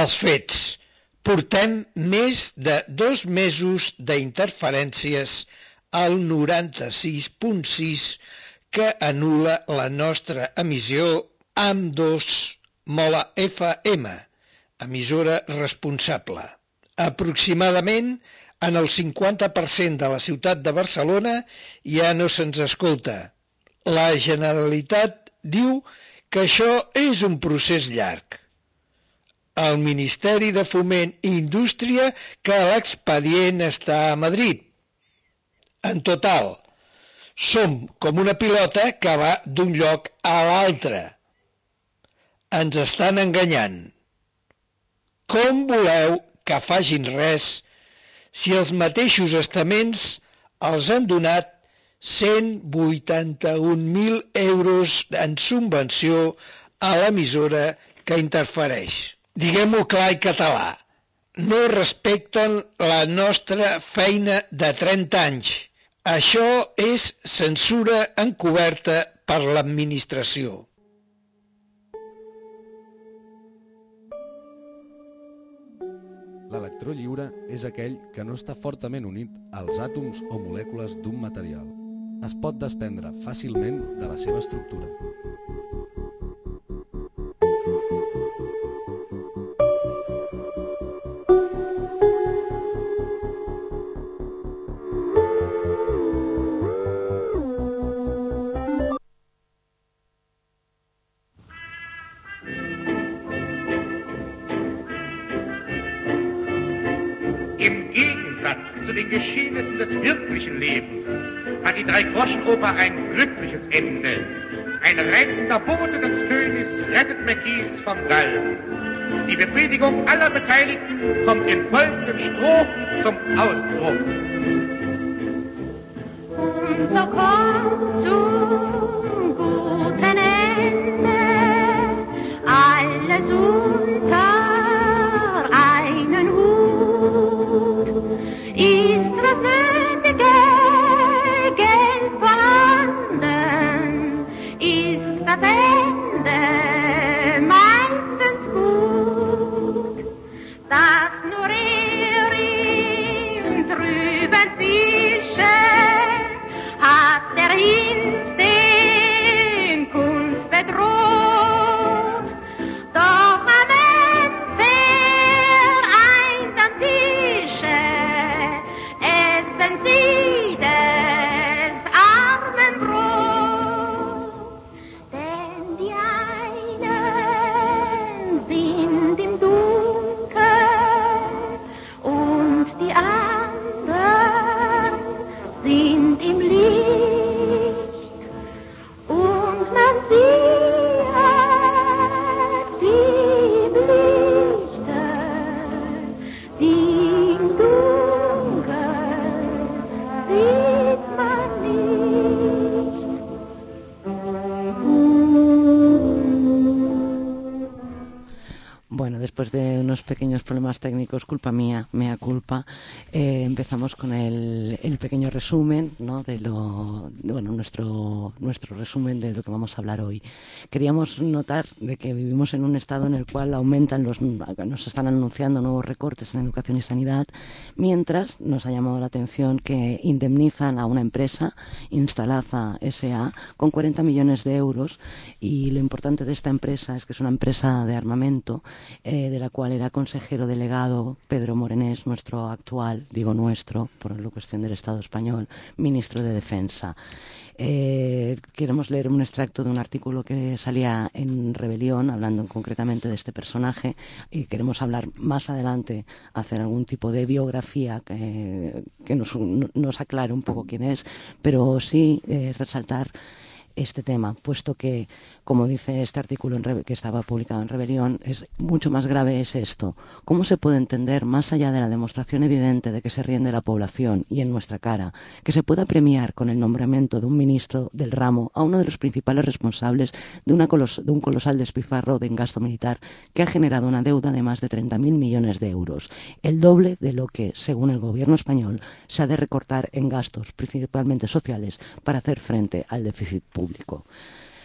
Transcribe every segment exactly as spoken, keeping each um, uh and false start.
Els fets. Portem més de dos mesos d'interferències al noranta-sis punt sis que anul·la la nostra emissió amb dos Mola F M, emissora responsable. Aproximadament en el cinquanta per cent de la ciutat de Barcelona ja no se'ns escolta. La Generalitat diu que això és un procés llarg. El Ministeri de Foment i Indústria que l'expedient està a Madrid. En total, som com una pilota que va d'un lloc a l'altre. Ens estan enganyant. Com voleu que facin res si els mateixos estaments els han donat cent vuitanta-un mil euros en subvenció a l'emissora que interfereix? Diguem-ho clar i català, no respecten la nostra feina de trenta anys. Això és censura encoberta per l'administració. L'electró lliure és aquell que no està fortament unit als àtoms o molècules d'un material. Es pot desprendre fàcilment de la seva estructura. Im Gegensatz zu den Geschehnissen des wirklichen Lebens hat die Drei-Groschen-Oper ein glückliches Ende. Ein rettender Bote des Königs rettet Marquis vom Galgen. Die Befriedigung aller Beteiligten kommt in folgenden Strophen zum Ausdruck. Und so kommt zum guten Ende alles unter einen Hut. Ist das nötige Geld vorhanden, ist das Ende meistens gut, dass nur er im trüben Fische hat der Instinkt bedroht. Doch am Ende eins am Tische essen sie des armen Brot. Denn die einen sind im Dunkel und die anderen sind im Licht. Und man sieht die Lichter, die im Dunkel sieht man nicht. Bueno, después de unos pequeños problemas técnicos, culpa mía, mea culpa, eh, empezamos con el, el pequeño resumen, ¿no? de lo, de, bueno, nuestro, nuestro resumen de lo que vamos a hablar hoy. Queríamos notar de que vivimos en un estado en el cual aumentan los, nos están anunciando nuevos recortes en educación y sanidad, mientras nos ha llamado la atención que indemnizan a una empresa, Instalaza S A, con cuarenta millones de euros, y lo importante de esta empresa es que es una empresa de armamento, Eh, de la cual era consejero delegado Pedro Morenés, nuestro actual, digo nuestro, por la cuestión del Estado español, ministro de Defensa. Eh, queremos leer un extracto de un artículo que salía en Rebelión, hablando concretamente de este personaje, y queremos hablar más adelante, hacer algún tipo de biografía que, que nos, nos aclare un poco quién es, pero sí eh, resaltar este tema, puesto que, como dice este artículo en Re- que estaba publicado en Rebelión, es mucho más grave es esto. ¿Cómo se puede entender, más allá de la demostración evidente de que se ríen de la población y en nuestra cara, que se pueda premiar con el nombramiento de un ministro del ramo a uno de los principales responsables de, una colos- de un colosal despilfarro de gasto militar que ha generado una deuda de más de treinta mil millones de euros, el doble de lo que, según el gobierno español, se ha de recortar en gastos, principalmente sociales, para hacer frente al déficit público?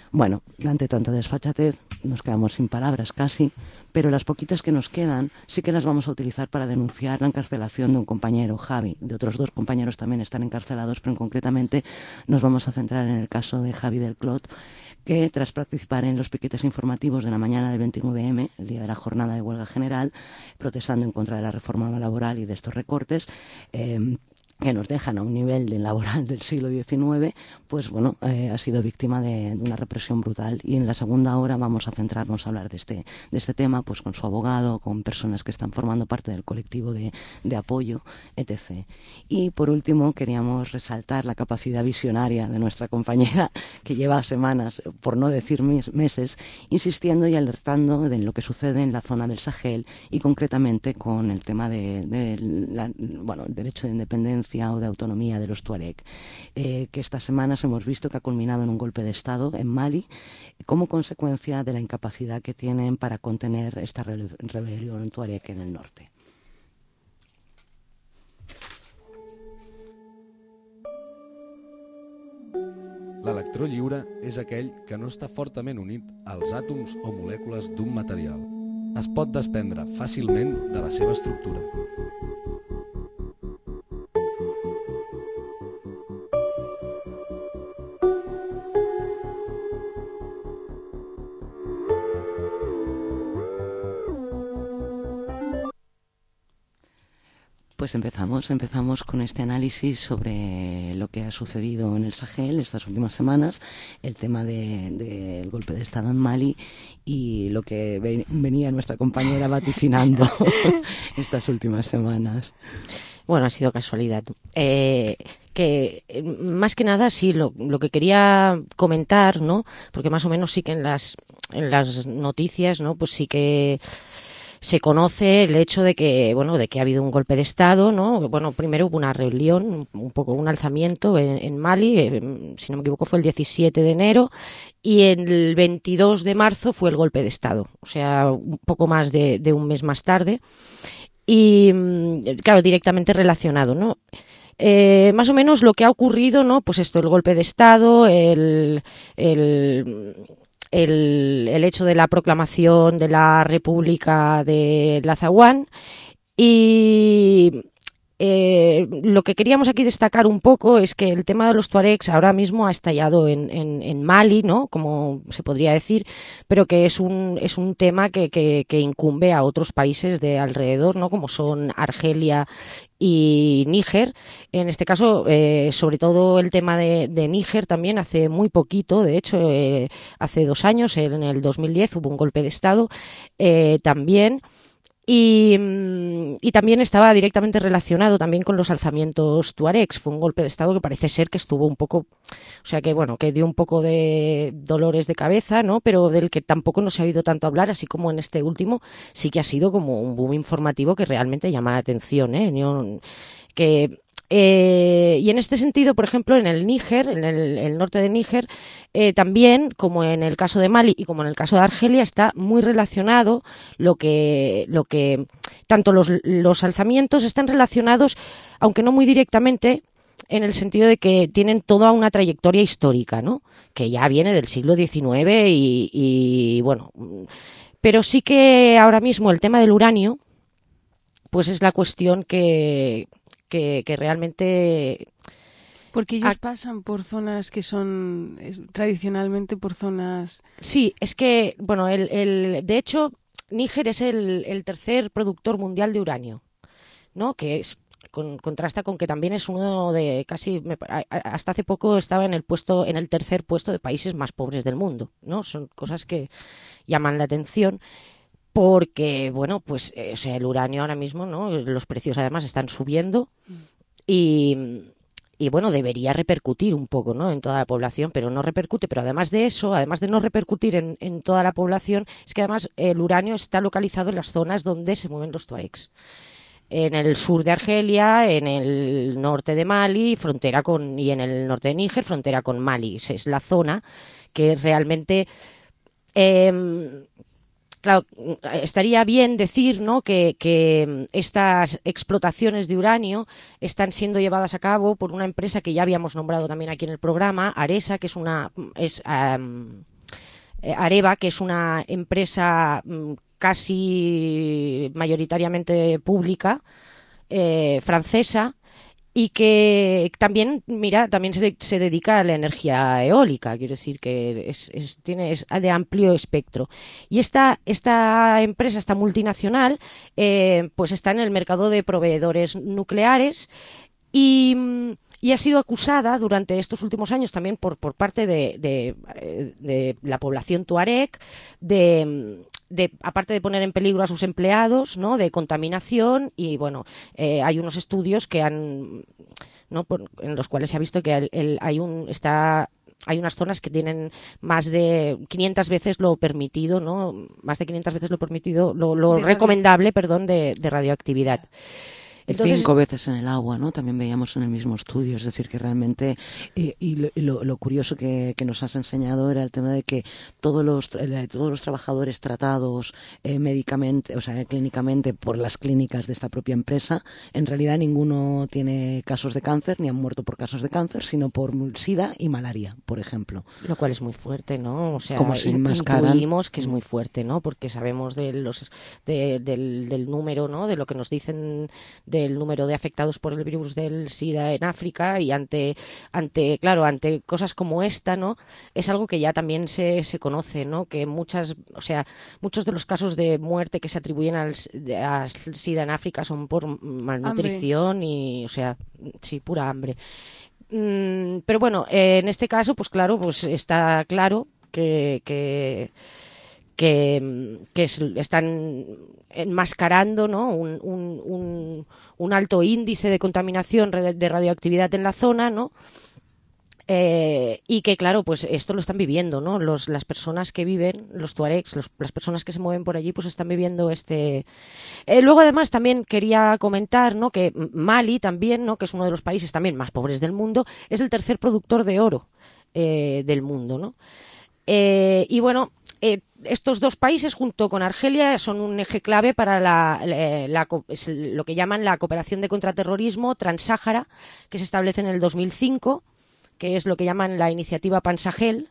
Bueno, ante tanta desfachatez nos quedamos sin palabras casi, pero las poquitas que nos quedan sí que las vamos a utilizar para denunciar la encarcelación de un compañero, Javi. De otros dos compañeros también están encarcelados, pero concretamente nos vamos a centrar en el caso de Javi del Clot, que tras participar en los piquetes informativos de la mañana del veintinueve eme, el día de la jornada de huelga general, protestando en contra de la reforma laboral y de estos recortes, eh, que nos dejan a un nivel de laboral del siglo diecinueve, pues bueno, eh, ha sido víctima de, de una represión brutal. Y en la segunda hora vamos a centrarnos a hablar de este, de este tema, pues con su abogado, con personas que están formando parte del colectivo de, de apoyo, etcétera. Y por último, queríamos resaltar la capacidad visionaria de nuestra compañera, que lleva semanas, por no decir mes, meses, insistiendo y alertando de lo que sucede en la zona del Sahel y concretamente con el tema de, de la, bueno, el derecho de independencia o de autonomía de los tuareg, eh, que estas semanas hemos visto que ha culminado en un golpe de Estado en Mali como consecuencia de la incapacidad que tienen para contener esta re rebelión tuareg en el norte. L'electró lliure és aquell que no està fortament unit als àtoms o molècules d'un material. Es pot desprendre fàcilment de la seva estructura. Pues empezamos, empezamos con este análisis sobre lo que ha sucedido en el Sahel estas últimas semanas, el tema del de, de golpe de Estado en Mali y lo que ve, venía nuestra compañera vaticinando estas últimas semanas. Bueno, ha sido casualidad. Eh, que más que nada sí, lo, lo que quería comentar, ¿no? Porque más o menos sí que en las, en las noticias, ¿no? Pues sí que se conoce el hecho de que, bueno, de que ha habido un golpe de Estado, ¿no? Bueno, primero hubo una rebelión, un poco un alzamiento en, en Mali, eh, si no me equivoco fue el diecisiete de enero, y el veintidós de marzo fue el golpe de Estado, o sea, un poco más de, de un mes más tarde, y claro, directamente relacionado, ¿no? Eh, más o menos lo que ha ocurrido, ¿no? Pues esto, el golpe de Estado, el... el El, el hecho de la proclamación de la República de Lazawan y eh, lo que queríamos aquí destacar un poco es que el tema de los tuaregs ahora mismo ha estallado en, en, en Mali, ¿no? Como se podría decir, pero que es un, es un tema que, que, que incumbe a otros países de alrededor, ¿no? Como son Argelia y Níger. En este caso, eh, sobre todo el tema de, de Níger también hace muy poquito, de hecho, eh, hace dos años, en el dos mil diez, hubo un golpe de Estado eh, también. Y, y también estaba directamente relacionado también con los alzamientos tuaregs. Fue un golpe de Estado que parece ser que estuvo un poco, o sea que bueno, que dio un poco de dolores de cabeza, ¿no? Pero del que tampoco no se ha oído tanto hablar, así como en este último sí que ha sido como un boom informativo que realmente llama la atención, ¿eh? Yo, que Eh, y en este sentido, por ejemplo, en el Níger, en el, el norte de Níger, eh, también, como en el caso de Mali y como en el caso de Argelia, está muy relacionado lo que, lo que tanto los, los alzamientos están relacionados, aunque no muy directamente, en el sentido de que tienen toda una trayectoria histórica, ¿no? Que ya viene del siglo diecinueve y, y bueno, pero sí que ahora mismo el tema del uranio, pues es la cuestión que Que, que realmente... Porque ellos pasan por zonas que son eh, tradicionalmente por zonas... Sí, es que, bueno, el, el, de hecho, Níger es el, el tercer productor mundial de uranio, ¿no? Que es, con, contrasta con que también es uno de casi, me, hasta hace poco estaba en el puesto, en el tercer puesto de países más pobres del mundo, ¿no? Son cosas que llaman la atención. Porque, bueno, pues eh, o sea, el uranio ahora mismo, ¿no? Los precios además están subiendo y, y, bueno, debería repercutir un poco, ¿no? En toda la población, pero no repercute. Pero además de eso, además de no repercutir en, en toda la población, es que además el uranio está localizado en las zonas donde se mueven los tuaregs. En el sur de Argelia, en el norte de Mali, frontera con, y en el norte de Níger, frontera con Mali. Es la zona que realmente... Eh, Claro, estaría bien decir, ¿no? que, que estas explotaciones de uranio están siendo llevadas a cabo por una empresa que ya habíamos nombrado también aquí en el programa, Aresa, que es una es um, eh, Areva, que es una empresa mm, casi mayoritariamente pública, eh, francesa, y que también, mira, también se, se dedica a la energía eólica, quiero decir que es, es, tiene, es de amplio espectro. Y esta, esta empresa, esta multinacional, eh, pues está en el mercado de proveedores nucleares y, y ha sido acusada durante estos últimos años también por, por parte de, de, de la población tuareg de... De, aparte de poner en peligro a sus empleados, ¿no?, de contaminación, y bueno, eh, hay unos estudios que han, ¿no?, por, en los cuales se ha visto que el, el, hay un está hay unas zonas que tienen más de quinientas veces lo permitido, ¿no?, más de quinientas veces lo permitido, lo, lo recomendable, perdón, de, de radioactividad. Entonces, cinco veces en el agua, ¿no? También veíamos en el mismo estudio, es decir, que realmente, eh, y lo, lo, lo curioso que, que nos has enseñado era el tema de que todos los, eh, todos los trabajadores tratados eh, médicamente, o sea, clínicamente por las clínicas de esta propia empresa, en realidad ninguno tiene casos de cáncer, ni han muerto por casos de cáncer, sino por SIDA y malaria, por ejemplo. Lo cual es muy fuerte, ¿no? O sea, como se enmascaran. Intuimos que es muy fuerte, ¿no? Porque sabemos de los, de, del, del número, ¿no?, de lo que nos dicen de del número de afectados por el virus del SIDA en África, y ante, ante claro, ante cosas como esta, ¿no?, es algo que ya también se, se conoce, ¿no?, que muchas, o sea, muchos de los casos de muerte que se atribuyen al, al SIDA en África son por malnutrición hambre. Y, o sea, sí, pura hambre. Mm, pero bueno, eh, en este caso, pues claro, pues está claro que... que que, que están enmascarando, ¿no?, un, un, un, un alto índice de contaminación de radioactividad en la zona, ¿no?, eh, y que claro, pues esto lo están viviendo, ¿no?, los, las personas que viven, los tuaregs, los, las personas que se mueven por allí, pues están viviendo este... Eh, luego además también quería comentar, ¿no?, que Mali también, ¿no?, que es uno de los países también más pobres del mundo, es el tercer productor de oro eh, del mundo, ¿no? Eh, y bueno, eh, estos dos países junto con Argelia son un eje clave para la, la, la, lo que llaman la cooperación de contraterrorismo transáhara, que se establece en el dos mil cinco, que es lo que llaman la iniciativa Pan-Sahel,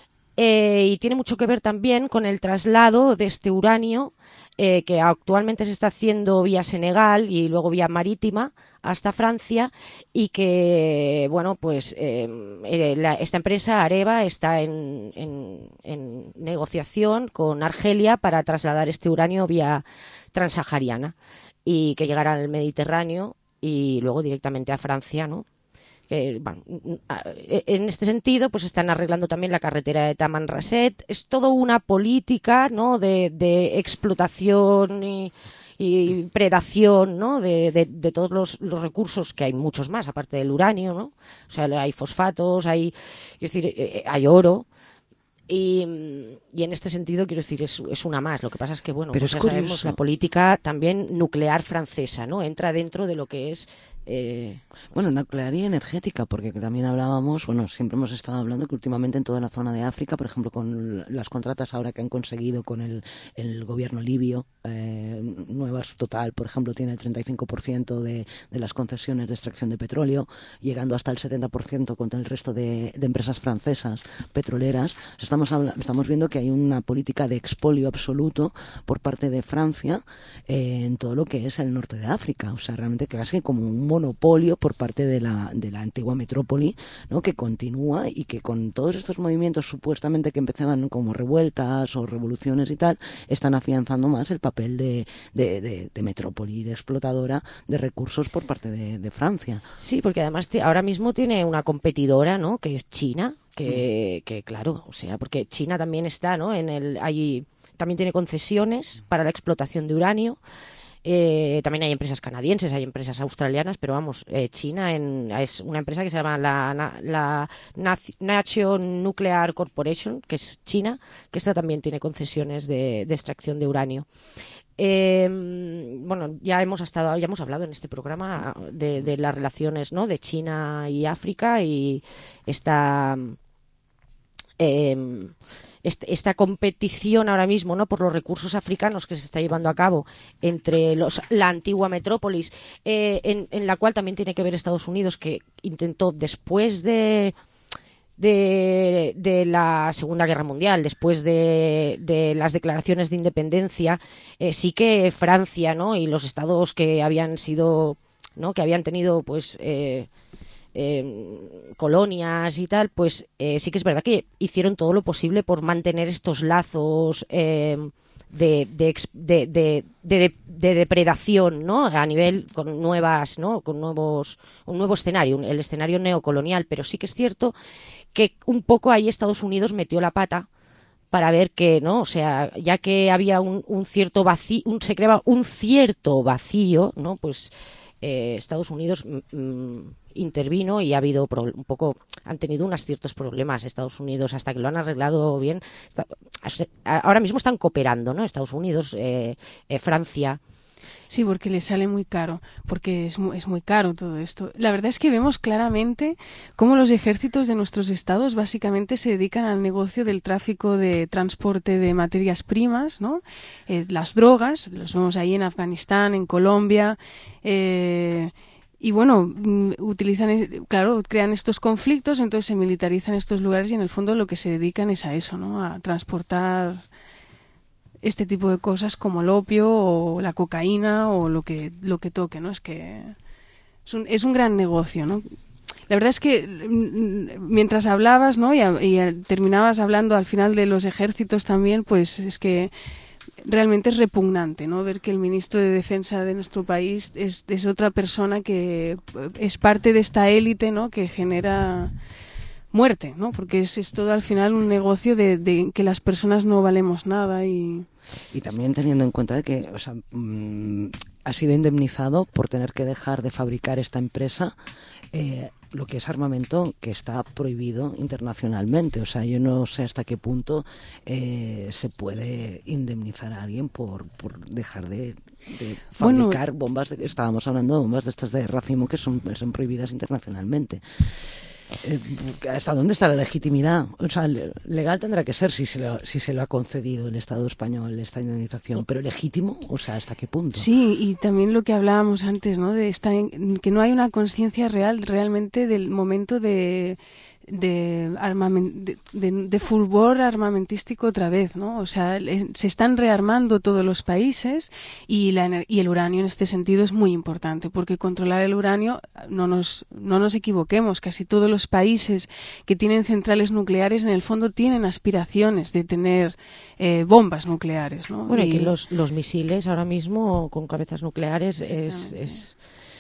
eh, y tiene mucho que ver también con el traslado de este uranio eh, que actualmente se está haciendo vía Senegal y luego vía marítima hasta Francia, y que, bueno, pues eh, la, esta empresa, Areva, está en, en, en negociación con Argelia para trasladar este uranio vía transsahariana y que llegará al Mediterráneo y luego directamente a Francia, ¿no? Eh, bueno, en este sentido, pues están arreglando también la carretera de Tamanrasset. Es todo una política, ¿no?, de, de explotación y, y predación, ¿no?, de, de, de todos los, los recursos, que hay muchos más aparte del uranio, ¿no? O sea, hay fosfatos, hay, es decir, eh, hay oro. Y, y en este sentido, quiero decir, es, es una más. Lo que pasa es que, bueno, pero pues es ya curioso. Sabemos, la política también nuclear francesa, ¿no?, entra dentro de lo que es... Eh, bueno, nuclear y energética, porque también hablábamos, bueno, siempre hemos estado hablando que últimamente en toda la zona de África, por ejemplo, con las contratas ahora que han conseguido con el, el gobierno libio, eh, Nuevas Total, por ejemplo, tiene el treinta y cinco por ciento de, de las concesiones de extracción de petróleo, llegando hasta el setenta por ciento con el resto de, de empresas francesas petroleras. Estamos, habla, estamos viendo que hay una política de expolio absoluto por parte de Francia eh, en todo lo que es el norte de África, o sea, realmente casi como un monopolio por parte de la, de la antigua metrópoli, ¿no?, que continúa y que con todos estos movimientos supuestamente que empezaban como revueltas o revoluciones y tal, están afianzando más el papel de, de, de, de metrópoli, de explotadora de recursos por parte de, de Francia. Sí, porque además te, ahora mismo tiene una competidora, ¿no?, que es China, que, mm. que claro, o sea, porque China también está, ¿no?, en el, hay, también tiene concesiones para la explotación de uranio. Eh, también hay empresas canadienses, hay empresas australianas, pero vamos, eh, China en, es una empresa que se llama la, la, la Nation Nuclear Corporation, que es China, que esta también tiene concesiones de, de extracción de uranio. Eh, bueno, ya hemos estado, ya hemos hablado en este programa de, de las relaciones, ¿no?, de China y África, y esta eh, esta competición ahora mismo, ¿no?, por los recursos africanos que se está llevando a cabo entre los, la antigua metrópolis, eh, en, en la cual también tiene que ver Estados Unidos, que intentó después de de, de la Segunda Guerra Mundial, después de, de las declaraciones de independencia, eh, sí que Francia, ¿no? Y los estados que habían sido, ¿no? Que habían tenido, pues, eh, eh, colonias y tal, pues eh, sí que es verdad que hicieron todo lo posible por mantener estos lazos eh, de, de, de, de, de, de depredación, ¿no? A nivel con nuevas, ¿no? Con nuevos, un nuevo escenario, el escenario neocolonial, pero sí que es cierto que un poco ahí Estados Unidos metió la pata para ver que, ¿no? O sea, ya que había un, un cierto vacío, un, se creaba un cierto vacío, ¿no? Pues eh, Estados Unidos mm, intervino y ha habido pro, un poco, han tenido unos ciertos problemas Estados Unidos hasta que lo han arreglado bien. Está, ahora mismo están cooperando, ¿no? Estados Unidos, eh, eh, Francia. Sí, porque le sale muy caro, porque es muy, es muy caro todo esto. La verdad es que vemos claramente cómo los ejércitos de nuestros estados básicamente se dedican al negocio del tráfico de transporte de materias primas, ¿no? Eh, las drogas, los vemos ahí en Afganistán, en Colombia, eh, y bueno, utilizan, claro, crean estos conflictos, entonces se militarizan estos lugares y en el fondo lo que se dedican es a eso, ¿no? A transportar este tipo de cosas como el opio o la cocaína o lo que lo que toque, ¿no? Es que es un, es un gran negocio, ¿no? La verdad es que mientras hablabas, ¿no? Y, a, y a, terminabas hablando al final de los ejércitos también, pues es que realmente es repugnante, ¿no? Ver que el ministro de Defensa de nuestro país es, es otra persona que es parte de esta élite, ¿no? Que genera muerte, ¿no? Porque es, es todo al final un negocio de, de que las personas no valemos nada y... Y también teniendo en cuenta de que, o sea, mmm, ha sido indemnizado por tener que dejar de fabricar esta empresa eh, lo que es armamento que está prohibido internacionalmente. O sea, yo no sé hasta qué punto eh, se puede indemnizar a alguien por, por dejar de, de fabricar bueno, bombas. De, estábamos hablando de bombas de estas de racimo que son, son prohibidas internacionalmente. Eh, ¿Hasta dónde está la legitimidad? O sea, legal tendrá que ser si se lo, si se lo ha concedido el Estado español esta indemnización, pero legítimo, o sea, ¿hasta qué punto? Sí, y también lo que hablábamos antes, ¿no? De esta, que no hay una conciencia real realmente del momento de de, armament, de, de, de fulgor armamentístico otra vez, ¿no? O sea, se están rearmando todos los países y, la, y el uranio en este sentido es muy importante porque controlar el uranio, no nos, no nos equivoquemos, casi todos los países que tienen centrales nucleares en el fondo tienen aspiraciones de tener eh, bombas nucleares, ¿no? Bueno, y, y que los, los misiles ahora mismo con cabezas nucleares es... es...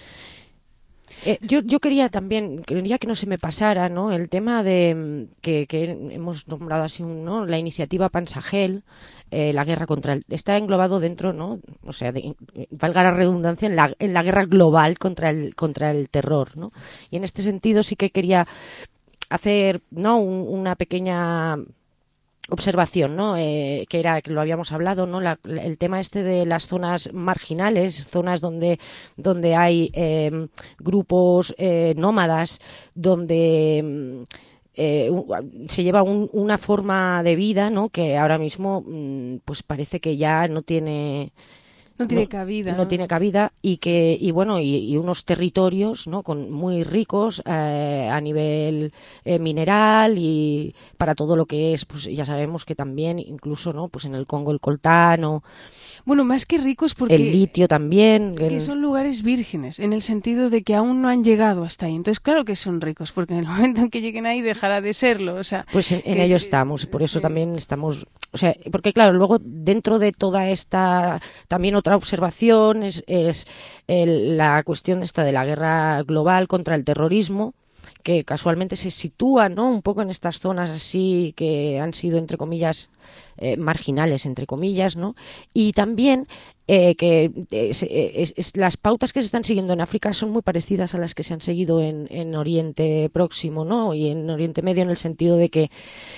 Eh, yo, yo quería también, quería que no se me pasara, ¿no? El tema de que, que hemos nombrado así, ¿no? La iniciativa Pansahel, eh, la guerra contra el, está englobado dentro, ¿no? O sea, de, valga la redundancia, en la, en la guerra global contra el contra el terror, ¿no? Y en este sentido sí que quería hacer, ¿no? Un, una pequeña observación, ¿no? Eh, que era, que lo habíamos hablado, ¿no? La, el tema este de las zonas marginales, zonas donde, donde hay eh, grupos eh, nómadas, donde eh, se lleva un, una forma de vida, ¿no? Que ahora mismo, pues parece que ya no tiene... No tiene cabida. No, no tiene cabida y que y bueno y, y unos territorios, ¿no? Con muy ricos eh, a nivel eh, mineral y para todo lo que es, pues ya sabemos que también incluso, ¿no? Pues en el Congo el coltán, bueno, más que ricos porque el litio también, que el... son lugares vírgenes en el sentido de que aún no han llegado hasta ahí. Entonces claro que son ricos porque en el momento en que lleguen ahí dejará de serlo, o sea, pues en, en ello es, estamos, por eso sí. También estamos, o sea, porque claro, luego dentro de toda esta también otra observación es, es el, la cuestión esta de la guerra global contra el terrorismo, que casualmente se sitúa, ¿no? Un poco en estas zonas así que han sido, entre comillas, eh, marginales, entre comillas, ¿no? Y también eh, que es, es, es, las pautas que se están siguiendo en África son muy parecidas a las que se han seguido en, en Oriente Próximo, ¿no? Y en Oriente Medio, en el sentido de que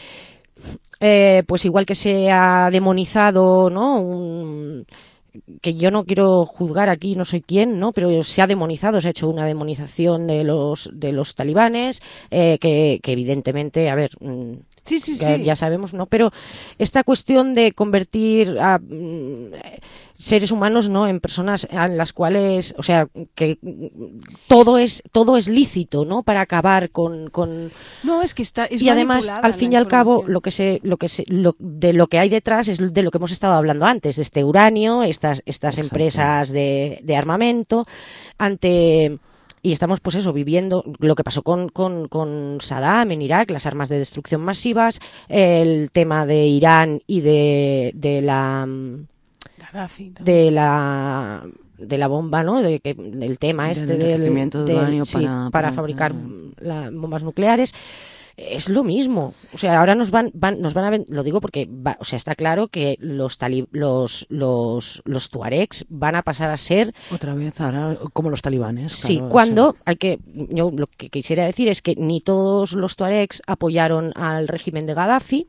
eh, pues igual que se ha demonizado, ¿no? Un... que yo no quiero juzgar aquí, no soy quién, ¿no? Pero se ha demonizado, se ha hecho una demonización de los de los talibanes, eh, que, que evidentemente, a ver, Sí, sí, ya, sí. ya sabemos, ¿no? Pero esta cuestión de convertir a mm, seres humanos, ¿no?, en personas en las cuales, o sea, que todo es todo es lícito, ¿no?, para acabar con, con... No, es que está es y además, manipulada al fin y la al cabo, información. lo que se lo que se lo, de lo que hay detrás es de lo que hemos estado hablando antes, de este uranio, estas estas Exacto. empresas de, de armamento ante... Y estamos, pues eso, viviendo lo que pasó con, con, con Saddam en Irak, las armas de destrucción masivas, el tema de Irán y de, de la Gaddafi también. de la de la bomba, ¿no? De que el tema Del este del, enriquecimiento de del- uranio sí, para- para, para- fabricar para- las bombas nucleares. Es lo mismo, o sea, ahora nos van, van nos van a ven- lo digo porque va, o sea, está claro que los talib, los los los tuaregs van a pasar a ser Otra vez, ahora, como los talibanes. sí, claro, cuando o sea, hay que yo lo que quisiera decir es que ni todos los tuaregs apoyaron al régimen de Gaddafi,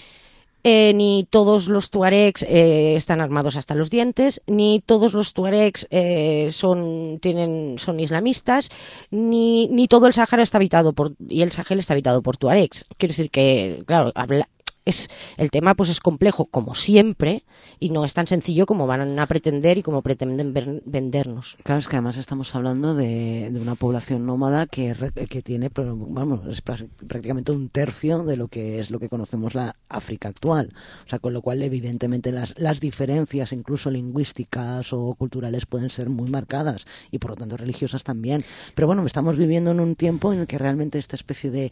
eh, ni todos los tuaregs eh, están armados hasta los dientes, ni todos los tuaregs eh, son tienen son islamistas, ni ni todo el Sáhara está habitado por y el Sahel está habitado por tuaregs. Quiero decir que, claro, habla, es el tema pues es complejo como siempre y no es tan sencillo como van a pretender y como pretenden ver- vendernos. Claro, es que además estamos hablando de, de una población nómada que, re- que tiene, pero, vamos, es pra- prácticamente un tercio de lo que es lo que conocemos la África actual. O sea, con lo cual, evidentemente, las, las diferencias, incluso lingüísticas o culturales, pueden ser muy marcadas y, por lo tanto, religiosas también. Pero bueno, estamos viviendo en un tiempo en el que realmente esta especie de,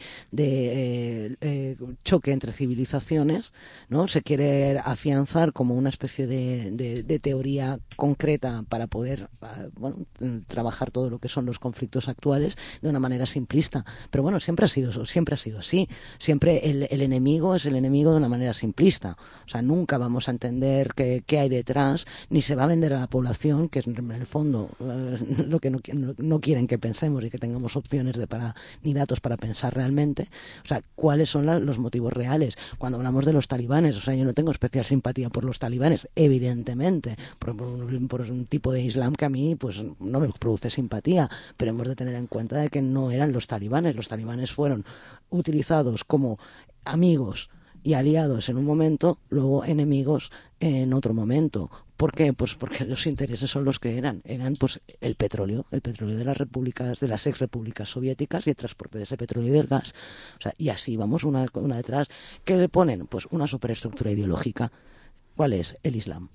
de eh, eh, choque entre civilizaciones, ¿no?, se quiere afianzar como una especie de, de, de teoría concreta para poder uh, bueno, trabajar todo lo que son los conflictos actuales de una manera simplista. Pero bueno, siempre ha sido siempre ha sido así. Siempre el, el enemigo es el enemigo de una manera simplista. O sea, nunca vamos a entender qué, qué hay detrás, ni se va a vender a la población, que es en el fondo uh, lo que no, no, no quieren que pensemos y que tengamos opciones de para ni datos para pensar realmente. O sea, cuáles son la, los motivos reales. Cuando hablamos de los talibanes, o sea, yo no tengo especial simpatía por los talibanes, evidentemente, por, por, un, por un tipo de islam que a mí pues no me produce simpatía, pero hemos de tener en cuenta de que no eran los talibanes. Los talibanes fueron utilizados como amigos y aliados en un momento, luego enemigos en otro momento. ¿Por qué? Pues porque los intereses son los que eran. Eran pues el petróleo, el petróleo de las repúblicas, de las ex repúblicas soviéticas y el transporte de ese petróleo y del gas. O sea, y así vamos una, una detrás. ¿Qué le ponen? Pues una superestructura ideológica. ¿Cuál es? El Islam.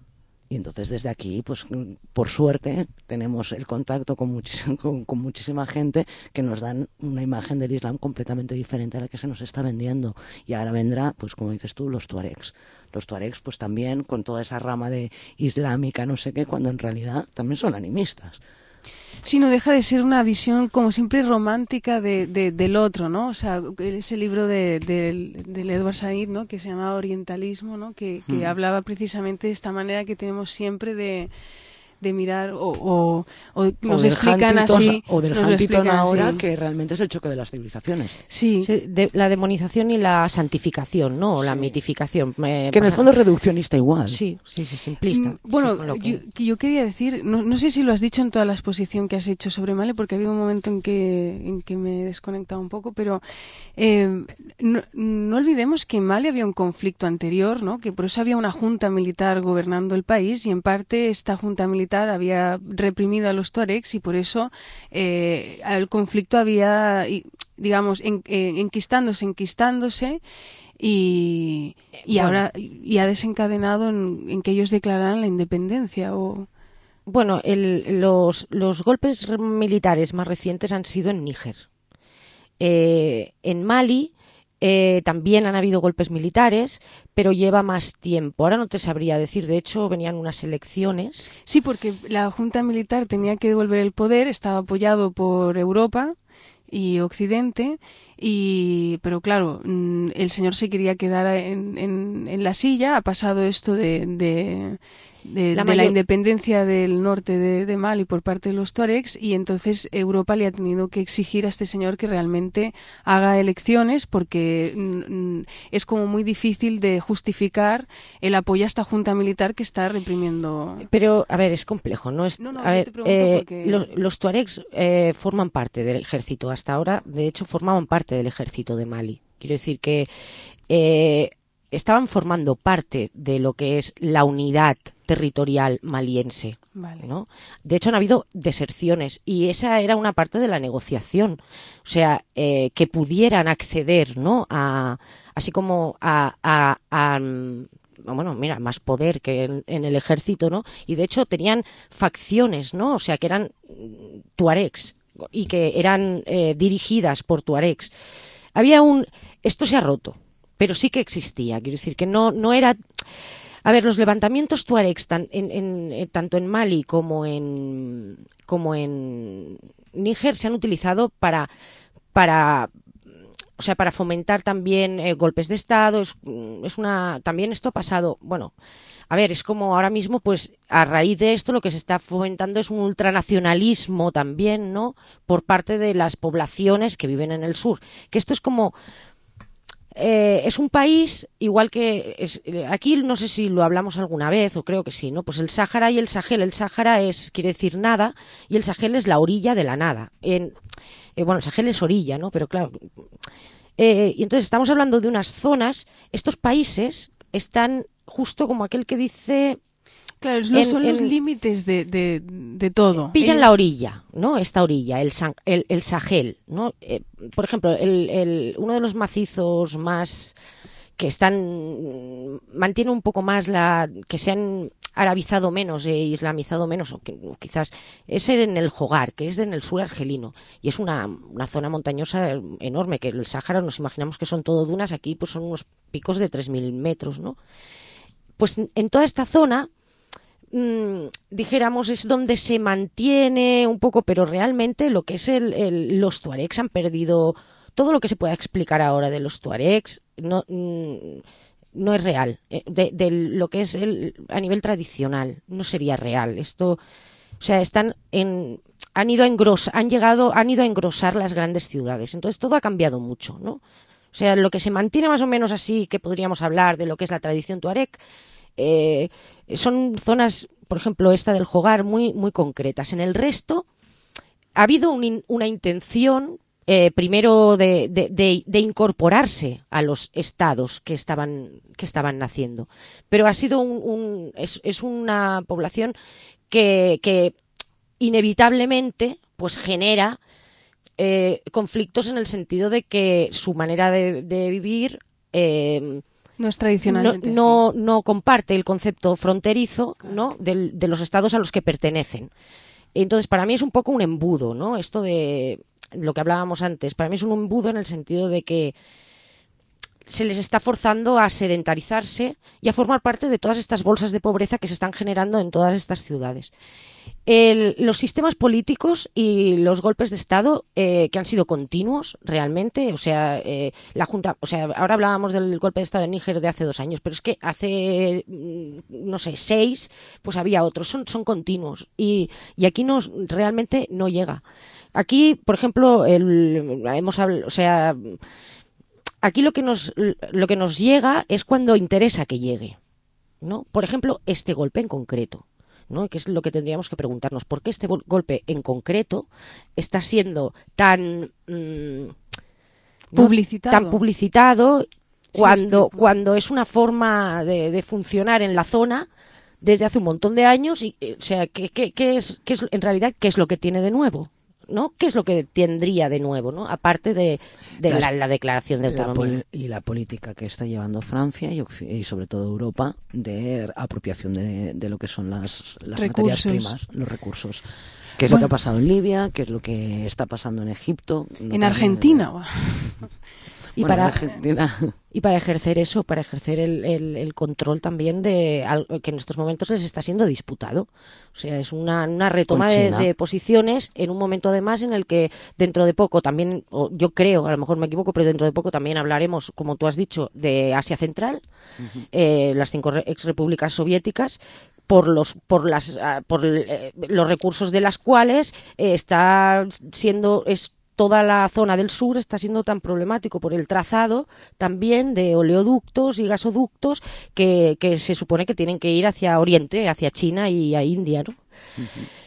Y entonces desde aquí, pues por suerte, tenemos el contacto con, muchis- con, con muchísima gente que nos dan una imagen del Islam completamente diferente a la que se nos está vendiendo. Y ahora vendrá, pues como dices tú, los tuaregs. Los tuaregs, pues también con toda esa rama de islámica, no sé qué, cuando en realidad también son animistas. Sí, no deja de ser una visión como siempre romántica de, de, del otro, ¿no? O sea, ese libro de, de, del Edward Said, ¿no?, que se llama Orientalismo, ¿no?, que, que Mm. hablaba precisamente de esta manera que tenemos siempre de, de mirar o, o, o nos o del explican Huntington, así. o del nos lo Huntington explican ahora, así. que realmente es el choque de las civilizaciones. Sí. Sí, de, la demonización y la santificación, ¿no? O la Sí. mitificación. eh, Que en el pasa- fondo es reduccionista igual. Sí, sí, sí, simplista. Mm, Bueno, Sí, con lo que- yo, que yo quería decir, no, no sé si lo has dicho en toda la exposición que has hecho sobre Mali, porque ha habido un momento en que, en que me he desconectado un poco, pero eh, no, no olvidemos que en Mali había un conflicto anterior, ¿no?, que por eso había una junta militar gobernando el país y en parte esta junta militar había reprimido a los tuaregs y por eso eh, el conflicto había, y, digamos, en, en, enquistándose, enquistándose y, y Bueno. ahora y ha desencadenado en, en que ellos declararan la independencia o Bueno, el- los, los golpes re- militares más recientes han sido en Níger. Eh, en Mali eh, también han habido golpes militares, pero lleva más tiempo. Ahora no te sabría decir, de hecho venían unas elecciones. sí, porque la junta militar tenía que devolver el poder, estaba apoyado por Europa y Occidente, y pero claro, mm, el señor se quería quedar en, en, en la silla. Ha pasado esto de, de, de, La de la mayor- independencia del norte de, de Mali por parte de los tuaregs, y entonces Europa le ha tenido que exigir a este señor que realmente haga elecciones, porque mm, mm, es como muy difícil de justificar el apoyo a esta junta militar que está reprimiendo. Pero, a ver, es complejo, ¿no? Es, No, no, a yo ver, te pregunto eh, porque- los, los tuaregs eh, forman parte del ejército. Hasta ahora, de hecho, formaban parte del ejército de Mali. Quiero decir que eh, estaban formando parte de lo que es la unidad territorial maliense. Vale. ¿No? De hecho, han habido deserciones y esa era una parte de la negociación. O sea, eh, que pudieran acceder, ¿no? A, así como a, a, a bueno, mira, más poder que en, en el ejército, ¿no? Y de hecho tenían facciones, ¿no? O sea, que eran tuaregs y que eran eh, dirigidas por tuaregs. Había un... Esto se ha roto, pero sí que existía. Quiero decir que no, no era... A ver, los levantamientos tuaregs tan, en, en, en, tanto en Mali como en como en Níger se han utilizado para para o sea para fomentar también eh, golpes de estado. Es, es una también esto ha pasado. Bueno, a ver, es como ahora mismo, pues a raíz de esto lo que se está fomentando es un ultranacionalismo también, ¿no? Por parte de las poblaciones que viven en el sur. Que esto es como Eh, es un país igual que es, aquí no sé si lo hablamos alguna vez o creo que sí, ¿no? Pues el Sáhara y el Sahel. El Sáhara es quiere decir nada y el Sahel es la orilla de la nada. En, eh, bueno, el Sahel es orilla, ¿no? Pero claro. Eh, y entonces estamos hablando de unas zonas. Estos países están justo como aquel que dice. Claro, no en, son los en, límites de, de, de todo. Pillan Ellos... la orilla, ¿no? Esta orilla, el, San, el, el Sahel, ¿no? Eh, por ejemplo, el, el, uno de los macizos más que están mantiene un poco más la que se han arabizado menos e islamizado menos, o, que, o quizás es en el Hogar, que es en el sur argelino y es una, una zona montañosa enorme, que el Sáhara nos imaginamos que son todo dunas, aquí pues son unos picos de tres mil metros, ¿no? Pues en toda esta zona Mm, dijéramos es donde se mantiene un poco, pero realmente lo que es el, el, los tuaregs han perdido todo lo que se pueda explicar ahora de los tuaregs, no, mm, no es real, de, de lo que es el, a nivel tradicional, no sería real. Esto, o sea, están en, han ido a engrosar, han llegado, han ido a engrosar las grandes ciudades, entonces todo ha cambiado mucho, ¿no? O sea, lo que se mantiene más o menos así, que podríamos hablar de lo que es la tradición tuareg, Eh, son zonas, por ejemplo, esta del Hogar, muy, muy concretas. En el resto ha habido un in, una intención, eh, primero, de, de, de, de incorporarse a los estados que estaban, que estaban naciendo. Pero ha sido un, un es, es una población que, que inevitablemente pues genera eh, conflictos en el sentido de que su manera de, de vivir eh, no es tradicionalmente no, no, no comparte el concepto fronterizo, claro, ¿no? de, de los estados a los que pertenecen. Entonces, para mí es un poco un embudo, ¿no? Esto de lo que hablábamos antes, para mí es un embudo en el sentido de que se les está forzando a sedentarizarse y a formar parte de todas estas bolsas de pobreza que se están generando en todas estas ciudades. El, los sistemas políticos y los golpes de Estado eh, que han sido continuos realmente, o sea, eh, la Junta, o sea, ahora hablábamos del golpe de Estado en Níger de hace dos años, pero es que hace, no sé, seis, pues había otros, son, son continuos y, y aquí no, realmente no llega. Aquí, por ejemplo, el, hemos hablado, o sea, aquí lo que nos, lo que nos llega es cuando interesa que llegue, ¿no? Por ejemplo, este golpe en concreto, ¿no? Que es lo que tendríamos que preguntarnos, ¿por qué este golpe en concreto está siendo tan mmm, publicitado, ¿no? tan publicitado cuando, sí, cuando es una forma de, de funcionar en la zona desde hace un montón de años? Y, o sea, ¿qué, qué, qué es, qué es, en realidad, qué es lo que tiene de nuevo? ¿No? ¿Qué es lo que tendría de nuevo, ¿no? Aparte de, de Las, la, la declaración de autonomía. La y la política que está llevando Francia y, y sobre todo Europa de apropiación de, de lo que son las, las materias primas, los recursos. ¿Qué es bueno, lo que ha pasado en Libia? ¿Qué es lo que está pasando en Egipto? No en Argentina. En, y, bueno, para, Argentina. y para ejercer eso, para ejercer el, el, el control también de algo que en estos momentos les está siendo disputado. O sea, es una, una retoma de, de posiciones en un momento además en el que dentro de poco también, o yo creo, a lo mejor me equivoco, pero dentro de poco también hablaremos, como tú has dicho, de Asia Central, uh-huh. eh, las cinco exrepúblicas soviéticas, por los por las por eh, los recursos de las cuales eh, está siendo es toda la zona del sur está siendo tan problemático por el trazado también de oleoductos y gasoductos que, que se supone que tienen que ir hacia Oriente, hacia China y a India, ¿no? Uh-huh.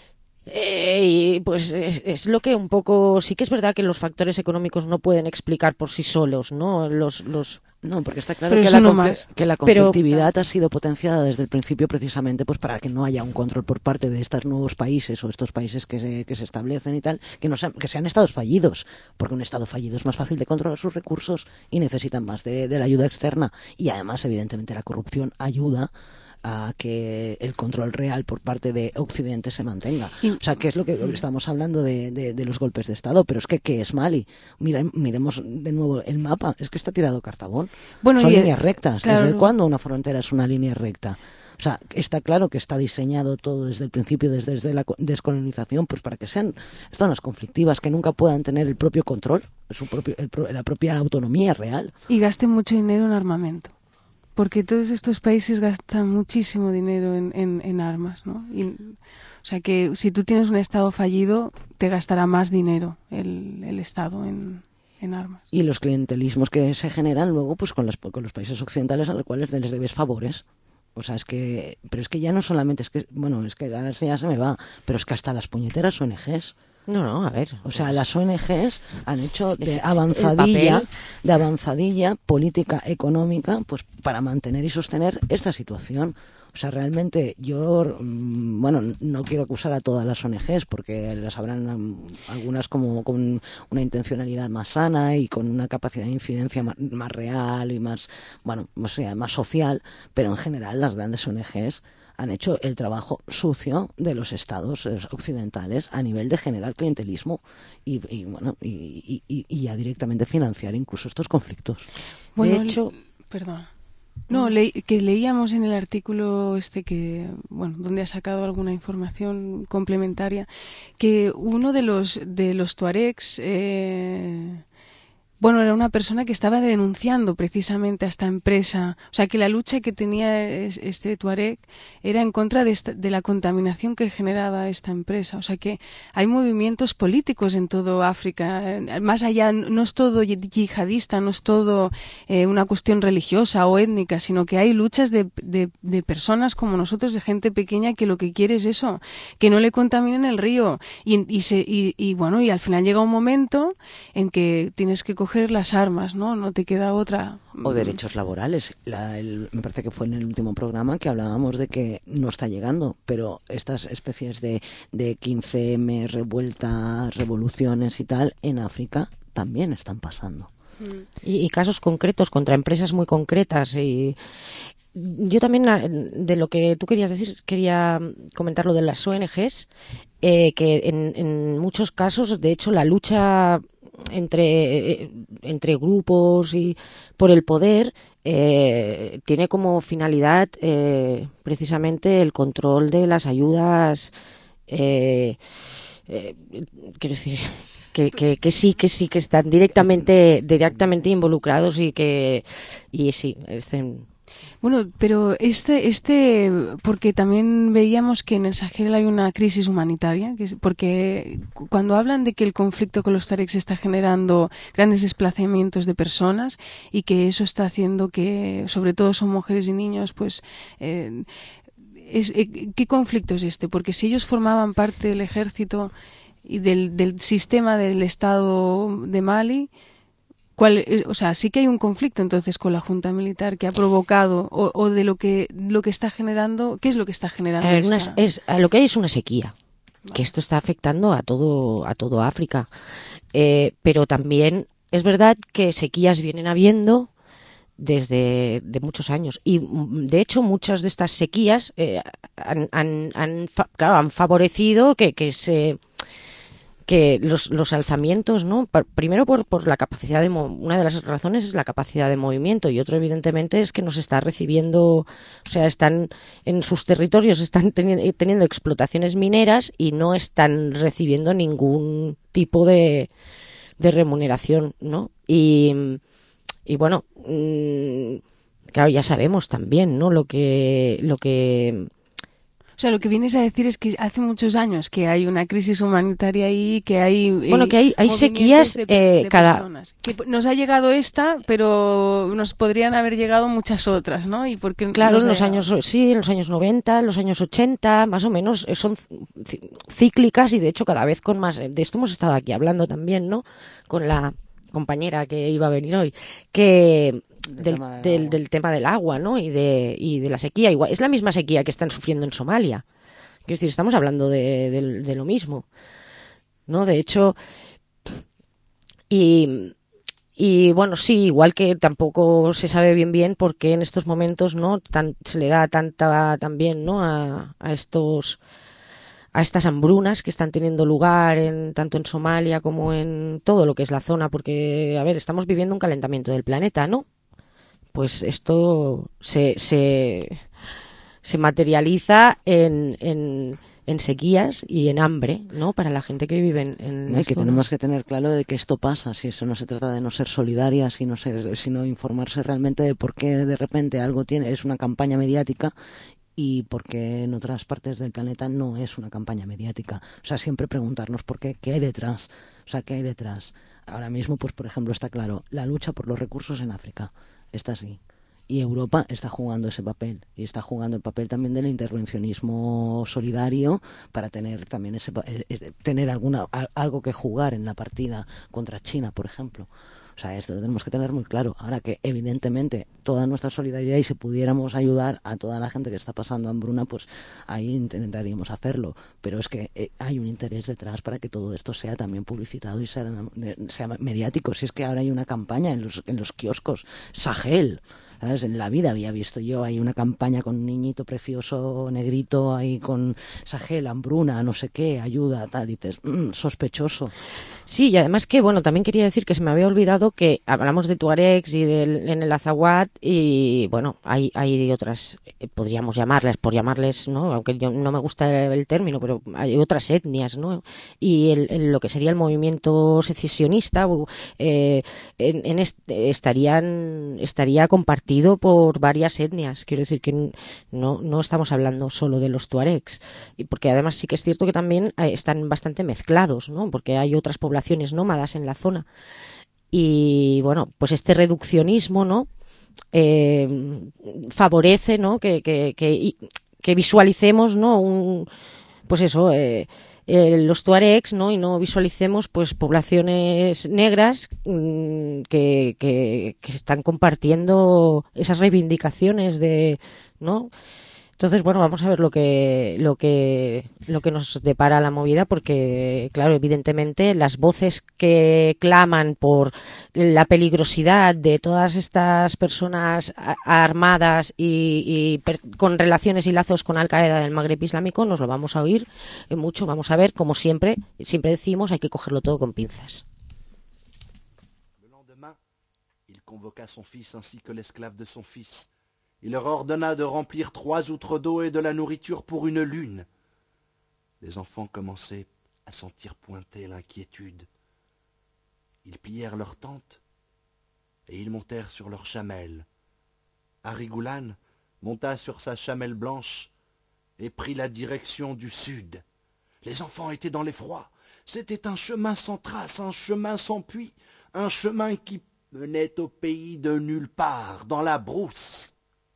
Eh, y pues es, es lo que un poco, sí que es verdad que los factores económicos no pueden explicar por sí solos, ¿no? Los, los No, porque está claro Pero que eso la, no confli- más. que la Pero- conflictividad ha sido potenciada desde el principio precisamente pues para que no haya un control por parte de estos nuevos países o estos países que se, que se establecen y tal, que, no sean, que sean estados fallidos, porque un estado fallido es más fácil de controlar sus recursos y necesitan más de, de la ayuda externa. Y además, evidentemente, la corrupción ayuda a que el control real por parte de Occidente se mantenga. Y- O sea, que es lo que estamos hablando de, de, de los golpes de Estado, pero es que ¿qué es Mali? Mira, miremos de nuevo el mapa, es que está tirado cartabón. Bueno, Son y- líneas rectas. claro. ¿Desde cuándo una frontera es una línea recta? O sea, está claro que está diseñado todo desde el principio, desde, desde la co- descolonización, pues para que sean zonas conflictivas, que nunca puedan tener el propio control, su propio, el pro- la propia autonomía real. Y gasten mucho dinero en armamento. Porque todos estos países gastan muchísimo dinero en, en, en armas, ¿no? Y, o sea que si tú tienes un Estado fallido, te gastará más dinero el, el Estado en, en armas. Y los clientelismos que se generan luego pues con, las, con los países occidentales a los cuales les debes favores. O sea, es que... Pero es que ya no solamente es que... Bueno, es que ahora ya se me va, pero es que hasta las puñeteras O N Ges. No, no, a ver. O sea, las O N Ges han hecho Es de el avanzadilla, papel. de avanzadilla política económica, pues para mantener y sostener esta situación. O sea, realmente yo, mm, bueno, no quiero acusar a todas las O N Ges porque las habrán mm, algunas como con una intencionalidad más sana y con una capacidad de incidencia más, más real y más, bueno, o sea, más social, pero en general las grandes O N Ges han hecho el trabajo sucio de los estados eh, occidentales a nivel de generar clientelismo y, y bueno y, y, y ya directamente financiar incluso estos conflictos. Bueno, de hecho, Perdón. No, le- que leíamos en el artículo este que, bueno, donde ha sacado alguna información complementaria, que uno de los de los tuaregs, eh, bueno, era una persona que estaba denunciando precisamente a esta empresa. O sea, que la lucha que tenía es- este tuareg era en contra de, esta- de la contaminación que generaba esta empresa. O sea, que hay movimientos políticos en todo África. Eh, Más allá, no es todo yi- yihadista, no es todo eh, una cuestión religiosa o étnica, sino que hay luchas de, de, de personas como nosotros, de gente pequeña, que lo que quiere es eso, que no le contaminen el río. Y, y, se, y, y bueno, y al final llega un momento en que tienes que coger las armas, ¿no? No te queda otra. O derechos laborales. La- el- me parece que fue en el último programa que hablábamos de que no está llegando, pero estas especies de, de quince eme, revueltas, revoluciones y tal, en África también están pasando. y, y casos concretos contra empresas muy concretas. Y yo también, ah, de lo que tú querías decir, quería comentar lo de las O N Ges, eh, que en, en muchos casos, de hecho, la lucha entre, eh, entre grupos y por el poder eh, tiene como finalidad eh, precisamente el control de las ayudas. Eh, eh, quiero decir que, que, que sí, que sí, que están directamente, directamente involucrados y que y sí, estén. Bueno, pero este, este, porque también veíamos que en el Sahel hay una crisis humanitaria, que es porque cu- cuando hablan de que el conflicto con los tuaregs está generando grandes desplazamientos de personas y que eso está haciendo que, sobre todo son mujeres y niños, pues, eh, es, eh, ¿qué conflicto es este? Porque si ellos formaban parte del ejército y del, del sistema del Estado de Mali, ¿cuál, eh, o sea, sí que hay un conflicto entonces con la junta militar que ha provocado o, o de lo que lo que está generando, ¿qué es lo que está generando? A ver, una- esta- es, a lo que hay es una sequía, que esto está afectando a todo, a todo África. Eh, pero también es verdad que sequías vienen habiendo desde de muchos años y mm, de hecho muchas de estas sequías eh, han, han, han, fa- claro, han favorecido que, que se que los, los alzamientos, ¿no? Pa- Primero por, por la capacidad de... mo- Una de las razones es la capacidad de movimiento y otro, evidentemente, es que nos está recibiendo... O sea, están en sus territorios, están teni- teniendo explotaciones mineras y no están recibiendo ningún tipo de, de remuneración, ¿no? Y, y bueno, mm, claro, ya sabemos también, ¿no? Lo que... Lo que O sea, lo que vienes a decir es que hace muchos años que hay una crisis humanitaria ahí, que hay... Bueno, eh, que hay, hay sequías de, eh, de cada... personas. Que nos ha llegado esta, pero nos podrían haber llegado muchas otras, ¿no? Y porque Claro, en los años, sí, en los años noventa, en los años ochenta, más o menos, son cíclicas y de hecho cada vez con más... De esto hemos estado aquí hablando también, ¿no? Con la compañera que iba a venir hoy, que... Del, tema del, del tema del agua, ¿no? Y de, y de la sequía. Igual, es la misma sequía que están sufriendo en Somalia. Quiero decir, estamos hablando de, de, de lo mismo, ¿no? De hecho, y, y bueno, sí, igual que tampoco se sabe bien bien por qué en estos momentos, ¿no? Tan, se le da tanta también, ¿no? A, a estos a estas hambrunas que están teniendo lugar en, tanto en Somalia como en todo lo que es la zona, porque, a ver, estamos viviendo un calentamiento del planeta, ¿no? Pues esto se, se, se materializa en, en, en sequías y en hambre, ¿no? Para la gente que vive en, en no, que tenemos que tener claro de que esto pasa, si eso no se trata de no ser solidarias, sino, ser, sino informarse realmente de por qué de repente algo tiene, es una campaña mediática y por qué en otras partes del planeta no es una campaña mediática. O sea, siempre preguntarnos por qué, qué hay detrás, o sea, qué hay detrás. Ahora mismo, pues por ejemplo, está claro, la lucha por los recursos en África. Está así. Y Europa está jugando ese papel. Y está jugando el papel también del intervencionismo solidario para tener también ese eh, tener alguna algo que jugar en la partida contra China, por ejemplo. O sea, esto lo tenemos que tener muy claro. Ahora que, evidentemente, toda nuestra solidaridad y si pudiéramos ayudar a toda la gente que está pasando hambruna, pues ahí intentaríamos hacerlo. Pero es que eh, hay un interés detrás para que todo esto sea también publicitado y sea, sea mediático. Si es que ahora hay una campaña en los, en los kioscos, Sahel. ¿Sabes? En la vida había visto yo ahí una campaña con un niñito precioso, negrito, ahí con Sahel, hambruna, no sé qué, ayuda, tal, y dices, mmm, sospechoso. Sí, y además que, bueno, también quería decir que se me había olvidado que hablamos de tuaregs y del, en el Azawad y, bueno, hay, hay otras, eh, podríamos llamarles, por llamarles, ¿no? Aunque yo no me gusta el término, pero hay otras etnias, ¿no? Y el, el, lo que sería el movimiento secesionista eh, en, en est estarían, estaría compartido por varias etnias. Quiero decir que no, no estamos hablando solo de los tuaregs, porque además sí que es cierto que también están bastante mezclados, ¿no? Porque hay otras poblaciones nómadas en la zona. Y bueno, pues este reduccionismo, ¿no? Eh, favorece, ¿no? Que, que, que, que visualicemos, ¿no? Un, pues eso, eh, Eh, los tuaregs, ¿no? Y no visualicemos pues poblaciones negras mmm, que, que, que están compartiendo esas reivindicaciones de, ¿no? Entonces, bueno, vamos a ver lo que lo que lo que nos depara la movida, porque claro, evidentemente las voces que claman por la peligrosidad de todas estas personas armadas y, y per, con relaciones y lazos con Al Qaeda del Magreb Islámico, nos lo vamos a oír mucho. Vamos a ver, como siempre, siempre decimos, hay que cogerlo todo con pinzas. Le lendemain, il convoqua son fils ainsi que l'esclave de son fils. Il leur ordonna de remplir trois outres d'eau et de la nourriture pour une lune. Les enfants commençaient à sentir pointer l'inquiétude. Ils plièrent leur tente et ils montèrent sur leur chamelle. Harigoulan monta sur sa chamelle blanche et prit la direction du sud. Les enfants étaient dans l'effroi. C'était un chemin sans trace, un chemin sans puits, un chemin qui menait au pays de nulle part, dans la brousse.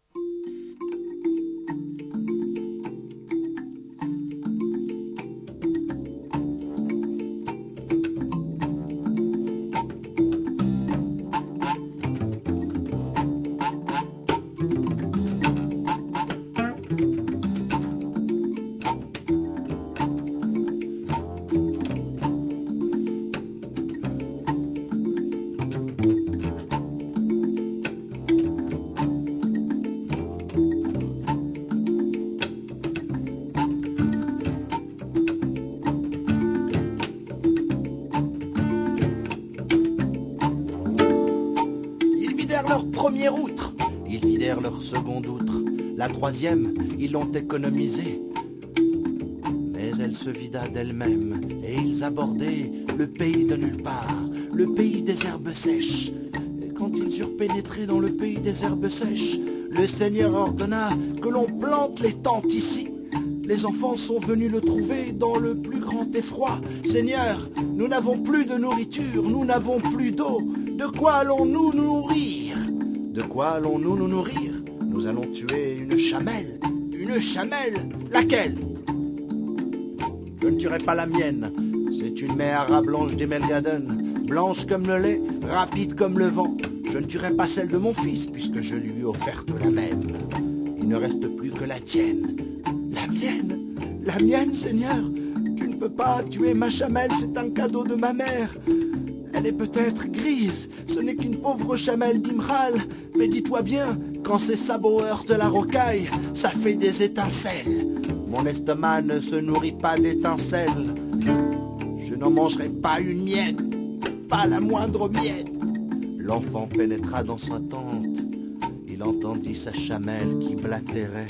La troisième, ils l'ont économisée. Mais elle se vida d'elle-même et ils abordaient le pays de nulle part, le pays des herbes sèches. Et quand ils eurent pénétré dans le pays des herbes sèches, le Seigneur ordonna que l'on plante les tentes ici. Les enfants sont venus le trouver dans le plus grand effroi. Seigneur, nous n'avons plus de nourriture, nous n'avons plus d'eau. De quoi allons-nous nous nourrir? De quoi allons-nous nous nourrir? Nous allons tuer une chamelle. Une chamelle? Laquelle? Je ne tuerai pas la mienne. C'est une mère à blanche d'Emelgaden, blanche comme le lait, rapide comme le vent. Je ne tuerai pas celle de mon fils, puisque je lui ai offerte la même. Il ne reste plus que la tienne. La mienne? La mienne, Seigneur? Tu ne peux pas tuer ma chamelle, c'est un cadeau de ma mère. Elle est peut-être grise, ce n'est qu'une pauvre chamelle d'Imral. Mais dis-toi bien, quand ses sabots heurtent la rocaille, ça fait des étincelles. Mon estomac ne se nourrit pas d'étincelles. Je n'en mangerai pas une miette, pas la moindre miette. L'enfant pénétra dans sa tente. Il entendit sa chamelle qui blatérait.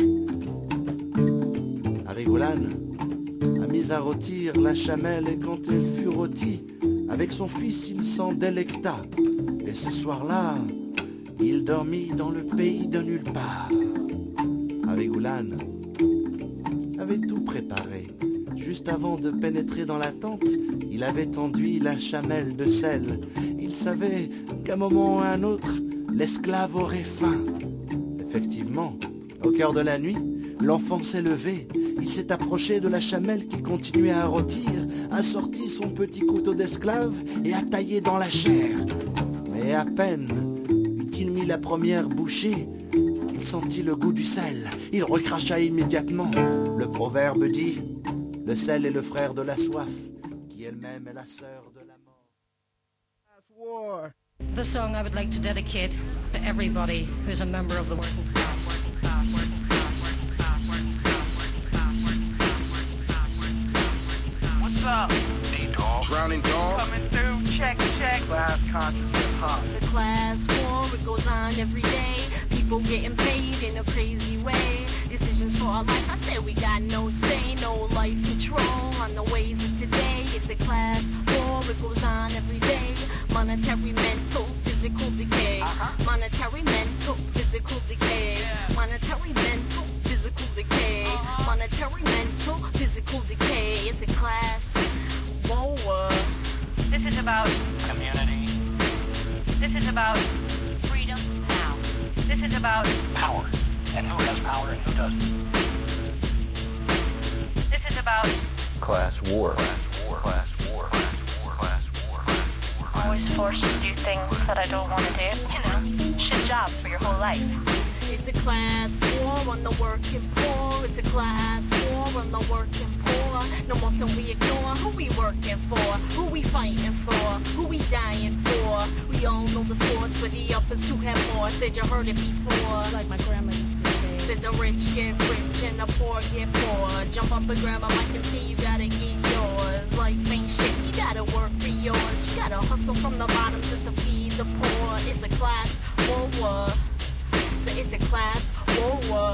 Arigoulane a mis à rôtir la chamelle et quand elle fut rôtie, avec son fils il s'en délecta. Et ce soir-là, il dormit dans le pays de nulle part. Arigoulane avait tout préparé. Juste avant de pénétrer dans la tente, il avait enduit la chamelle de sel. Il savait qu'à un moment ou à un autre, l'esclave aurait faim. Effectivement, au cœur de la nuit, l'enfant s'est levé. Il s'est approché de la chamelle qui continuait à rôtir, a sorti son petit couteau d'esclave et a taillé dans la chair. Mais à peine eut-il mis la première bouchée, il sentit le goût du sel. Il recracha immédiatement. Le proverbe dit: le sel est le frère de la soif, qui elle-même est la sœur de la mort. The song I would like to dedicate to everybody who's a member of the working class. What's up? Hey, dog. Drowning dog. Coming through, check, check. Class conscious hip hop. It's a class war, it goes on every day. People getting paid in a crazy way. Decisions for our life, I said we got no say, no life control on the ways of today. It's a class war, it goes on every day. Monetary, mental, physical decay. Uh-huh. Monetary, mental, physical decay. Yeah. Monetary, mental, physical decay. Uh-huh. Monetary, mental, physical decay. It's a class war. This is about community. This is about freedom now. This is about power. And who has power and who doesn't. This is about class war. Class war. Class war. Class war. Class war. Class war. I'm always forced to do things that I don't want to do. You know, shit jobs for your whole life. It's a class war on the working poor. It's a class war on the working poor. No more can we ignore who we working for, who we fighting for, who we dying for. We all know the scores for the uppers to have more. Said you heard it before. It's like my grandma used to say. Said the rich get rich and the poor get poor. Jump up and grab a mic and see you gotta get yours. Life ain't shit, you gotta work for yours. You gotta hustle from the bottom just to feed the poor. It's a class war war. So it's a class war war.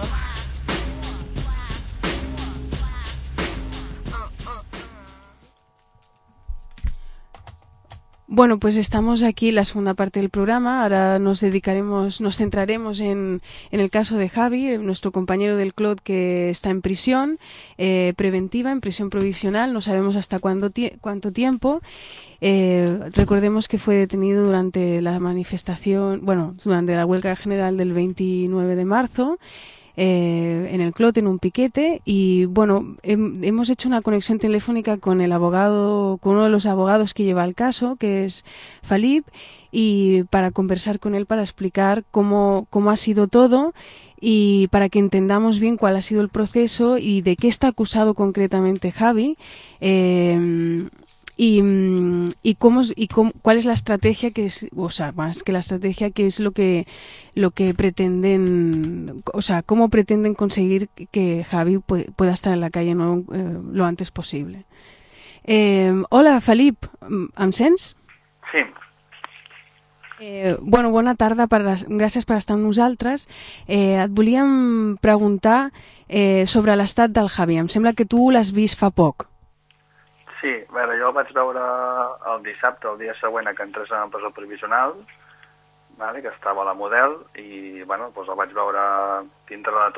Bueno, pues estamos aquí en la segunda parte del programa. Ahora nos dedicaremos, nos centraremos en, en el caso de Javi, nuestro compañero del C L O D que está en prisión eh, preventiva, en prisión provisional. No sabemos hasta cuándo tie- cuánto tiempo. Eh, recordemos que fue detenido durante la manifestación, bueno, durante la huelga general del veintinueve de marzo. Eh, en el C L O D, en un piquete, y bueno, he, hemos hecho una conexión telefónica con el abogado, con uno de los abogados que lleva el caso, que es Falip, y para conversar con él, para explicar cómo, cómo ha sido todo y para que entendamos bien cuál ha sido el proceso y de qué está acusado concretamente Javi. Eh, Y, y cómo y cómo, cuál es la estrategia que es, o sea, más que la estrategia, que es lo que lo que pretenden, o sea, cómo pretenden conseguir que Javi pueda estar en la calle no, eh, lo antes posible. Eh, hola, Felip, em sents? Sí. Eh, bueno, bona tarda, per les, gràcies per estar amb nosaltres. Eh, et volíem preguntar eh, sobre l'estat del Javi. Em sembla que tu l'has vist fa poc. Sí, a veure, jo el vaig veure el dissabte, el dia següent a que entrés en presó provisional, vale, que estava a la Model, i bueno, doncs el vaig veure dintre de tot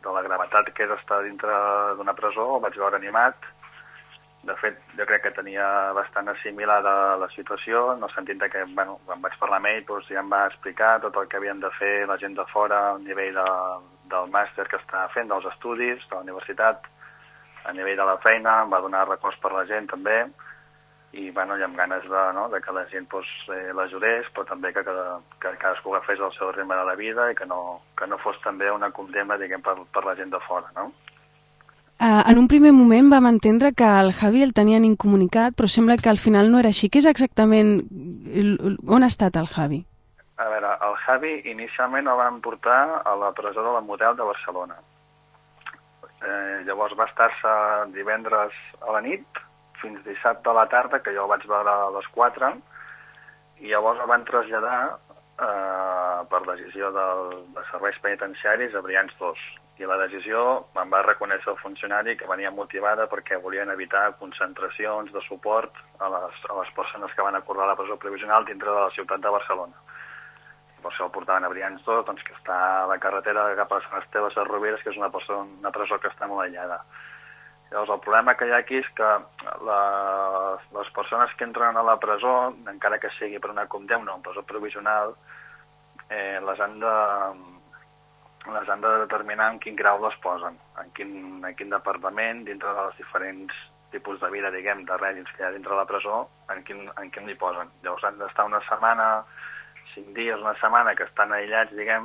de la gravetat que és estar dintre d'una presó, el vaig veure animat. De fet, jo crec que tenia bastant assimilada la situació, en el sentit que, bueno, quan vaig parlar amb ell, doncs, ja em va explicar tot el que havien de fer la gent de fora, a nivell de, del màster que està fent, dels estudis, de la universitat, a nivell de la feina, em va donar records per la gent també, i, bueno, hi ha ganes de, no, de que la gent doncs, eh, l'ajudés, però també que, que, que cadascú agafés el seu ritme de la vida i que no, que no fos també una condemna, diguem, per, per la gent de fora, no? Uh, en un primer moment vam entendre que el Javi el tenien incomunicat, però sembla que al final no era així. Què és exactament... On ha estat el Javi? A veure, el Javi inicialment el van portar a la presó de la Model de Barcelona. Eh, llavors va estar-se divendres a la nit fins dissabte a la tarda, que jo el vaig veure a les quatre, i llavors el van traslladar eh, per decisió del, de serveis penitenciaris a Brians dos. I la decisió em va reconèixer el funcionari que venia motivada perquè volien evitar concentracions de suport a les, a les persones que van acordar la presó provisional dintre de la ciutat de Barcelona. I per això el portaven a Brians dos, doncs, que està a la carretera cap a Sant Esteve de Sesrovires, que és una, persona, una presó que està molt aïllada. Llavors, el problema que hi ha aquí és que la, les persones que entren a la presó, encara que sigui per una condemna o una presó provisional, eh, les han de... les han de determinar en quin grau les posen, en quin, en quin departament, dintre dels diferents tipus de vida, diguem, de règims que hi ha dintre de la presó, en quin, en quin li posen. Llavors han d'estar una setmana, cinc dies, una setmana, que estan aïllats, diguem,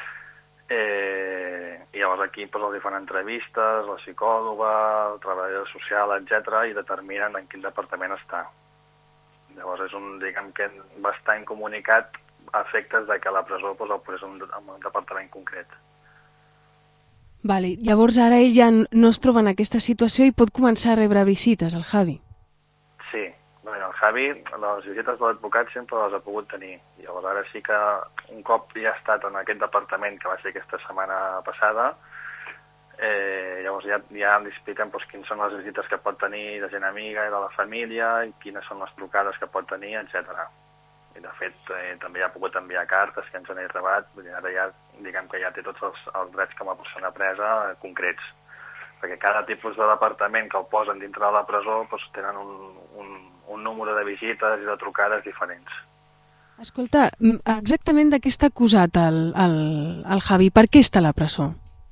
eh, i llavors aquí doncs, els hi fan entrevistes, la psicòloga, el treballador social, etcètera, i determinen en quin departament està. Llavors és un, diguem, que va estar incomunicat a efectes de que la presó doncs, el posés en un departament concret. Vale. Llavors ara ell ja no es troba en aquesta situació i pot començar a rebre visites, el Javi. Sí, bueno, el Javi, les visites de l'advocat sempre les ha pogut tenir. Llavors ara sí que un cop ja ha estat en aquest departament, que va ser aquesta setmana passada, eh, llavors ja, ja li expliquen doncs, quines són les visites que pot tenir de gent amiga i de la família, i quines són les trucades que pot tenir, etcètera. I de fet eh, també ja ha pogut enviar cartes que ens han arribat, ara ja diguem que ja té tots els, els drets com a persona presa eh, concrets, perquè cada tipus de departament que el posen dintre de la presó doncs, tenen un, un, un número de visites i de trucades diferents. Escolta, exactament de què està acusat el, el, el Javi? Per què està a la presó?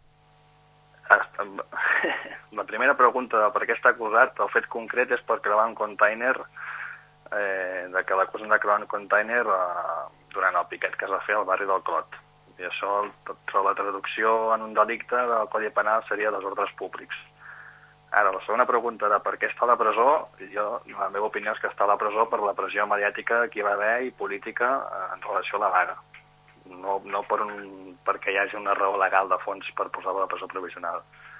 La primera pregunta de per què està acusat, el fet concret és per creuar un container, Eh, de que l'acusen de creuar un container eh, durant el piquet que es va fer al barri del Clot. I això, la traducció en un delicte del Codi Penal seria desordres públics. Ara, la segona pregunta de per què està a la presó, jo, la meva opinió és que està a la presó per la pressió mediàtica que hi va haver i política eh, en relació a la vaga. No, no per un, perquè hi hagi una raó legal de fons per posar-lo a la presó provisional.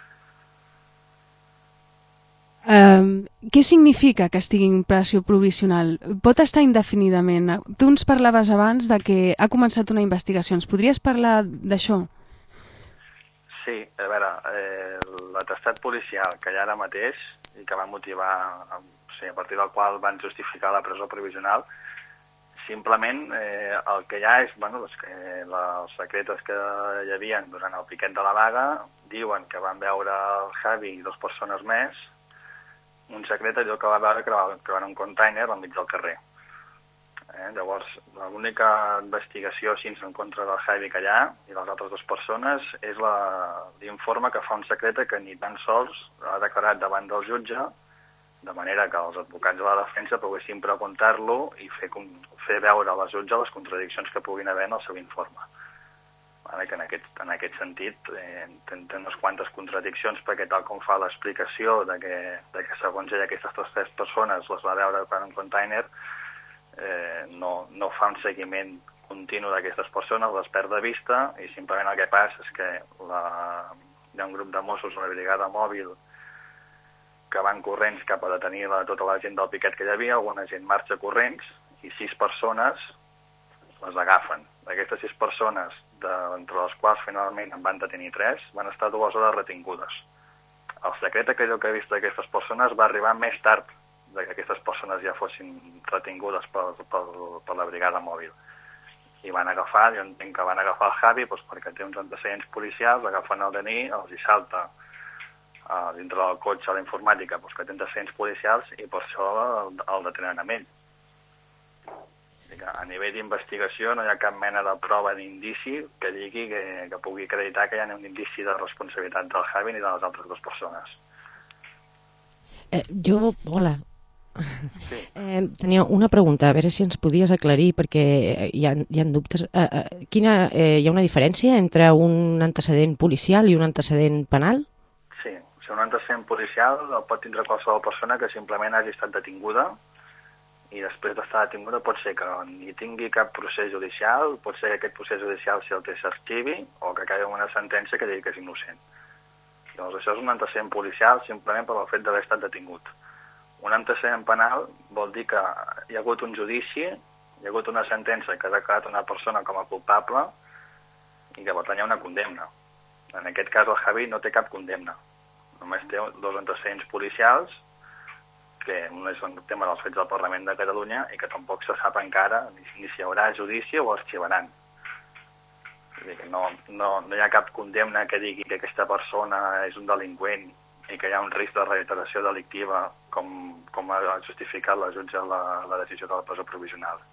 Uh, què significa que estigui en pressió provisional? Pot estar indefinidament. Tu ens parlaves abans de que ha començat una investigació. Ens podries parlar d'això? Sí, a veure, eh, l'atestat policial que hi ha ara mateix i que va motivar, o sigui, a partir del qual van justificar la presó provisional, simplement eh, el que hi ha és, bueno, doncs que les secretes que hi havia durant el piquet de la vaga diuen que van veure el Javi i dues persones més. Un secret allò que va veure que va en un container al mig del carrer. Eh? Llavors, l'única investigació així en contra del Javi que hi ha i les altres dues persones és l'informe que fa un secret que ni tan sols ha declarat davant del jutge, de manera que els advocats de la defensa poguessin preguntar-lo i fer, fer veure a la jutge les contradiccions que puguin haver en el seu informe. Vale, que en aquest, en aquest sentit eh, té, té unes quantes contradiccions perquè tal com fa l'explicació de que, de que segons ella aquestes tres persones les va veure per un container, eh, no, no fa un seguiment continu d'aquestes persones, les perd de vista i simplement el que passa és que la, hi ha un grup de Mossos, una brigada mòbil, que van corrents cap a detenir la, tota la gent del piquet que hi havia, alguna gent marxa corrents i sis persones les agafen. D'aquestes sis persones, de, entre les quals finalment en van detenir tres, van estar dues hores retingudes. El secret que jo que he vist d'aquestes persones va arribar més tard de que aquestes persones ja fossin retingudes per, per, per la brigada mòbil. i van agafar, jo entenc que van agafar el Javi doncs, perquè té uns antecedents policials, agafen el D N I, els hi salta uh, dintre del cotxe a la informàtica doncs, que té antecedents policials i per això el, el detenen amb ell. A nivell d'investigació no hi ha cap mena de prova d'indici que digui que, que pugui acreditar que hi ha un indici de responsabilitat del Javi ni de les altres dues persones. Eh, jo, hola. Sí. Eh, tenia una pregunta, a veure si ens podies aclarir, perquè hi ha, hi ha dubtes. Eh, eh, quina, eh, hi ha una diferència entre un antecedent policial i un antecedent penal? Sí, o sigui, un antecedent policial el pot tindre qualsevol persona que simplement hagi estat detinguda i després d'estar detinguda pot ser que ni tingui cap procés judicial, pot ser que aquest procés judicial si el té s'arxivi o que acabi amb una sentència que digui que és innocent. Llavors això és un antecedent policial simplement per el fet d'haver estat detingut. Un antecedent penal vol dir que hi ha hagut un judici, hi ha hagut una sentència que ha declarat una persona com a culpable i que per tant hi ha una condemna. En aquest cas el Javi no té cap condemna, només té dos antecedents policials que un és el tema dels fets del Parlament de Catalunya i que tampoc se sap encara ni si hi haurà judici o arxivaran. És a dir, que no, no, no hi ha cap condemna que digui que aquesta persona és un delinqüent i que hi ha un risc de reiteració delictiva com, com ha justificat la jutge la, la decisió de la presó provisional.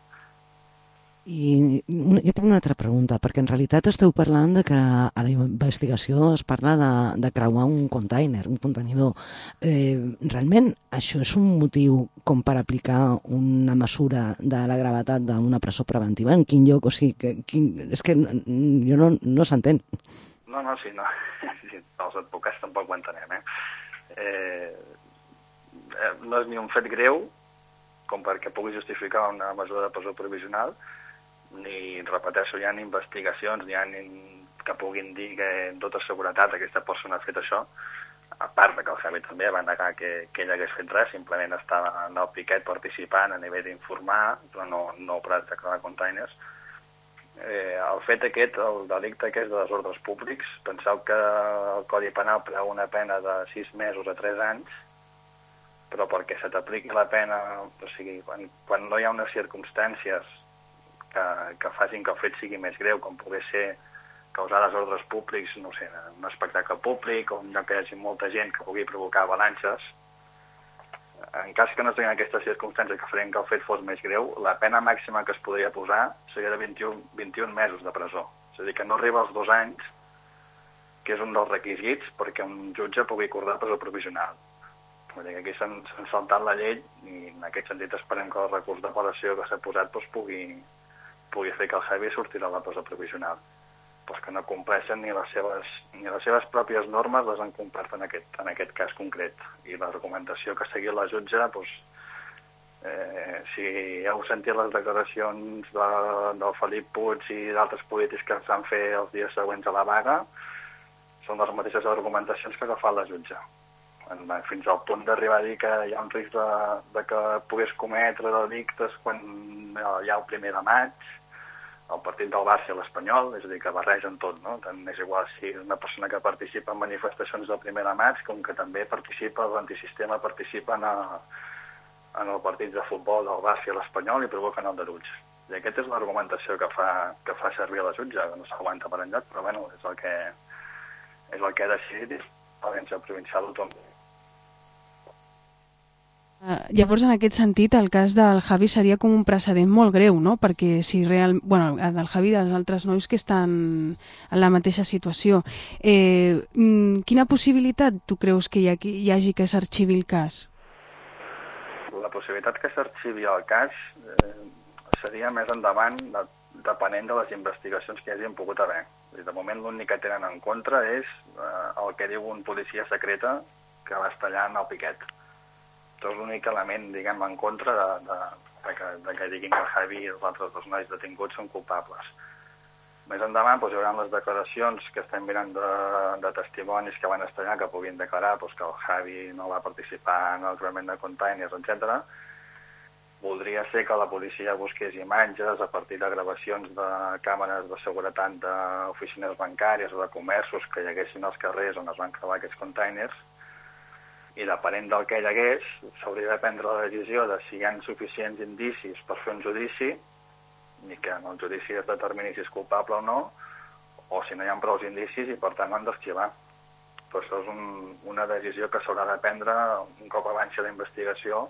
I jo tinc una altra pregunta, perquè en realitat esteu parlant de que a la investigació es parla de, de creuar un container, un contenidor. Eh, realment això és un motiu com per aplicar una mesura de la gravetat d'una presó preventiva? En quin lloc? O sigui, que, quin, és que jo no, no s'entén. No, no, sí, no. Els advocats tampoc ho entenem, eh? eh? No és ni un fet greu com perquè pugui justificar una mesura de presó provisional, ni, repeteixo, hi ha investigacions, ni ha ni que puguin dir que amb tota seguretat aquesta persona ha fet això, a part que el Javi també va negar que, que ell hagués fet res, simplement estava en el piquet participant a nivell d'informar, però no, no per declarar containers. Eh, el fet aquest, el delicte aquest de desordres públics, penseu que el Codi Penal preveu una pena de sis mesos a tres anys, però perquè se t'apliqui la pena, o sigui, quan, quan no hi ha unes circumstàncies que, que facin que el fet sigui més greu, com pugui ser causar desordres públics, no sé, un espectacle públic o un lloc que hi hagi molta gent que pugui provocar avalanxes, en cas que no es tinguin aquestes circumstàncies que farien que el fet fos més greu, la pena màxima que es podria posar seria de vint-i-un, vint-i-un mesos de presó. És a dir, que no arriba als dos anys, que és un dels requisits perquè un jutge pugui acordar presó provisional. Vull dir que aquí s'han saltat la llei i en aquest sentit esperem que el recurs d'apel·lació que s'ha posat doncs, pugui, pugui fer que el Javi surti de la presó provisional. Pues que no compleixen ni les seves, ni les seves pròpies normes les han complert en aquest, en aquest cas concret. I la argumentació que ha seguit la jutge, pues, eh, si heu sentit les declaracions de, del Felip Puig i d'altres polítics que es van fer els dies següents a la vaga, són les mateixes argumentacions que ha agafat la jutge. Fins al punt d'arribar a dir que hi ha un risc de, de que pogués cometre delictes quan hi ha el primer de maig, el partit del Barça i l'Espanyol, és a dir, que barregen tot, no? Tant és igual si és una persona que participa en manifestacions del primer de maig com que també participa, l'antisistema participa en, a, en el partit de futbol del Barça i l'Espanyol i provoquen aldarulls. I aquesta és l'argumentació que fa, que fa servir la jutge, que no s'aguanta per enlloc, però bueno, és el que, és el que ha decidit l'Audiència Provincial d'Automòbil. Uh, llavors, en aquest sentit, el cas del Javi seria com un precedent molt greu, no? Perquè si real... bueno, del Javi i dels altres nois que estan en la mateixa situació. Eh, quina possibilitat tu creus que hi, ha, hi hagi que s'arxivi el cas? La possibilitat que s'arxivi el cas eh, seria més endavant, de, depenent de les investigacions que hi hagin pogut haver. De moment l'únic que tenen en contra és eh, el que diu un policia secreta que va estar allà en el piquet. Això és l'únic element, diguem, en contra de, de, de, que, de que diguin que el Javi i els altres dos nois detinguts són culpables. Més endavant doncs, hi haurà les declaracions que estem mirant de, de testimonis que van estar allà, que puguin declarar doncs, que el Javi no va participar en el creuament de containers, etcètera. Voldria ser que la policia busqués imatges a partir de gravacions de càmeres de seguretat d'oficines bancàries o de comerços que hi haguessin als carrers on es van creuar aquests containers, i depenent del que hi hagués, s'hauria de prendre la decisió de si hi ha suficients indicis per fer un judici ni que en el judici es determini si és culpable o no, o si no hi ha prou indicis i per tant l'han d'arxivar. Però això és un, una decisió que s'haurà de prendre un cop avanci la investigació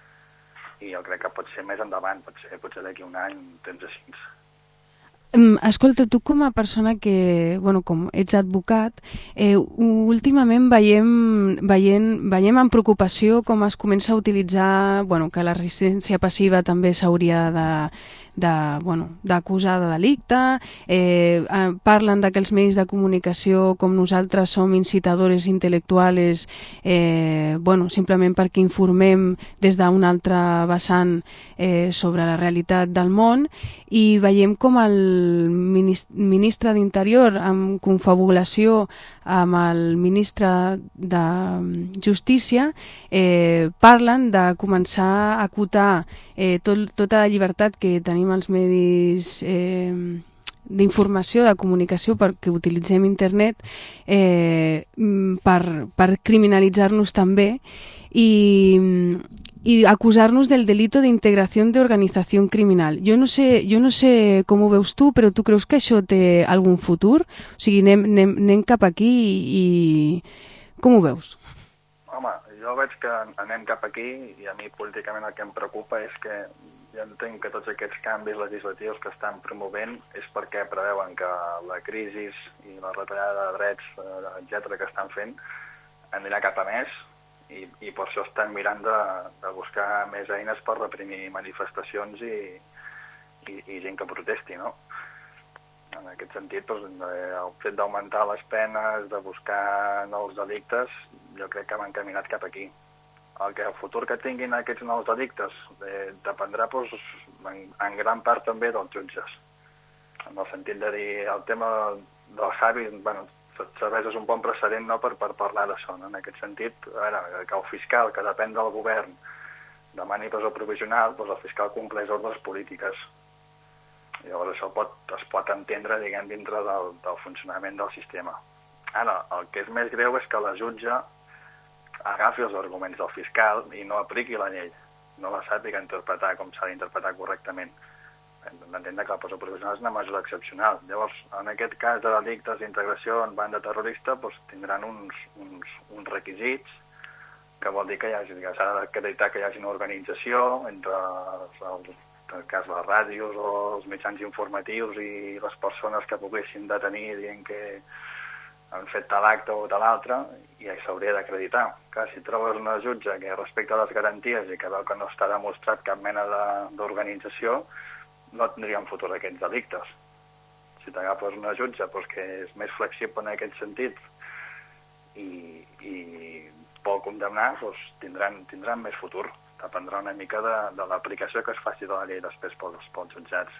i jo crec que pot ser més endavant, pot ser potser d'aquí un any, un temps així. Um, escolta, tu com a persona que, bueno, com ets advocat, eh, últimament veiem, veiem, veiem amb preocupació com es comença a utilitzar, bueno, que la resistència passiva també s'hauria de, de, bueno, d'acusar de delicte, eh, eh, parlen de que els medis de comunicació com nosaltres som incitadores intel·lectuals, eh, bueno, simplement perquè informem des d'un altre vessant eh, sobre la realitat del món, i veiem com el ministre d'Interior, amb confabulació amb el ministre de Justícia, eh, parlen de començar a acotar eh, tot, tota la llibertat que tenim als medis eh, d'informació, de comunicació, perquè utilitzem internet, eh, per, per criminalitzar-nos també i, i acusar-nos del delito d'integració d'organització criminal. Jo no sé, jo no sé com ho veus tu, però tu creus que això té algun futur? O sigui, anem, anem, anem cap aquí i, i com ho veus? Home, jo veig que anem cap aquí i a mi políticament el que em preocupa és que jo entenc que tots aquests canvis legislatius que estan promovent és perquè preveuen que la crisi i la retallada de drets, etcètera, que estan fent anirà cap a més i, i per això estan mirant de, de buscar més eines per reprimir manifestacions i, i, i gent que protesti, no? En aquest sentit, doncs, el fet d'augmentar les penes, de buscar nous delictes, jo crec que m'han caminat cap aquí. El que el futur que tinguin aquests nous delictes eh, dependrà doncs, en, en gran part també dels jutges. En el sentit de dir, el tema dels hàbits, bueno, serveix és un bon precedent, no, per, per parlar d'això, no? En aquest sentit, a veure, que el fiscal, que depèn del govern, demani presó provisional, doncs el fiscal compleix ordres polítiques. Llavors això pot, es pot entendre, diguem, dintre del, del funcionament del sistema. Ara, el que és més greu és que la jutge agafi els arguments del fiscal i no apliqui la llei, no la sàpiga interpretar com s'ha d'interpretar correctament. Hem d'entendre que la presó provisional és una mesura excepcional. Llavors, en aquest cas de delictes d'integració en banda terrorista, doncs, tindran uns, uns, uns requisits que vol dir que, que s'ha d'acreditar que hi hagi una organització entre els, el, en el cas les ràdios o els mitjans informatius i les persones que poguessin detenir dient que han fet tal acte o tal altre, i s'hauria d'acreditar. Clar, si trobes una jutge que respecta les garanties i que veu que no està demostrat cap mena d'organització, no tindríem futur aquests delictes. Si t'agafes una jutge doncs, que és més flexible en aquest sentit i, i vol condemnar, doncs, tindran, tindran més futur. Dependrà una mica de, de l'aplicació que es faci de la llei després pels, pels jutjats.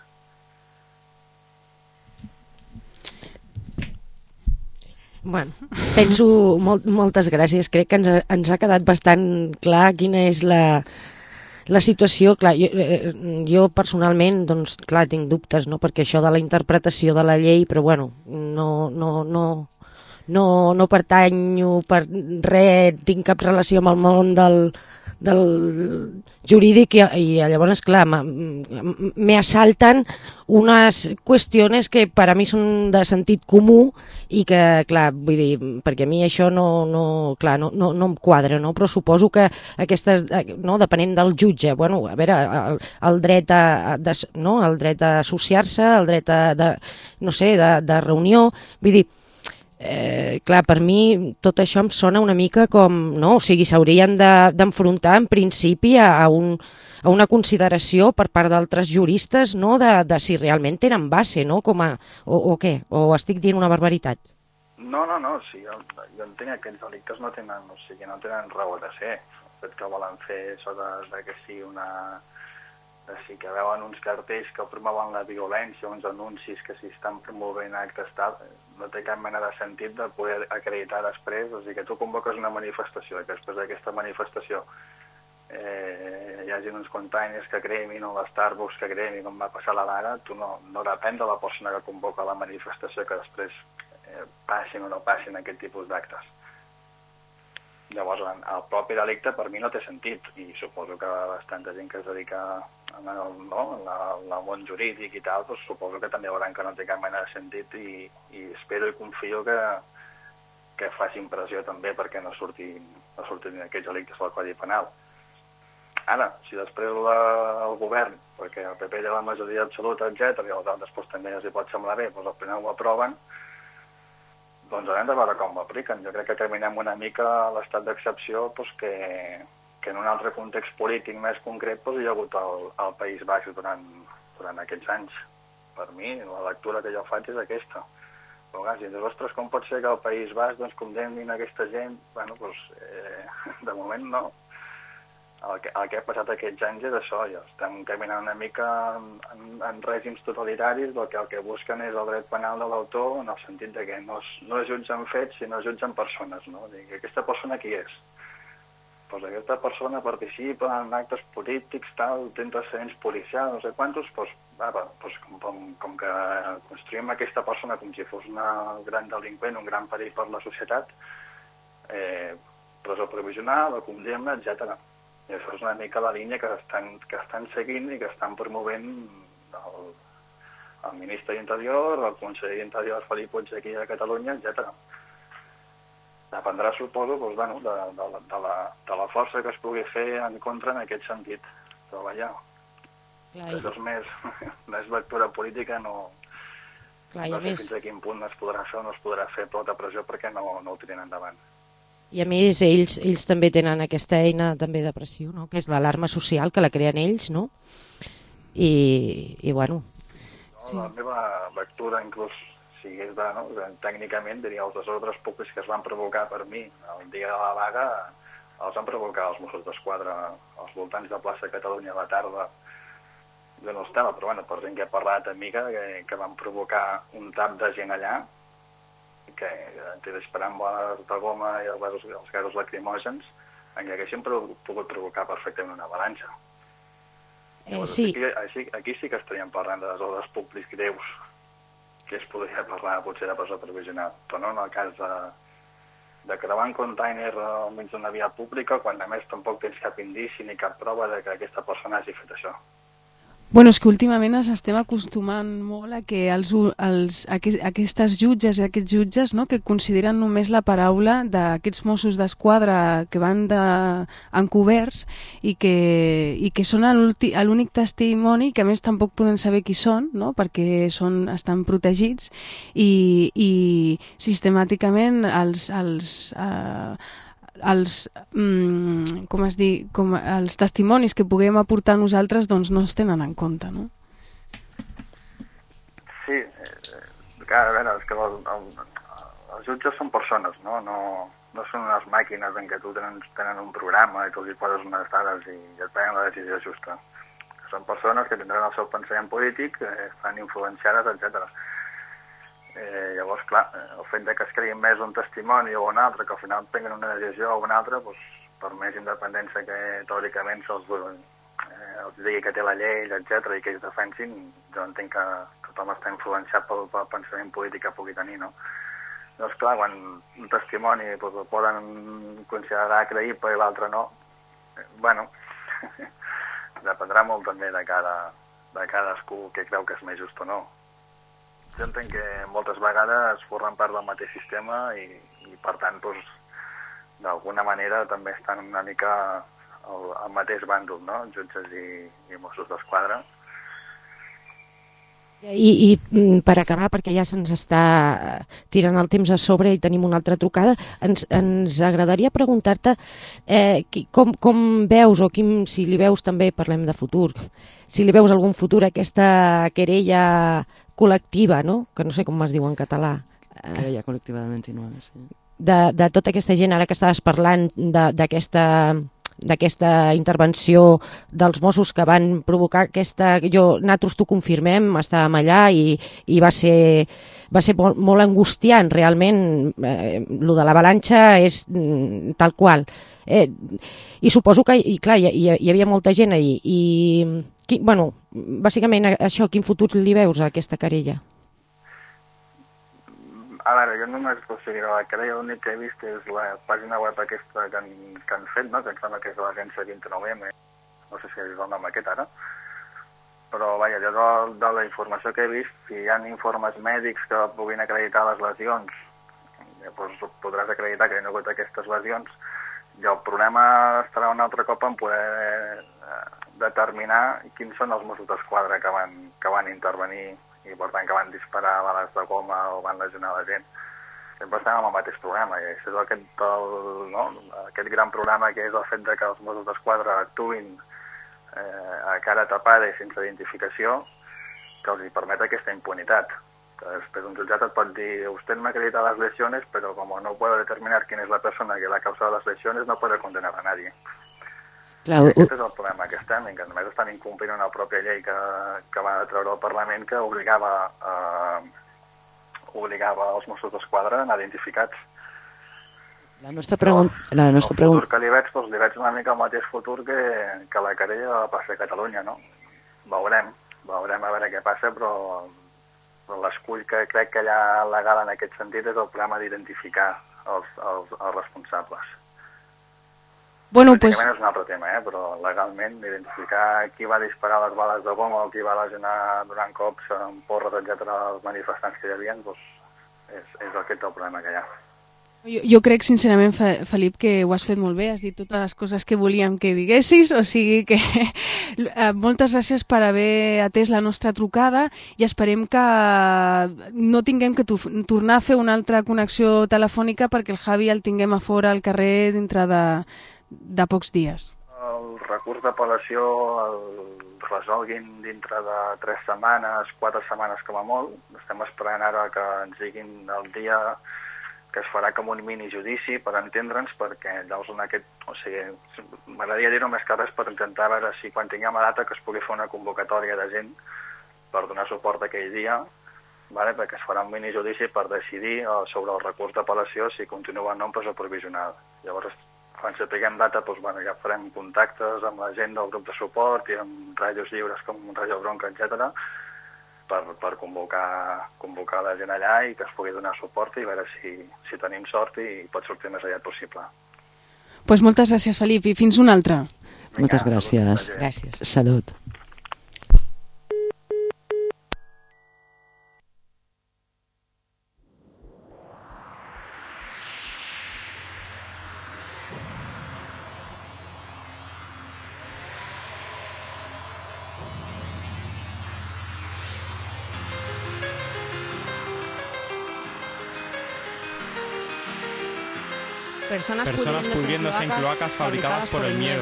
Bueno, penso, molt, moltes gràcies. Crec que ens ha, ens ha quedat bastant clar quina és la, la situació. Clar, jo, eh, jo personalment, doncs, clar, tinc dubtes, no?, perquè això de la interpretació de la llei, però bueno, no, no, no, no, no pertanyo per res, tinc cap relació amb el món del, del jurídic i, i llavors, clar, me assalten unes qüestions que per a mi són de sentit comú i que, clar, vull dir, perquè a mi això no, no, clar, no, no, no em quadra, no? Però suposo que aquestes, no, depenent del jutge, bueno, a veure, el, el dret a, de, no, el dret a associar-se, el dret a, de, no sé, de, de reunió, vull dir, Eh, clar, per mi tot això em sona una mica com, no, o sigui, s'haurien d'enfrontar de, en principi a, a, un, a una consideració per part d'altres juristes, no?, de, de si realment tenen base, no?, com a, o, o què, o estic dient una barbaritat? No, no, no, sí, jo, jo entenc que aquests delictes no tenen, o sigui, no tenen raó de ser. El fet que volen fer això de, de que sigui una... sí que veuen uns cartells que promouen la violència, uns anuncis que si estan promovent actes tal, no té cap mena de sentit de poder acreditar després. O sigui que tu convoques una manifestació i que després d'aquesta manifestació eh, hi hagi uns containers que cremin o les Starbucks que cremin, com va passar a la Lara, tu no, no depèn de la persona que convoca la manifestació que després eh, passin o no passin aquest tipus d'actes. Llavors, el propi delicte per mi no té sentit, i suposo que bastanta gent que es dedica al no, al món jurídic i tal, doncs suposo que també veuran que no té cap mena de sentit, i, i espero i confio que, que faci impressió també perquè no surtin, no surtin aquests delictes del Codi Penal. Ara, si després la, el govern, perquè el P P té la majoria absoluta, etcètera, i els altres doncs, també els hi pot semblar bé, doncs al final ho aproven, doncs haurem de veure com ho apliquen. Jo crec que caminem una mica a l'estat d'excepció doncs, que, que en un altre context polític més concret doncs, hi ha hagut el, el País Basc durant, durant aquests anys. Per mi, la lectura que jo faig és aquesta. Però, clar, si dius, ostres, com pot ser que el País Basc doncs, condemnin aquesta gent? Bueno, doncs, eh, de moment no. El que, el que ha passat aquests anys és això, ja estem caminant una mica en, en, en règims totalitaris, del que el que busquen és el dret penal de l'autor, en el sentit de que no es, no es jutgen fets, sinó es jutgen persones, no? Dir, aquesta persona qui és? Pues aquesta persona participa en actes polítics, tal, té antecedents policials, no sé quantos, pues, va, pues, com, com, com que construïm aquesta persona com si fos una gran delinqüent, un gran perill per la societat, eh, presó provisional, la condemna, etcètera. I això és una mica la línia que estan, que estan seguint i que estan promovent el, el ministre d'Interior, el conseller d'Interior Felip Puig aquí a Catalunya, etcètera. Dependrà, suposo, doncs, bueno, de, de, de, la, de la força que es pugui fer en contra en aquest sentit. Però vaja, això és més, més lectura política, no, Clar, no sé més... fins a quin punt es podrà fer o no es podrà fer tota pressió perquè no, no ho tiren endavant. I a més, ells, ells també tenen aquesta eina també de pressió, no? Que és l'alarma social, que la creen ells, no? I, i bueno... No, sí. La meva lectura, inclús, si és de, no, tècnicament, diria, els desordres públics que es van provocar per mi el dia de la vaga, els van provocar els Mossos d'Esquadra als voltants de plaça Catalunya a la tarda. Jo no estava, però bueno, per gent que he parlat amb mi, que, que van provocar un tap de gent allà, que té disparant boles de goma i els gasos, els gasos lacrimògens, en què haguessin pogut provocar perfectament una avalanxa. Eh, sí. Aquí, aquí, aquí sí que estaríem parlant de desordres públics greus, que es podria parlar potser de presó provisional, però no en el cas de, de creuar un container al mig d'una via pública, quan a més tampoc tens cap indici ni cap prova de que aquesta persona hagi fet això. Bueno, és que últimament ens estem acostumant molt a que els, els, aquestes jutges i aquests jutges, no, que consideren només la paraula d'aquests Mossos d'Esquadra que van de, encoberts i que, i que són l'únic testimoni, que a més tampoc podem saber qui són, no, perquè són, estan protegits, i, i sistemàticament els... els eh, els, mm, com es di, com els testimonis que puguem aportar nosaltres doncs no es tenen en compte, no? Sí, eh, a veure, és que el, el, els jutges són persones, no? No, no són unes màquines en què tu tenen, tenen un programa i tu els poses unes dades i et prenen la decisió justa. Són persones que tindran el seu pensament polític, eh, estan influenciades, etcètera. Eh, llavors, clar, el fet de que es creï més un testimoni o un altre, que al final prenguen una decisió o una altra, doncs, per més independència que teòricament se'ls eh, els digui que té la llei, etcètera, i que ells defensin, jo entenc que tothom està influenciat pel, pel pensament polític que pugui tenir, no? Llavors, clar, quan un testimoni doncs, el poden considerar creïble i l'altre no, eh, bueno, dependrà molt també de, cada, de cadascú que creu que és més just o no. Jo entenc que moltes vegades formen part del mateix sistema i, i per tant, doncs, d'alguna manera també estan una mica al, al mateix bàndol, no? Jutges i, i Mossos d'Esquadra. I, I per acabar, perquè ja se'ns està tirant el temps a sobre i tenim una altra trucada, ens, ens agradaria preguntar-te eh, com, com veus, o quin, si li veus també, parlem de futur, si li veus algun futur a aquesta querella col·lectiva, no? Que no sé com es diu en català. Querella col·lectiva de vint-i-nou, sí. De, de tota aquesta gent, ara que estaves parlant d'aquesta... d'aquesta intervenció dels Mossos que van provocar aquesta... Jo, nosaltres t'ho confirmem, estàvem allà i, i va ser, va ser molt, molt angustiant, realment. Eh, lo de l'avalanxa és mm, tal qual. Eh, I suposo que, i clar, hi, hi havia molta gent allà. I, qui, bueno, bàsicament això, quin futur li veus a aquesta querella? A veure, jo només, o sigui, la que l'únic que he vist és la pàgina web aquesta que han, que han fet, no?, que em sembla que és de l'agència vint-i-nou eme, no sé si és el nom aquest ara, però, vaja, jo de, de la informació que he vist, si hi ha informes mèdics que puguin acreditar les lesions, doncs podràs acreditar que hi ha hagut aquestes lesions, i el problema estarà un altre cop en poder eh, determinar quins són els Mossos d'Esquadra que van, que van intervenir i per tant que van disparar bales de goma o van lesionar la gent. Sempre estem amb el mateix problema, i això és aquest, el, no? aquest gran problema que és el fet de que els Mossos d'Esquadra actuïn eh, a cara tapada i sense identificació, que els hi permet aquesta impunitat. Que després un jutjat et pot dir, usted me acredita las lesiones, pero como no puedo determinar quién es la persona que le ha causado las lesiones, no puede condenar a nadie. Clar, I aquest és el problema que estem, i que només estan incomplint una pròpia llei que, que va treure el Parlament que obligava, eh, obligava els Mossos d'Esquadra a anar identificats. La nostra pregunta... La nostra el futur pregunta... que li veig, doncs, li veig una mica el mateix futur que, que la querella de la plaça de Catalunya, no? Veurem, veurem a veure què passa, però, però l'escull que crec que hi ha legal en aquest sentit és el problema d'identificar els, els, els responsables. Bueno, pues... és un altre tema, eh? Però legalment identificar qui va disparar les bales de goma o qui va lesionar donant cops amb porres, etcètera, als manifestants que hi havia, doncs és, és aquest el problema que hi ha. Jo, jo crec sincerament, Felip, que ho has fet molt bé, has dit totes les coses que volíem que diguessis, o sigui que moltes gràcies per haver atès la nostra trucada i esperem que no tinguem que tornar a fer una altra connexió telefònica perquè el Javi el tinguem a fora al carrer dintre de, de pocs dies. El recurs d'apel·lació el resolguin dintre de tres setmanes, quatre setmanes com a molt. Estem esperant ara que ens diguin el dia que es farà com un mini judici per entendre'ns, perquè llavors en aquest, o sigui, m'agradaria dir-ho més que res per intentar veure si quan tinguem la data que es pugui fer una convocatòria de gent per donar suport aquell dia, vale? Perquè es farà un mini judici per decidir sobre el recurs d'apel·lació si continua o no en presó provisional. Llavors, quan sapiguem data, doncs, bueno, ja farem contactes amb la gent del grup de suport i amb radios lliures com Radio Bronca, etcètera, per, per convocar, convocar la gent allà i que es pugui donar suport i veure si, si tenim sort i pot sortir més aviat possible. Pues moltes gràcies, Felip, i fins una altra. Moltes gràcies. Gràcies. Salut. Personas, Personas pudriéndose en cloacas fabricadas por el miedo.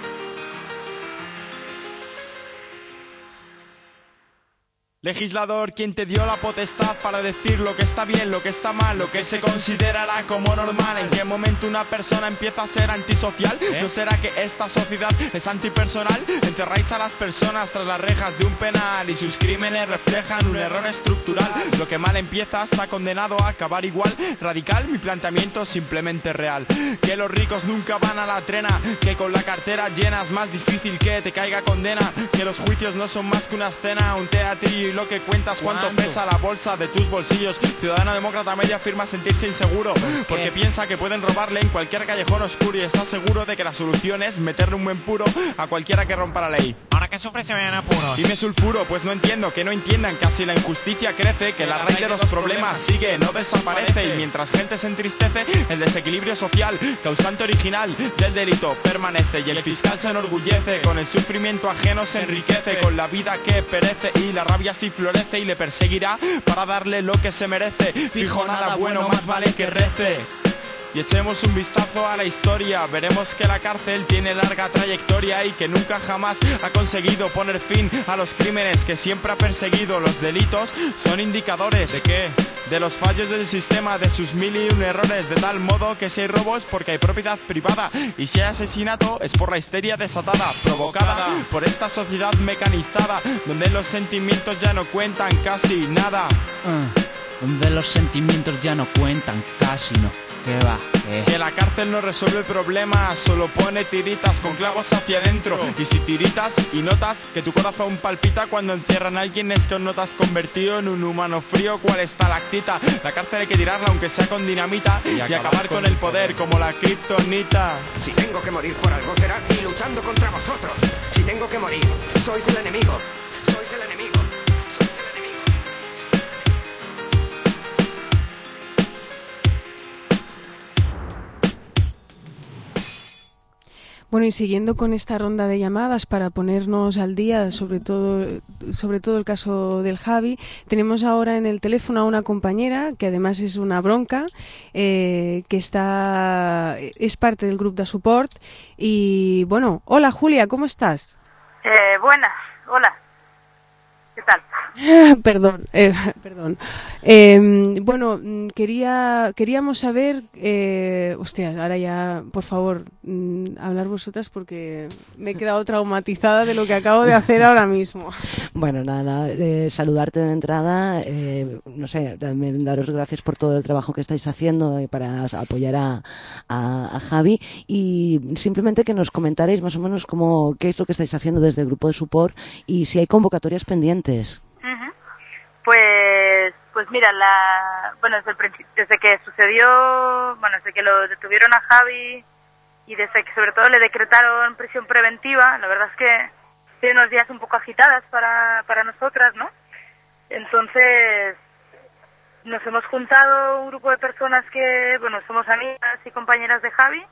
Legislador, quien te dio la potestad para decir lo que está bien, lo que está mal, lo que se considerará como normal. ¿En qué momento una persona empieza a ser antisocial? ¿Eh? ¿No será que esta sociedad es antipersonal? Encerráis a las personas tras las rejas de un penal y sus crímenes reflejan un error estructural. Lo que mal empieza está condenado a acabar igual. Radical, mi planteamiento simplemente real. Que los ricos nunca van a la trena, que con la cartera llena es más difícil que te caiga condena. Que los juicios no son más que una escena, un teatrillo. Lo que cuentas, cuánto pesa la bolsa de tus bolsillos. Ciudadano demócrata medio afirma sentirse inseguro porque piensa que pueden robarle en cualquier callejón oscuro y está seguro de que la solución es meterle un buen puro a cualquiera que rompa la ley. Ahora que sufre se me dan apuros. Y me sulfuro, pues no entiendo, que no entiendan que así la injusticia crece, que la raíz de los problemas sigue, no desaparece, y mientras gente se entristece, el desequilibrio social, causante original del delito, permanece, y el fiscal se enorgullece, con el sufrimiento ajeno se enriquece, con la vida que perece, y la rabia si florece y le perseguirá para darle lo que se merece. Fijo, nada bueno, más vale que rece. Y echemos un vistazo a la historia, veremos que la cárcel tiene larga trayectoria y que nunca jamás ha conseguido poner fin a los crímenes que siempre ha perseguido. Los delitos son indicadores ¿de qué? De los fallos del sistema, de sus mil y un errores, de tal modo que si hay robo es porque hay propiedad privada y si hay asesinato es por la histeria desatada, provocada por esta sociedad mecanizada, donde los sentimientos ya no cuentan casi nada. Uh, donde los sentimientos ya no cuentan casi no. ¿Qué va? Eh. Que la cárcel no resuelve el problema, solo pone tiritas con clavos hacia adentro. Y si tiritas y notas que tu corazón palpita cuando encierran a alguien, es que no te has convertido en un humano frío cual estalactita. La cárcel hay que tirarla aunque sea con dinamita y, y acabar, acabar con, con el poder, poder como la kriptonita. Si tengo que morir por algo será aquí luchando contra vosotros. Si tengo que morir, sois el enemigo. Sois el enemigo. Bueno, y siguiendo con esta ronda de llamadas para ponernos al día, sobre todo, sobre todo el caso del Javi, tenemos ahora en el teléfono a una compañera que además es una bronca, eh, que está es parte del grupo de support. Y bueno, hola Julia, ¿cómo estás? Eh, buenas, hola. ¿Qué tal? perdón, eh, perdón. Eh, bueno, quería queríamos saber, eh, hostia, ahora ya, por favor, mm, hablar vosotras porque me he quedado traumatizada de lo que acabo de hacer ahora mismo. Bueno, nada, eh, saludarte de entrada, eh, no sé, también daros gracias por todo el trabajo que estáis haciendo eh, para apoyar a, a, a Javi, y simplemente que nos comentaréis más o menos cómo, qué es lo que estáis haciendo desde el grupo de support y si hay convocatorias pendientes. Uh-huh. Pues, pues mira, la, bueno, desde, el principio, desde que sucedió, bueno, desde que lo detuvieron a Javi y desde que sobre todo le decretaron prisión preventiva, la verdad es que tiene unos días un poco agitadas para, para nosotras, ¿no? Entonces, nos hemos juntado un grupo de personas que, bueno, somos amigas y compañeras de Javi,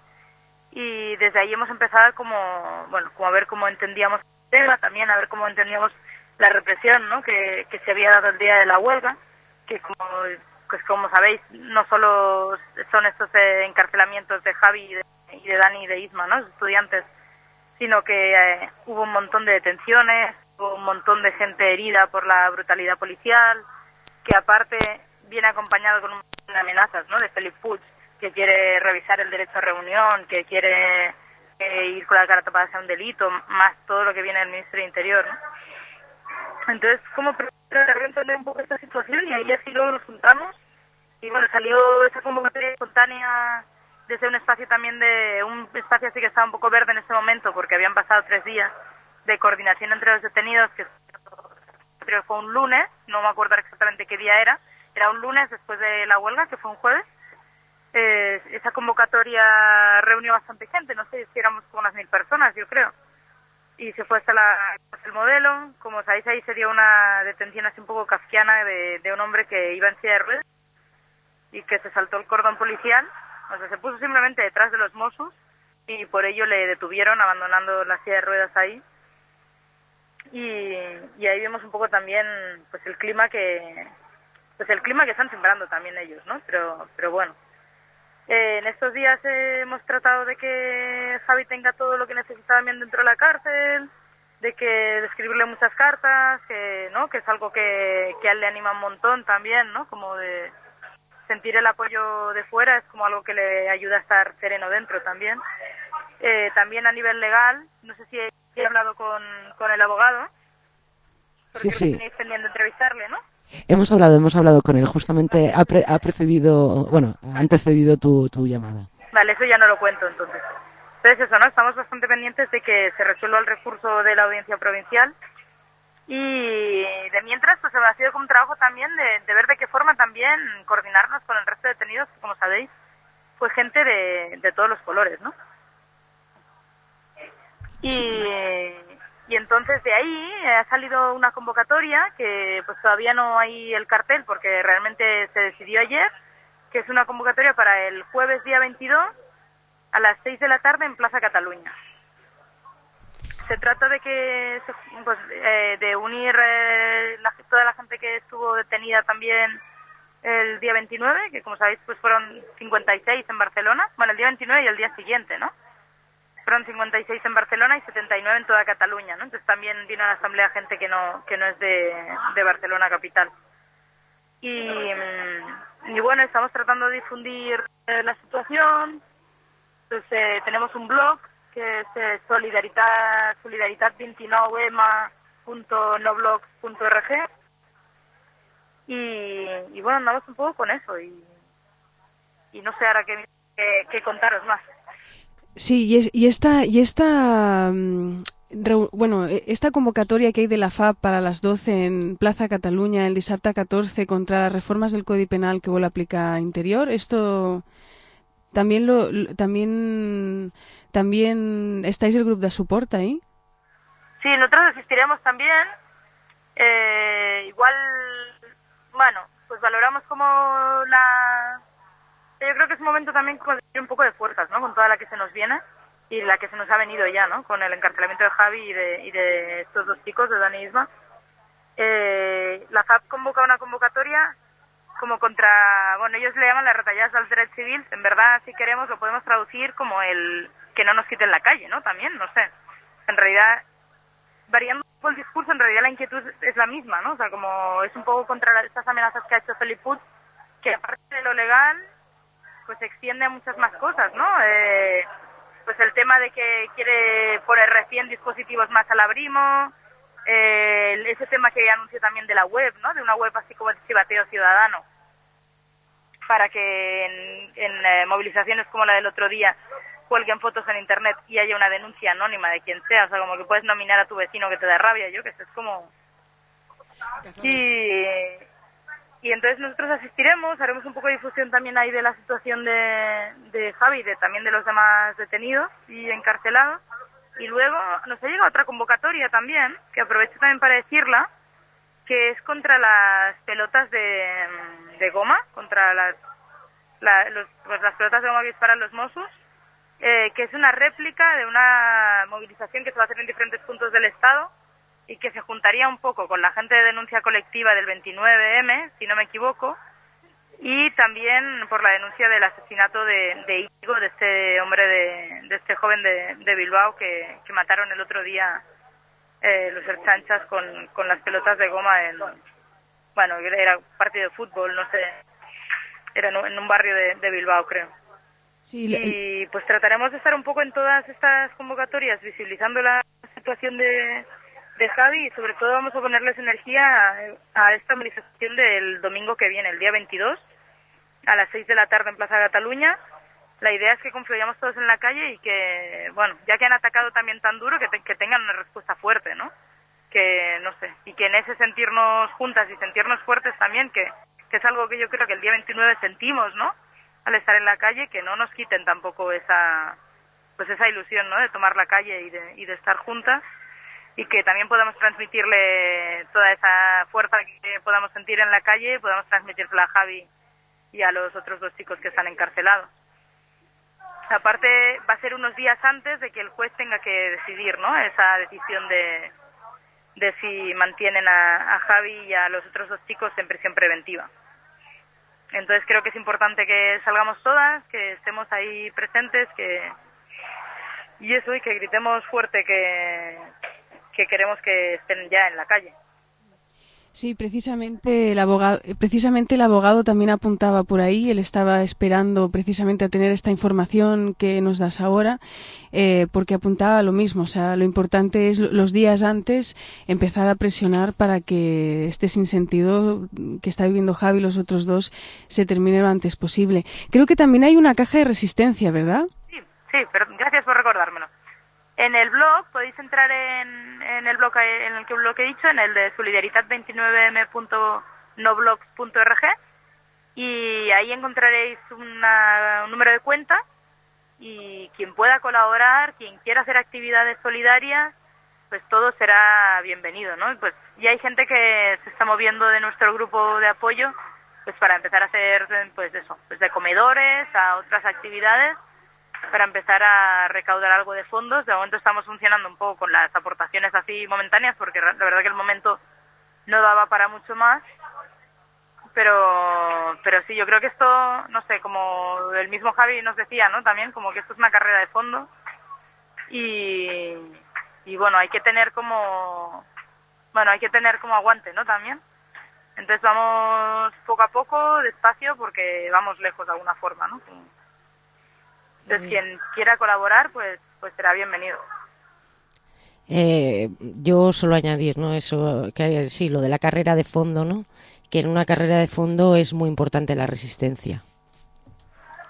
y desde ahí hemos empezado como, bueno, como a ver cómo entendíamos el tema, también a ver cómo entendíamos la represión, ¿no?, que, que se había dado el día de la huelga, que como, pues como sabéis, no solo son estos eh, encarcelamientos de Javi y de, y de Dani y de Isma, ¿no?, los estudiantes, sino que eh, hubo un montón de detenciones, hubo un montón de gente herida por la brutalidad policial, que aparte viene acompañado con un montón de amenazas, ¿no?, de Felip Puig, que quiere revisar el derecho a reunión, que quiere eh, ir con la cara tapada hacia un delito, más todo lo que viene del Ministerio de Interior, ¿no? Entonces, como para entender un poco esta situación, y ahí así luego nos juntamos, y bueno, salió esa convocatoria espontánea desde un espacio también de, un espacio así que estaba un poco verde en ese momento, porque habían pasado tres días de coordinación entre los detenidos, que creo que fue un lunes, no me acuerdo exactamente qué día era, era un lunes después de la huelga, que fue un jueves. Eh, esa convocatoria reunió bastante gente, no sé si éramos como unas mil personas, yo creo. Y se fue hasta la el modelo. Como sabéis, ahí se dio una detención así un poco kafkiana de, de un hombre que iba en silla de ruedas y que se saltó el cordón policial, o sea, se puso simplemente detrás de los Mossos y por ello le detuvieron abandonando la silla de ruedas ahí. Y, y ahí vimos un poco también pues el clima que pues el clima que están sembrando también ellos, ¿no? Pero pero bueno. Eh, en estos días eh, hemos tratado de que Javi tenga todo lo que necesita también dentro de la cárcel, de que de escribirle muchas cartas, que no, que es algo que, que a él le anima un montón también, ¿no? Como de sentir el apoyo de fuera, es como algo que le ayuda a estar sereno dentro también. Eh, también a nivel legal, no sé si he, he hablado con, con el abogado, porque sí, sí. tenéis pendiente entrevistarle, ¿no? Hemos hablado, hemos hablado con él, justamente ha, pre, ha precedido, bueno, ha antecedido tu, tu llamada. Vale, eso ya no lo cuento entonces. Entonces eso, ¿no? Estamos bastante pendientes de que se resuelva el recurso de la audiencia provincial y de mientras pues ha sido como un trabajo también de, de ver de qué forma también coordinarnos con el resto de detenidos, que como sabéis, fue gente de, de todos los colores, ¿no? Y... Sí. Y entonces de ahí ha salido una convocatoria que pues todavía no hay el cartel porque realmente se decidió ayer, que es una convocatoria para el jueves día veintidós a las seis de la tarde en Plaza Cataluña. Se trata de que pues, eh, de unir eh, la, toda la gente que estuvo detenida también el día veintinueve, que como sabéis pues fueron cincuenta y seis en Barcelona, bueno el día veintinueve y el día siguiente, ¿no? Fueron cincuenta y seis en Barcelona y setenta y nueve en toda Cataluña, ¿no? Entonces también vino a la asamblea gente que no que no es de, de Barcelona capital. Y, y bueno, estamos tratando de difundir eh, la situación. Entonces eh, tenemos un blog que es eh, solidaritat solidaritat veintinueve ema punto noblogs punto org y, y bueno, andamos un poco con eso y y no sé ahora qué, qué, qué contaros más. Sí, y, es, y esta, y esta um, reu, bueno, esta convocatoria que hay de la F A P para las doce en Plaza Cataluña, el dissabte catorce, contra las reformas del Codi Penal que vol aplicar Interior, esto también lo, lo también también estáis el grupo de soporte ahí. Sí, nosotros asistiremos también. Eh, igual, bueno, pues valoramos como la... Yo creo que es un momento también con un poco de fuerzas, ¿no? Con toda la que se nos viene y la que se nos ha venido ya, ¿no? Con el encarcelamiento de Javi y de, y de estos dos chicos, de Dani y Isma. Eh, la F A P convoca una convocatoria como contra... Bueno, ellos le llaman las retalladas del derecho civil. En verdad, si queremos, lo podemos traducir como el que no nos quiten la calle, ¿no? También, no sé. En realidad, variando un poco el discurso, en realidad la inquietud es la misma, ¿no? O sea, como es un poco contra la, estas amenazas que ha hecho Felip Puig, que aparte de lo legal, pues se extiende a muchas más cosas, ¿no? Eh, pues el tema de que quiere poner recién dispositivos más al abrimo, eh, ese tema que anunció también de la web, ¿no? De una web así como de chivateo ciudadano, para que en, en eh, movilizaciones como la del otro día cuelguen fotos en internet y haya una denuncia anónima de quien sea, o sea, como que puedes nominar a tu vecino que te da rabia, yo que sé, es como... Y... Y entonces nosotros asistiremos, haremos un poco de difusión también ahí de la situación de, de Javi y de, también de los demás detenidos y encarcelados. Y luego nos ha llegado otra convocatoria también, que aprovecho también para decirla, que es contra las pelotas de, de goma, contra las, la, los, pues las pelotas de goma que disparan los Mossos, eh, que es una réplica de una movilización que se va a hacer en diferentes puntos del Estado, y que se juntaría un poco con la gente de denuncia colectiva del veintinueve eme, si no me equivoco, y también por la denuncia del asesinato de, de Íñigo, de este hombre, de, de este joven de, de Bilbao que, que mataron el otro día eh, los erchanchas con, con las pelotas de goma en, bueno, era un partido de fútbol, no sé, era en un, en un barrio de, de Bilbao, creo. Sí, y pues trataremos de estar un poco en todas estas convocatorias, visibilizando la situación de... de Javi, y sobre todo vamos a ponerles energía a, a esta manifestación del domingo que viene, el día veintidós, a las seis de la tarde en Plaza Cataluña. La idea es que confluyamos todos en la calle y que, bueno, ya que han atacado también tan duro, que, te, que tengan una respuesta fuerte, ¿no? Que, no sé, y que en ese sentirnos juntas y sentirnos fuertes también, que, que es algo que yo creo que el día veintinueve sentimos, ¿no? Al estar en la calle, que no nos quiten tampoco esa, pues esa ilusión, ¿no? De tomar la calle y de, y de estar juntas. Y que también podamos transmitirle toda esa fuerza que podamos sentir en la calle, podamos transmitirla a Javi y a los otros dos chicos que están encarcelados. Aparte, va a ser unos días antes de que el juez tenga que decidir, ¿no? Esa decisión de, de si mantienen a, a Javi y a los otros dos chicos en prisión preventiva. Entonces creo que es importante que salgamos todas, que estemos ahí presentes, que y eso, y que gritemos fuerte que... que queremos que estén ya en la calle. Sí, precisamente el abogado, precisamente el abogado también apuntaba por ahí, él estaba esperando precisamente a tener esta información que nos das ahora, eh, porque apuntaba lo mismo, o sea, lo importante es los días antes empezar a presionar para que este sinsentido que está viviendo Javi y los otros dos se termine lo antes posible. Creo que también hay una caja de resistencia, ¿verdad? Sí, sí, pero gracias por recordármelo. En el blog, podéis entrar en, en el blog en el que lo que he dicho, en el de solidaritat veintinueve eme punto noblogs punto org, y ahí encontraréis una, un número de cuenta, y quien pueda colaborar, quien quiera hacer actividades solidarias, pues todo será bienvenido, ¿no? Pues ya hay gente que se está moviendo de nuestro grupo de apoyo, pues para empezar a hacer, pues eso, pues de comedores a otras actividades, para empezar a recaudar algo de fondos. De momento estamos funcionando un poco con las aportaciones así momentáneas, porque la verdad que el momento no daba para mucho más, pero pero sí, yo creo que esto, no sé, como el mismo Javi nos decía, ¿no? También como que esto es una carrera de fondo, y, y bueno, hay que tener como, bueno, hay que tener como aguante, ¿no? También. Entonces vamos poco a poco, despacio, porque vamos lejos de alguna forma, ¿no? Entonces, quien quiera colaborar, pues pues será bienvenido. Eh, yo solo añadir, ¿no? Eso, que sí, lo de la carrera de fondo, ¿no? Que en una carrera de fondo es muy importante la resistencia.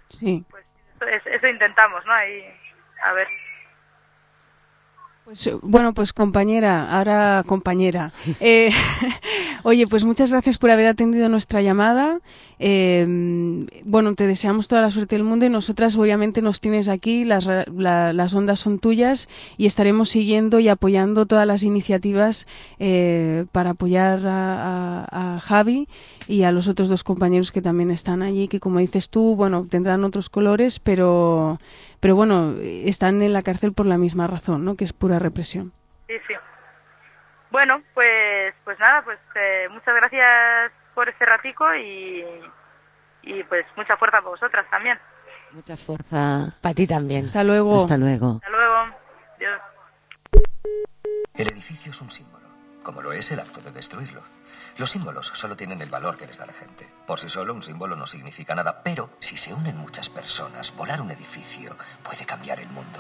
Sí. Pues eso, eso intentamos, ¿no? Ahí, a ver. Pues, bueno, pues compañera, ahora compañera. Eh, oye, pues muchas gracias por haber atendido nuestra llamada. Eh, bueno, te deseamos toda la suerte del mundo y nosotras obviamente nos tienes aquí, las, la, las ondas son tuyas y estaremos siguiendo y apoyando todas las iniciativas eh, para apoyar a, a, a Javi y a los otros dos compañeros que también están allí, que como dices tú, bueno, tendrán otros colores, pero... Pero bueno, están en la cárcel por la misma razón, ¿no? Que es pura represión. Sí, sí. Bueno, pues pues nada, pues eh, muchas gracias por este ratico y, y pues mucha fuerza para vosotras también. Mucha fuerza para ti también. Hasta luego. Hasta luego. Hasta luego. Adiós. El edificio es un símbolo, como lo es el acto de destruirlo. Los símbolos solo tienen el valor que les da la gente. Por sí solo un símbolo no significa nada, pero si se unen muchas personas, volar un edificio puede cambiar el mundo.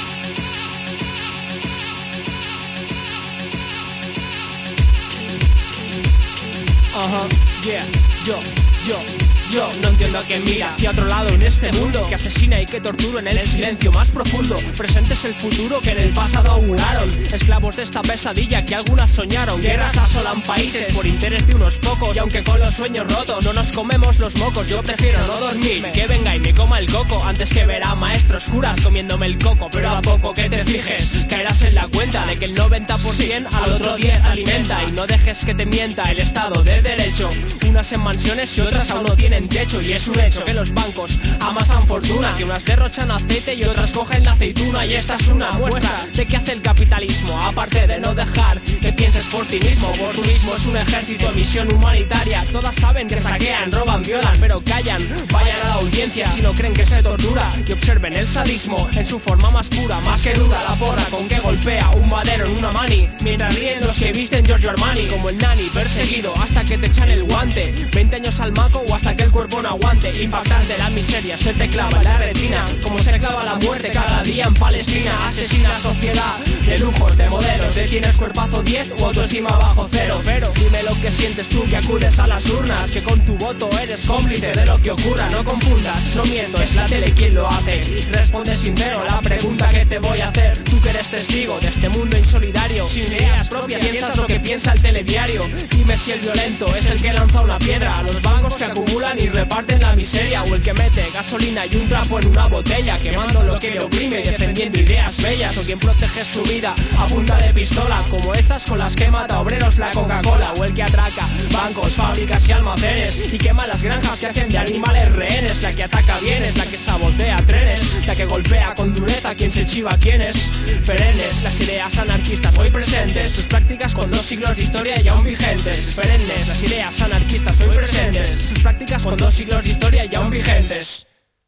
Ajá, uh-huh, yeah, yo, yo, yo no entiendo a quién mira hacia otro lado en este mundo que asesina y que tortura en el silencio más profundo. Presente es el futuro que en el pasado auguraron, esclavos de esta pesadilla que algunas soñaron. Guerras asolan países por interés de unos pocos y aunque con los sueños rotos no nos comemos los mocos, yo prefiero no dormir, que venga y me coma el coco antes que ver a maestros curas comiéndome el coco. Pero a poco que te fijes caerás en la cuenta de que el noventa por ciento al otro diez alimenta. Y no dejes que te mienta el Estado de Derecho, unas en mansiones y otras aún no tienen techo. Y es un hecho que los bancos amasan fortuna, que unas derrochan aceite y otras cogen la aceituna. Y esta es una muestra de qué hace el capitalismo, aparte de no dejar que pienses por ti mismo. Oportunismo es un ejército en misión humanitaria. Todas saben que saquean, roban, violan, pero callan. Vayan a la audiencia si no creen que se tortura y observen el sadismo en su forma más pura, más que dura. La porra con que golpea un madero en una mani, mientras ríen los que visten Giorgio Armani. Como el nani perseguido hasta que te echan el guante, veinte años al maco o hasta que el cuerpo no aguante. Impactante la miseria, se te clava en la retina, como se clava la muerte cada día en Palestina. Asesina sociedad de lujos, de modelos, de tienes cuerpazo diez o autoestima bajo cero. Pero dime lo que sientes tú que acudes a las urnas, que con tu voto eres cómplice de lo que ocurra. No confundas, no miento, es la tele quien lo hace. Responde sincero la pregunta que te voy a hacer. Tú que eres testigo de este mundo insolidario, sin ideas propias piensas lo que piensa el telediario. Dime si el violento es el que lanza una piedra a los bancos que acumulan y reparten la miseria, o el que mete gasolina y un trapo en una botella, quemando lo que le oprime y defendiendo ideas bellas. O quien protege su vida a punta de pistola, como esas con las que mata obreros la Coca-Cola. O el que atraca bancos, fábricas y almacenes y quema las granjas que hacen de animales rehenes. La que ataca bienes, la que sabotea trenes, la que golpea con dureza a quien se chiva quién es. Perennes, las ideas anarquistas hoy presentes, sus prácticas con dos siglos de historia y aún vigentes. Perennes, las ideas anarquistas hoy presentes, sus prácticas con dos siglos de historia y aún vigentes.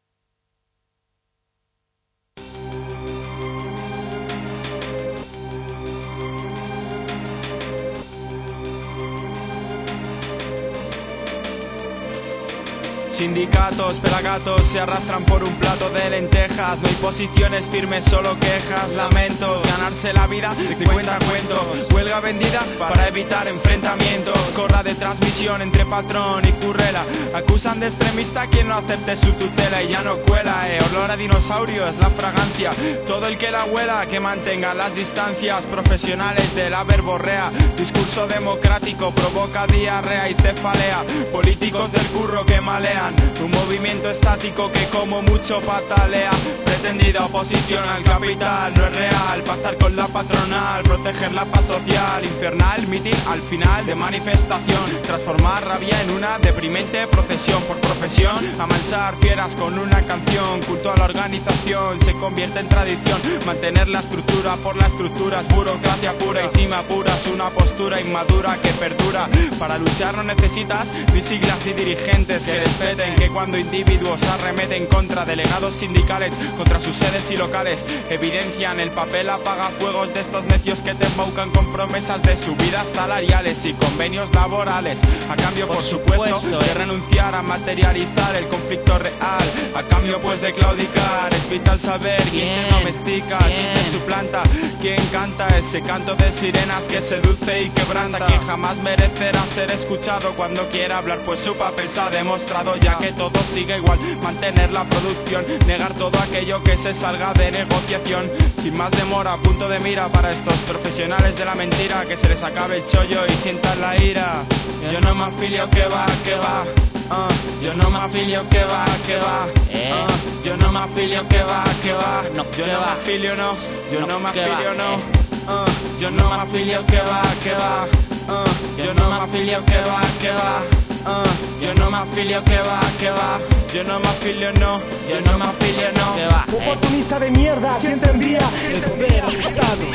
Sindicatos, pelagatos se arrastran por un plato de lentejas. No hay posiciones firmes, solo quejas, lamentos. Ganarse la vida de cuenta cuentos. Huelga vendida para evitar enfrentamientos. Corra de transmisión entre patrón y currela. Acusan de extremista a quien no acepte su tutela. Y ya no cuela, eh, olor a dinosaurio es la fragancia. Todo el que la huela, que mantenga las distancias. Profesionales de la verborrea. Discurso democrático provoca diarrea y cefalea. Políticos del curro que malean. Un movimiento estático que como mucho patalea. Pretendida oposición al capital no es real. Pactar con la patronal, proteger la paz social. Infernal mitin al final de manifestación. Transformar rabia en una deprimente procesión. Por profesión, amansar fieras con una canción. Culto a la organización se convierte en tradición. Mantener la estructura por la estructura es burocracia pura. Y si me apuras una postura inmadura que perdura. Para luchar no necesitas ni siglas ni dirigentes que respeten, que cuando individuos arremeten contra delegados sindicales, contra sus sedes y locales, evidencian el papel apagafuegos de estos necios que te embaucan con promesas de subidas salariales y convenios laborales, a cambio por, por supuesto, supuesto de renunciar a materializar el conflicto real, a cambio pues de claudicar. Es vital saber quién te domestica, quién te suplanta, quién canta ese canto de sirenas que seduce y quebranta, quien jamás merecerá ser escuchado cuando quiera hablar, pues su papel se ha demostrado ya que todo sigue igual. Mantener la producción, negar todo aquello que se salga de negociación. Sin más demora, punto de mira para estos profesionales de la mentira, que se les acabe el chollo y sientan la ira. Yo no me afilio, que va, que va. Uh, yo no me afilio, que va, que va. Uh, yo no me afilio, que va, que va. Yo no me afilio, no. Yo no me afilio, no. Uh, yo no me afilio, que va, que va. Uh, yo no me afilio, que va, que va. Uh, yo no me afilio, que va, que va. Yo no me afilio, no. Yo no me afilio, no. Que va. Oportunista de mierda, ¿quién te envía? El poder del Estado.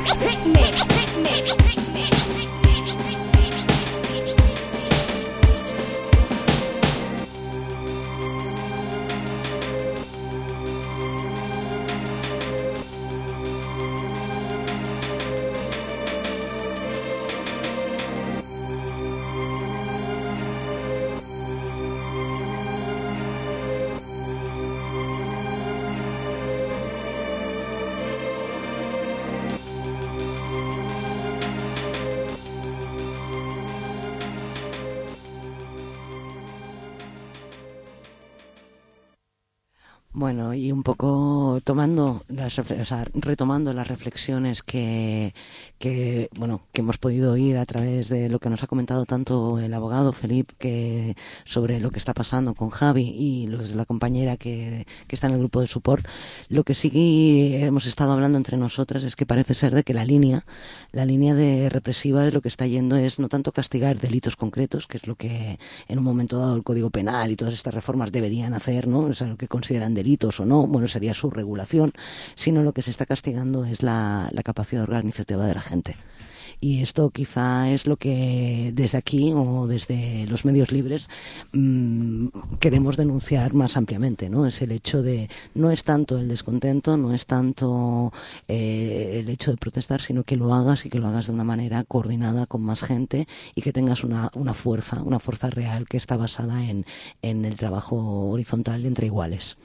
Bueno, y un poco tomando las, o sea, retomando las reflexiones que, que, bueno, que hemos podido oír a través de lo que nos ha comentado tanto el abogado Felipe, que sobre lo que está pasando con Javi y los de la compañera que, que está en el grupo de support. Lo que sí hemos estado hablando entre nosotras es que parece ser de que la línea, la línea de represiva de lo que está yendo es no tanto castigar delitos concretos, que es lo que en un momento dado el Código Penal y todas estas reformas deberían hacer, ¿no? O sea, lo que consideran delitos o no, bueno, sería su regulación, sino lo que se está castigando es la, la capacidad organizativa de la gente. Y esto quizá es lo que desde aquí o desde los medios libres mmm, queremos denunciar más ampliamente, ¿no? Es el hecho de, no es tanto el descontento, no es tanto eh, el hecho de protestar, sino que lo hagas y que lo hagas de una manera coordinada con más gente y que tengas una, una fuerza, una fuerza real que está basada en, en el trabajo horizontal entre iguales.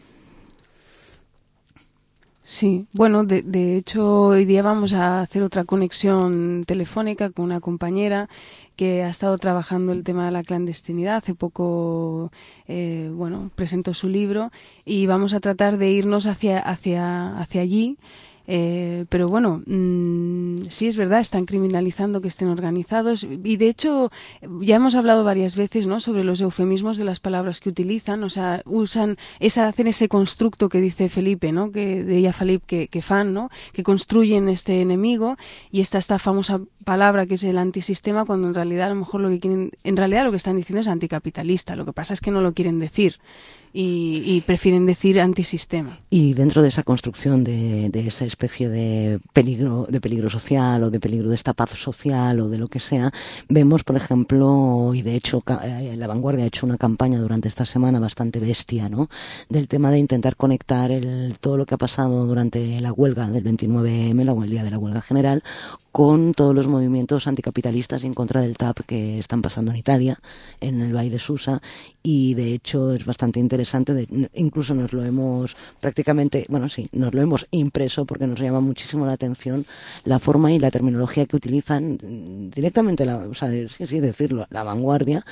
Sí, bueno, de, de hecho hoy día vamos a hacer otra conexión telefónica con una compañera que ha estado trabajando el tema de la clandestinidad. Hace poco, eh, bueno, presentó su libro y vamos a tratar de irnos hacia, hacia, hacia allí. Eh, pero bueno, mmm, sí es verdad, están criminalizando que estén organizados y de hecho ya hemos hablado varias veces, ¿no?, sobre los eufemismos de las palabras que utilizan, o sea, usan, esa, hacen ese constructo que dice Felipe, ¿no?, que de ella Felipe que, que fan, ¿no?, que construyen este enemigo y está esta famosa palabra que es el antisistema, cuando en realidad a lo mejor lo que quieren, en realidad lo que están diciendo es anticapitalista, lo que pasa es que no lo quieren decir. Y, y prefieren decir antisistema. Y dentro de esa construcción de, de esa especie de peligro, de peligro social o de peligro de esta paz social o de lo que sea, vemos, por ejemplo, y de hecho La Vanguardia ha hecho una campaña durante esta semana bastante bestia, ¿no?, del tema de intentar conectar el, todo lo que ha pasado durante la huelga del veintinueve eme, la, el día de la huelga general, con todos los movimientos anticapitalistas y en contra del T A P que están pasando en Italia, en el Valle de Susa, y de hecho es bastante interesante, de, incluso nos lo hemos prácticamente, bueno sí, nos lo hemos impreso porque nos llama muchísimo la atención la forma y la terminología que utilizan directamente, la, o sea, sí, sí decirlo, La Vanguardia,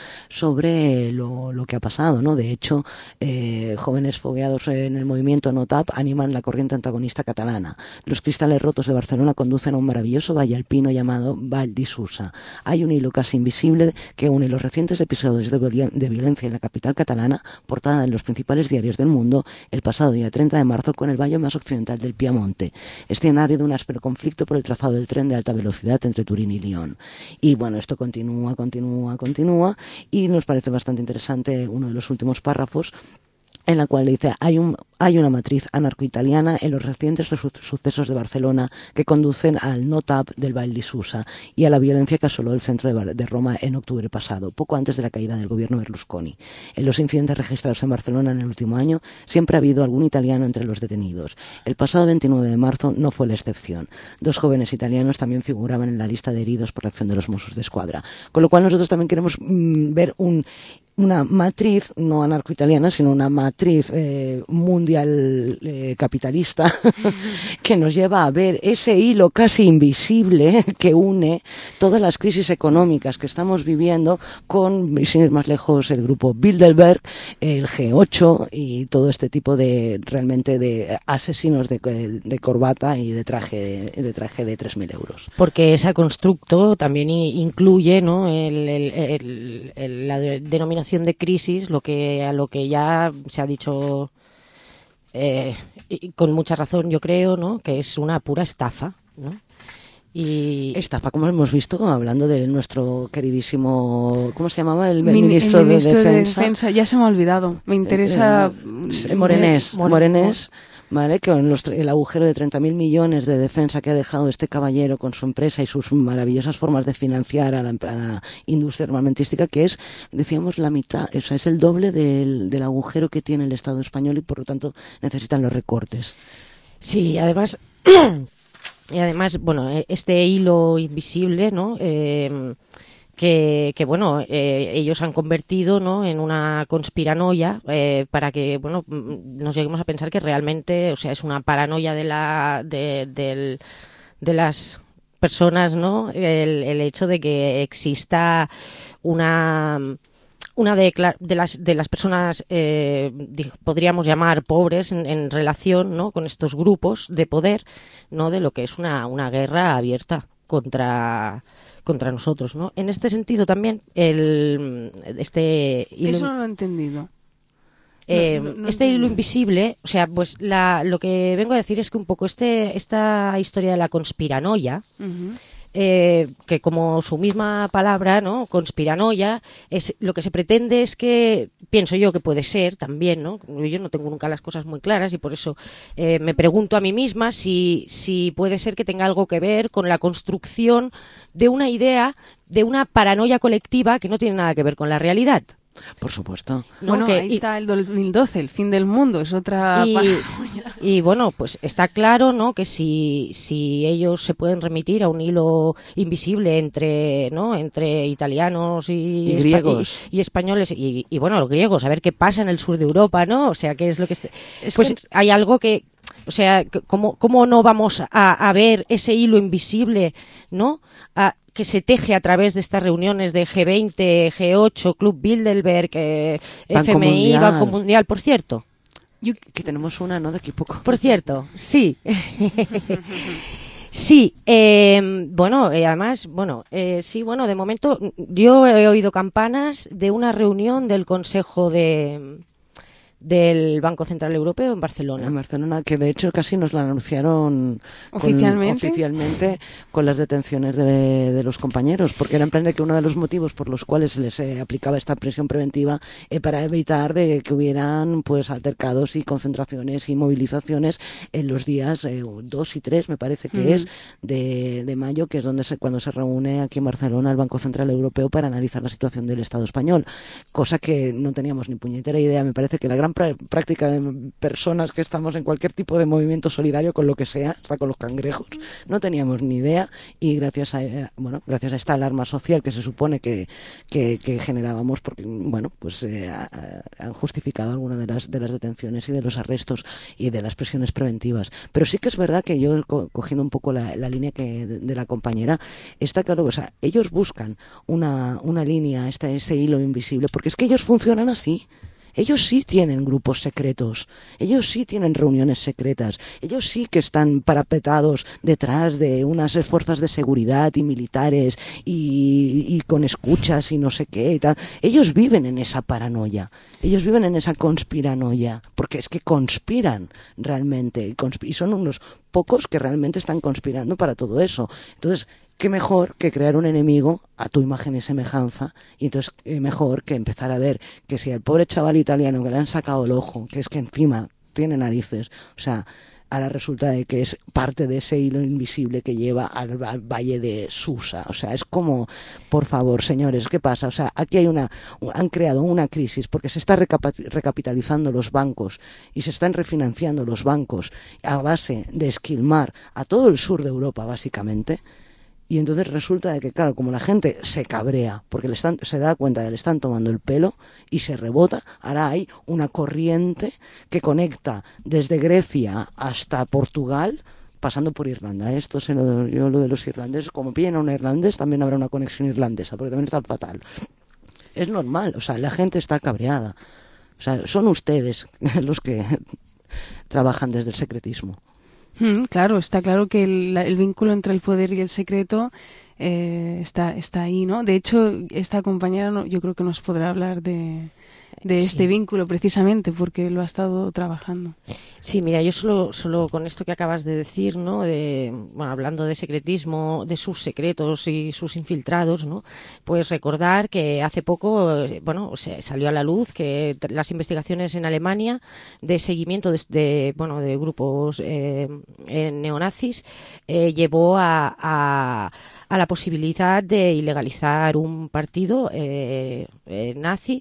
sobre lo, lo que ha pasado, ¿no? De hecho, eh, jóvenes fogueados en el movimiento No T A P animan la corriente antagonista catalana. Los cristales rotos de Barcelona conducen a un maravilloso valle alpino llamado Vall di Susa. Hay un hilo casi invisible que une los recientes episodios de, violen- de violencia en la capital catalana, portada en los principales diarios del mundo, el pasado día treinta de marzo, con el valle más occidental del Piamonte, escenario de un áspero conflicto por el trazado del tren de alta velocidad entre Turín y Lyon. Y bueno, esto continúa, continúa, continúa, y nos parece bastante interesante uno de los últimos párrafos, en la cual dice, hay un hay una matriz anarcoitaliana en los recientes su- sucesos de Barcelona que conducen al no T A P del Vall di Susa y a la violencia que asoló el centro de, Bar- de Roma en octubre pasado, poco antes de la caída del gobierno Berlusconi. En los incidentes registrados en Barcelona en el último año siempre ha habido algún italiano entre los detenidos. El pasado veintinueve de marzo no fue la excepción. Dos jóvenes italianos también figuraban en la lista de heridos por la acción de los Mossos de Escuadra. Con lo cual nosotros también queremos mmm, ver un una matriz, no anarcoitaliana, sino una matriz eh, mundial eh, capitalista que nos lleva a ver ese hilo casi invisible que une todas las crisis económicas que estamos viviendo con, sin ir más lejos, el grupo Bilderberg, el G ocho y todo este tipo de, realmente, de asesinos de, de corbata y de traje de traje de tres mil euros. Porque ese constructo también incluye, ¿no?, el, el, el, el, la denominación de crisis, lo que a lo que ya se ha dicho eh, y con mucha razón, yo creo, ¿no?, que es una pura estafa, ¿no? Y estafa, como hemos visto, hablando de nuestro queridísimo, ¿cómo se llamaba? El, Min, ministro, el ministro de, de defensa. defensa. Ya se me ha olvidado. Me interesa. Eh, eh, Morenés, More, Morenés, ¿vale? Con los, el agujero de treinta mil millones de defensa que ha dejado este caballero con su empresa y sus maravillosas formas de financiar a la, a la industria armamentística, que es, decíamos, la mitad, o sea, es el doble del, del agujero que tiene el Estado español y, por lo tanto, necesitan los recortes. Sí, además. Y además, bueno, este hilo invisible, ¿no?, eh, que, que, bueno, eh, ellos han convertido, ¿no?, en una conspiranoia eh, para que, bueno, nos lleguemos a pensar que realmente, o sea, es una paranoia de la de, del, de las personas, ¿no?, el, el hecho de que exista una... Una de, de las de las personas eh, podríamos llamar pobres en, en relación, ¿no?, con estos grupos de poder, no de lo que es una, una guerra abierta contra contra nosotros, ¿no? En este sentido también el este hilo, eso no lo he entendido. Eh, no, no, no este entiendo. hilo invisible, o sea, pues la, lo que vengo a decir es que un poco este esta historia de la conspiranoia. Uh-huh. Eh, que como su misma palabra, ¿no?, conspiranoia, es lo que se pretende es que, pienso yo que puede ser también, ¿no?, yo no tengo nunca las cosas muy claras y por eso eh, me pregunto a mí misma si, si puede ser que tenga algo que ver con la construcción de una idea, de una paranoia colectiva que no tiene nada que ver con la realidad. Por supuesto. ¿No? Bueno, que, ahí y, está el dos mil doce, el fin del mundo, es otra... Y, y bueno, pues está claro, ¿no?, que si, si ellos se pueden remitir a un hilo invisible entre, ¿no?, entre italianos y, y griegos y, y españoles y, y, bueno, los griegos, a ver qué pasa en el sur de Europa, ¿no? O sea, qué es lo que... Este, es pues que... hay algo que... O sea, ¿cómo, cómo no vamos a, a ver ese hilo invisible, ¿no?, a, que se teje a través de estas reuniones de G veinte, G ocho, Club Bilderberg, eh, F M I, Mundial. Banco Mundial, por cierto. Yo, que tenemos una, ¿no?, de aquí poco. Por cierto, sí. Sí, eh, bueno, eh, además, bueno, eh, sí, bueno, de momento yo he oído campanas de una reunión del Consejo de... del Banco Central Europeo en Barcelona. En Barcelona, que de hecho casi nos la anunciaron oficialmente con, oficialmente con las detenciones de, de los compañeros, porque era en plan de que uno de los motivos por los cuales se les eh, aplicaba esta prisión preventiva eh, para evitar de que hubieran pues altercados y concentraciones y movilizaciones en los días eh, dos y tres, me parece que mm. es, de, de mayo, que es donde se, cuando se reúne aquí en Barcelona el Banco Central Europeo para analizar la situación del Estado español, cosa que no teníamos ni puñetera idea. Me parece que la gran práctica de personas que estamos en cualquier tipo de movimiento solidario con lo que sea, hasta con los cangrejos, no teníamos ni idea, y gracias a eh, bueno gracias a esta alarma social que se supone que, que, que generábamos, porque bueno pues eh, a, a, han justificado algunas de las de las detenciones y de los arrestos y de las prisiones preventivas. Pero sí que es verdad que yo, co cogiendo un poco la, la línea que de, de la compañera, está claro, o sea, ellos buscan una, una línea, este, ese hilo invisible, porque es que ellos funcionan así. Ellos sí tienen grupos secretos, ellos sí tienen reuniones secretas, ellos sí que están parapetados detrás de unas fuerzas de seguridad y militares y, y con escuchas y no sé qué y tal. Ellos viven en esa paranoia, ellos viven en esa conspiranoia, porque es que conspiran realmente, y son unos pocos que realmente están conspirando para todo eso. Entonces, qué mejor que crear un enemigo a tu imagen y semejanza, y entonces qué mejor que empezar a ver que si al pobre chaval italiano que le han sacado el ojo, que es que encima tiene narices, o sea, ahora resulta de que es parte de ese hilo invisible que lleva al, al valle de Susa. O sea, es como, por favor, señores, ¿qué pasa? O sea, aquí hay una, han creado una crisis porque se están recapitalizando los bancos y se están refinanciando los bancos a base de esquilmar a todo el sur de Europa, básicamente. Y entonces resulta de que, claro, como la gente se cabrea porque le están, se da cuenta de que le están tomando el pelo y se rebota, ahora hay una corriente que conecta desde Grecia hasta Portugal, pasando por Irlanda. Esto se lo, yo lo de los irlandeses, como pillen a un irlandés, también habrá una conexión irlandesa, porque también está fatal. Es normal, o sea, la gente está cabreada. O sea, son ustedes los que trabajan desde el secretismo. Mm, claro, está claro que el, el vínculo entre el poder y el secreto eh, está, está ahí, ¿no? De hecho, esta compañera no, yo creo que nos podrá hablar de, de sí. este vínculo precisamente porque lo ha estado trabajando. Sí, mira, yo solo, solo con esto que acabas de decir, ¿no? De, bueno, hablando de secretismo, de sus secretos y sus infiltrados, ¿no? Pues recordar que hace poco, bueno, se salió a la luz que las investigaciones en Alemania de seguimiento de, de bueno, de grupos eh, neonazis eh, llevó a, a, a la posibilidad de ilegalizar un partido eh, eh, nazi.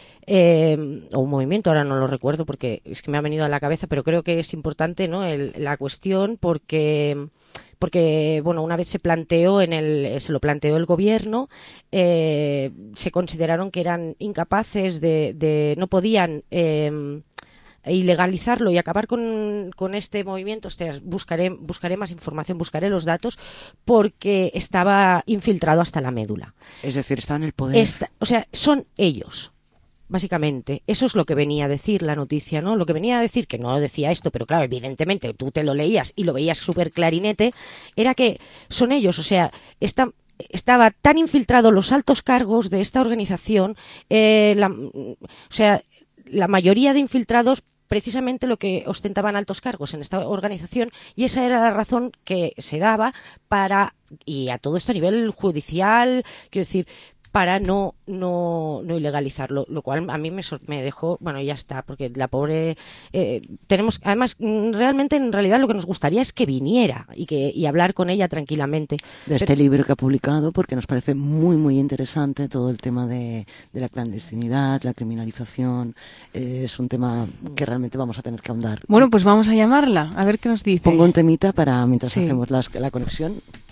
Eh, o un movimiento, ahora no lo recuerdo porque es que me ha venido a la cabeza, pero creo que es importante, ¿no? El, la cuestión porque porque bueno, una vez se planteó en el se lo planteó el gobierno, eh, se consideraron que eran incapaces de, de no podían eh, ilegalizarlo y acabar con, con este movimiento. Ostras, buscaré buscaré más información, buscaré los datos porque estaba infiltrado hasta la médula. Es decir, está en el poder. Esta, o sea, son ellos. Básicamente, eso es lo que venía a decir la noticia, ¿no? Lo que venía a decir, que no decía esto, pero claro, evidentemente tú te lo leías y lo veías súper clarinete, era que son ellos, o sea, esta, estaba tan infiltrados los altos cargos de esta organización, eh, la, o sea, la mayoría de infiltrados precisamente lo que ostentaban altos cargos en esta organización, y esa era la razón que se daba para, y a todo esto a nivel judicial, quiero decir, para no no no ilegalizarlo, lo cual a mí me, me dejó, bueno, ya está, porque la pobre eh, tenemos, además, realmente en realidad lo que nos gustaría es que viniera y que y hablar con ella tranquilamente. De este Pero, libro que ha publicado, porque nos parece muy muy interesante todo el tema de, de la clandestinidad, la criminalización, eh, es un tema que realmente vamos a tener que ahondar. Bueno, pues vamos a llamarla, a ver qué nos dice. Pongo un temita para mientras sí. hacemos la, la conexión.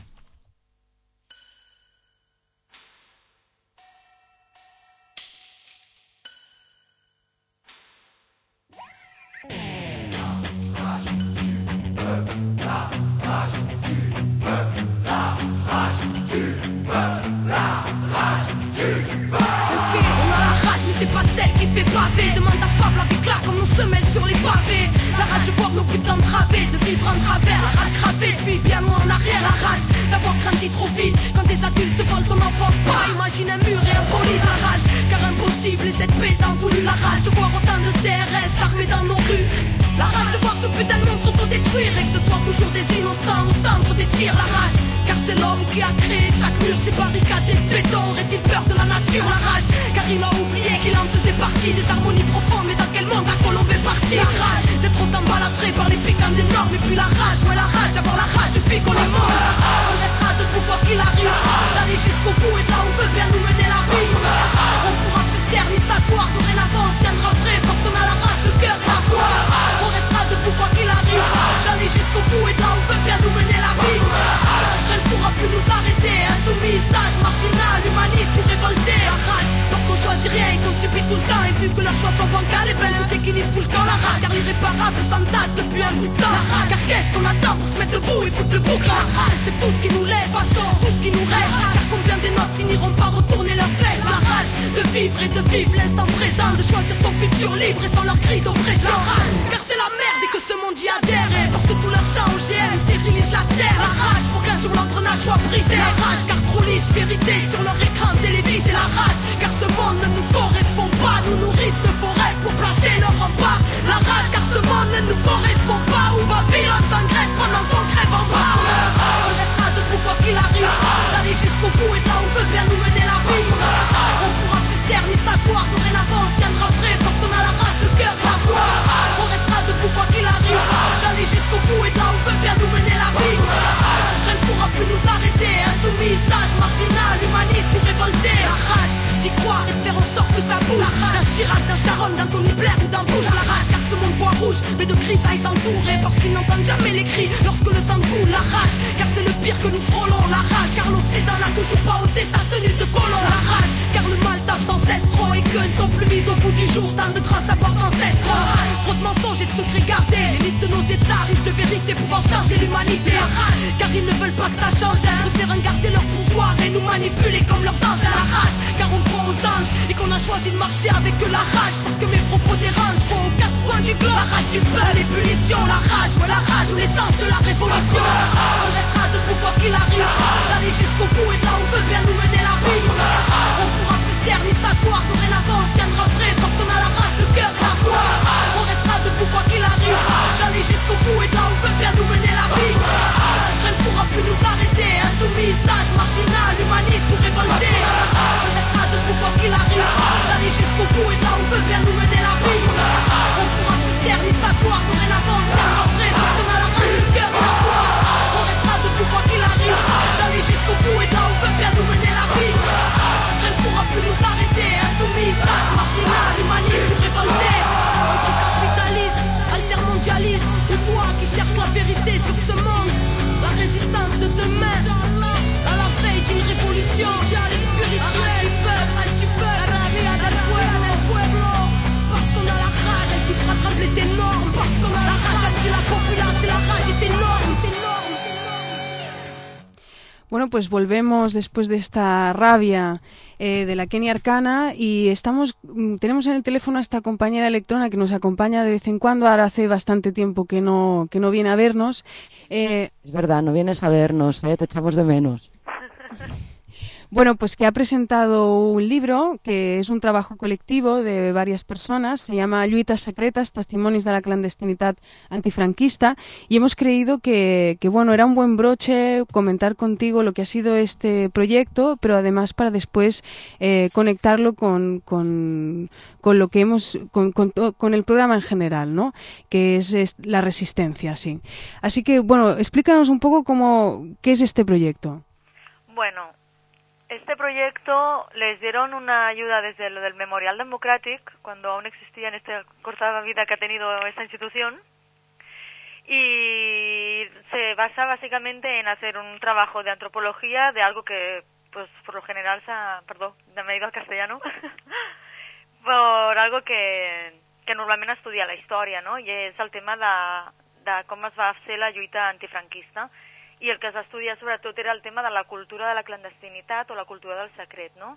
C'est pas celle qui fait baver. Demande à Fable avec là comme on se mêle sur les pavés. La rage de voir nos putains través, de vivre en travers. La rage gravée depuis bien loin en arrière. La rage d'avoir grandi trop vite. Quand des adultes volent ton enfance, pas imagine un mur et un poli. La rage car impossible et cette paix t'en voulu. La rage de voir autant de C R S armés dans nos rues. La rage de voir ce putain de monde s'autodétruire et que ce soit toujours des innocents au centre des tirs. La rage car c'est l'homme qui a créé chaque mur, ces barricades et béton. Aurait-il peur de la nature? La rage car il a oublié qu'il en faisait partie des harmonies profondes. Mais dans quel monde la colombe est partie? La rage d'être autant balafré par les piquants des normes. Et puis la rage, ouais la rage d'avoir la rage depuis qu'on est mort. On restera debout quoi qu'il arrive, d'aller jusqu'au bout et là on veut bien nous mener la vie. On pourra plus se taire ni s'asseoir, dorénavant on tiendra prêt parce qu'on a la rage, le cœur et la foi. On restera debout quoi qu'il arrive, d'aller jusqu'au bout et là on veut bien nous mener la vie. Elle ne pourra plus nous arrêter, insoumis, sage, marginal, humaniste ou révolté. La rage, parce qu'on choisit rien et qu'on subit tout le temps. Et vu que leurs choix sont bancals, et ben tout équilibre fout le camp. La rage, car l'irréparable s'entasse depuis un bout de temps. La rage, car qu'est-ce qu'on attend pour se mettre debout et foutre le bouc? La rage, c'est tout ce qui nous laisse, façon, tout ce qui nous reste. Car combien des notes finiront par retourner leurs vestes? La rage, de vivre et de vivre l'instant présent, de choisir son futur libre et sans leur cri d'oppression. La rage, car c'est la merde et que ce monde y adhère. Et parce que tout leur chant O G M stérilise la terre. La rage, pour qu'un jour l'engrenage soit brisé. La rage, car trop lisse, vérité sur leur écran télévisé. La rage, car ce monde ne nous correspond pas. Nous nourrissent de faux rêves pour placer leur rempart. La rage, car ce monde ne nous correspond pas. Où Babylone s'engraisse pendant qu'on crève en bas. On restera debout quoi qu'il arrive, d'aller jusqu'au bout et là on veut bien nous mener la vie. On pourra plus se taire ni s'asseoir, dorénavant on tiendra prêt parce qu'on a la rage, le cœur et la foi. On restera debout quoi qu'il arrive, d'aller jusqu'au bout et là on veut bien nous mener la vie. Elle ne pourra plus nous arrêter, insoumis, sage, marginal, humaniste ou révolté. La rage d'y croire et de faire en sorte que ça bouge. D'un Chirac, d'un Sharon, d'un Tony Blair ou d'un Bush. La rage car ce monde voit rouge, mais de grisailles s'entourer parce qu'ils n'entendent jamais les cris lorsque le sang coule. La rage car c'est le pire que nous frôlons. La rage, car l'Occident n'a toujours pas ôté sa tenue de colon. La rage, car le mal tape sans cesse trop et que ne sont plus mis au bout du jour tant de grands savoirs ancestraux. Trop de mensonges et de secrets gardés, l'élite de nos états riches de vérité pouvant changer l'humanité. La rage, car ils ne veulent pas que ça change. Ils préfèrent garder leur pouvoir et nous manipuler comme leurs anges. À la rage, car on croit aux anges et qu'on a choisi de marcher avec la rage. Parce que mes propos dérangent, faut aux quatre coins du globe. La rage du peuple, l'ébullition, la rage, ouais la rage ou l'essence de la révolution. On restera debout quoi qu'il arrive, d'aller jusqu'au bout et de là on veut bien nous mener la vie. On pourra plus se taire ni s'asseoir, dorénavant on se tiendra prêt parce qu'on a la rage, le cœur à soi. On restera debout quoi qu'il arrive, d'aller jusqu'au bout et de là on veut bien nous mener la vie. Rien ne pourra plus nous arrêter, insoumis, sage, marginal, humaniste ou révolté. On restera debout quoi qu'il arrive, d'aller jusqu'au bout et de là on veut bien nous mener la vie. On pourra plus se taire ni s'asseoir, dorénavant on se tiendra prêt parce qu'on a la rage, le cœur à soi. On restera debout quoi qu'il arrive, d'aller jusqu'au bout et de là on veut bien nous mener la vie. Rien ne pourra plus nous arrêter, insoumis, sage, marginal, humaniste ou révolté. Anticapitaliste, altermondialiste, ou toi qui cherches la vérité sur ce monde. La résistance de demain, à la veille d'une révolution spirituelle, rage du peuple, rabia del pueblo. Parce qu'on a la rage qui fera trembler tes normes. Parce qu'on a la rage de la populace et la rage est énorme. Bueno, pues volvemos después de esta rabia eh, de la Kenia Arcana y estamos, tenemos en el teléfono a esta compañera electrona que nos acompaña de vez en cuando. Ahora hace bastante tiempo que no que no viene a vernos. Eh, es verdad, no vienes a vernos, ¿eh? Te echamos de menos. Bueno, pues que ha presentado un libro que es un trabajo colectivo de varias personas, se llama Lluites secretes, testimonis de la clandestinitat antifranquista, y hemos creído que, que bueno, era un buen broche comentar contigo lo que ha sido este proyecto, pero además para después eh, conectarlo con, con, con lo que hemos, con, con, con el programa en general, ¿no? Que es, es la resistencia, sí. Así que, bueno, explícanos un poco cómo, qué es este proyecto. Bueno, este proyecto les dieron una ayuda desde lo del Memorial Democratic, cuando aún existía en esta corta vida que ha tenido esta institución, y se basa básicamente en hacer un trabajo de antropología de algo que, pues, por lo general, se ha, perdón, me he ido al castellano, por algo que, que normalment estudia la història, no? I és el tema de, de com es va fer la lluita antifranquista. I el que es va estudiar sobretot era el tema de la cultura de la clandestinitat o la cultura del secret, no?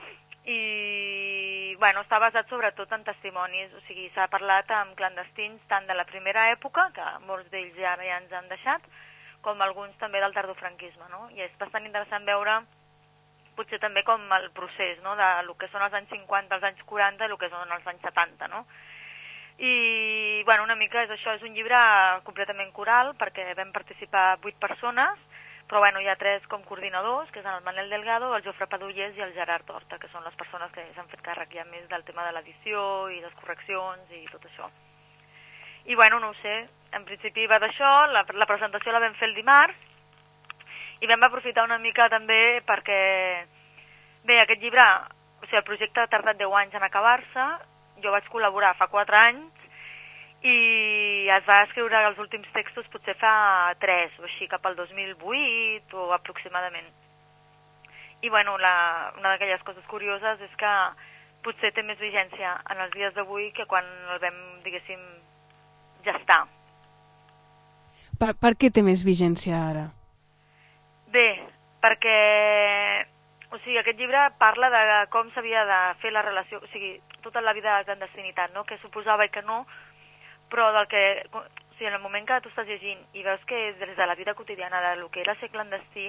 I, bueno, està basat sobretot en testimonis, o sigui, s'ha parlat amb clandestins tant de la primera època, que molts d'ells ja, ja ens han deixat, com alguns també del tardofranquisme, no? I és bastant interessant veure potser també com el procés, no?, de lo que són els anys cinquanta, els anys quaranta i el que són els anys setanta, no? I, bueno, una mica és això, és un llibre completament coral, perquè vam participar vuit persones, però, bueno, hi ha tres com coordinadors, que és el Manel Delgado, el Jofre Padullés i el Gerard Horta, que són les persones que s'han fet càrrec ja més del tema de l'edició i les correccions i tot això. I, bueno, no ho sé, en principi va d'això, la, la presentació la vam fer el dimarts, i vam aprofitar una mica també perquè, bé, aquest llibre, o sigui, el projecte ha tardat deu anys en acabar-se. Jo vaig col·laborar fa quatre anys i es va escriure els últims textos potser fa tres o així, cap al dos mil vuit o aproximadament. I, bueno, la, una d'aquelles coses curioses és que potser té més vigència en els dies d'avui que quan el vam, diguéssim, gestar. Per, per què té més vigència ara? Bé, perquè, o sigui, aquest llibre parla de com s'havia de fer la relació, o sigui, tota la vida de clandestinitat, no?, que suposava i que no, però del que, o sigui, en el moment que tu estàs llegint i veus que és des de la vida quotidiana del que era ser clandestí,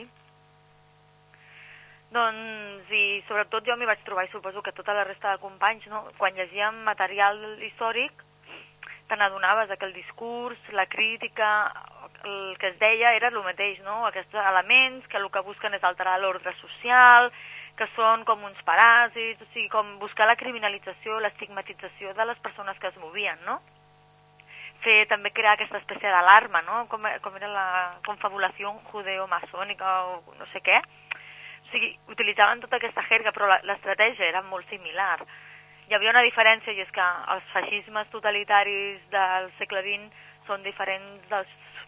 doncs, i sobretot jo m'hi vaig trobar, i suposo que tota la resta de companys, no?, quan llegíem material històric, te n'adonaves que el discurs, la crítica, el que es deia era el mateix, no?, aquests elements que el que busquen és alterar l'ordre social, que són com uns paràsits, o sigui, com buscar la criminalització, l'estigmatització de les persones que es movien, no? Fer també crear aquesta espècie d'alarma, no?, com, com era la confabulació judeo-maçònica o no sé què. O sigui, utilitzaven tota aquesta jerga, però l'estratègia era molt similar. Hi havia una diferència, i és que els feixismes totalitaris del segle vint són diferents dels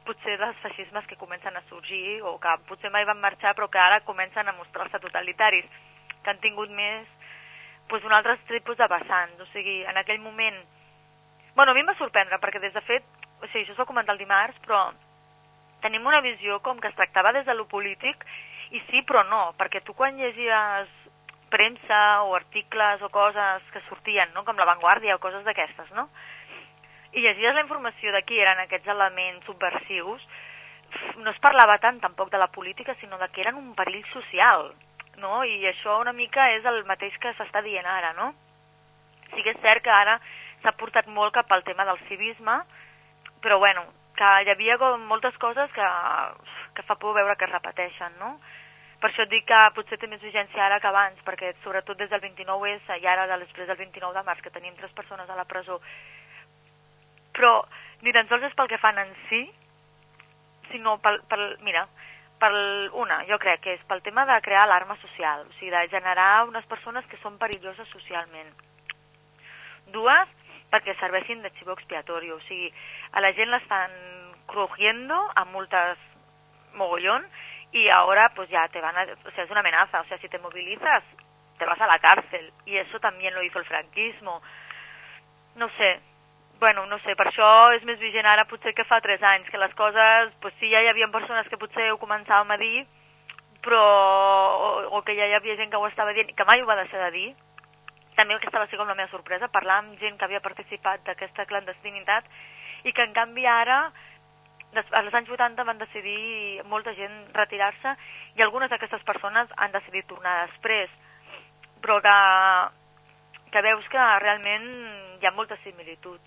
potser dels feixismes que comencen a sorgir o que potser mai van marxar però que ara comencen a mostrar-se totalitaris, que han tingut més doncs, un altre tipus de vessants. O sigui, en aquell moment... Bueno, a mi em va sorprendre, perquè des de fet, o sigui, això es va comentar el dimarts, però tenim una visió com que es tractava des de lo polític, i sí però no, perquè tu quan llegies premsa o articles o coses que sortien, no?, com La Vanguardia o coses d'aquestes, no?, i llegies la informació de qui eren aquests elements subversius, no es parlava tant tampoc de la política, sinó de que eren un perill social, no?, i això una mica és el mateix que s'està dient ara, no? Sí que és cert que ara s'ha portat molt cap al tema del civisme, però bueno, que hi havia com moltes coses que, que fa por veure que es repeteixen, no? Per això et dic que potser té més vigència ara que abans, perquè sobretot des del vint-i-nou esse i ara després del vint-i-nou de març, que tenim tres persones a la presó, però ni tan sols és pel que fan en si, sinó pel, pel mira, per una, jo crec que és pel tema de crear alarma social, o sigui, de generar unes persones que són perilloses socialment. Dues, perquè serveixin de chivo expiatorio, o sigui, a la gent l'estan crujiendo a multas mogollón y ahora pues ya te van a, o sea, es una amenaza, o sea, si te movilizas te vas a la cárcel, y eso también lo hizo el franquismo. No sé, bueno, no sé, per això és més vigent ara potser que fa tres anys, que les coses, pues sí, ja hi havia persones que potser ho començàvem a dir, però, o, o que ja hi havia gent que ho estava dient, que mai ho va deixar de dir. També aquesta va ser com la meva sorpresa, parlar amb gent que havia participat d'aquesta clandestinitat i que en canvi ara, als anys vuitanta van decidir molta gent retirar-se i algunes d'aquestes persones han decidit tornar després, però que, que veus que realment hi ha moltes similituds.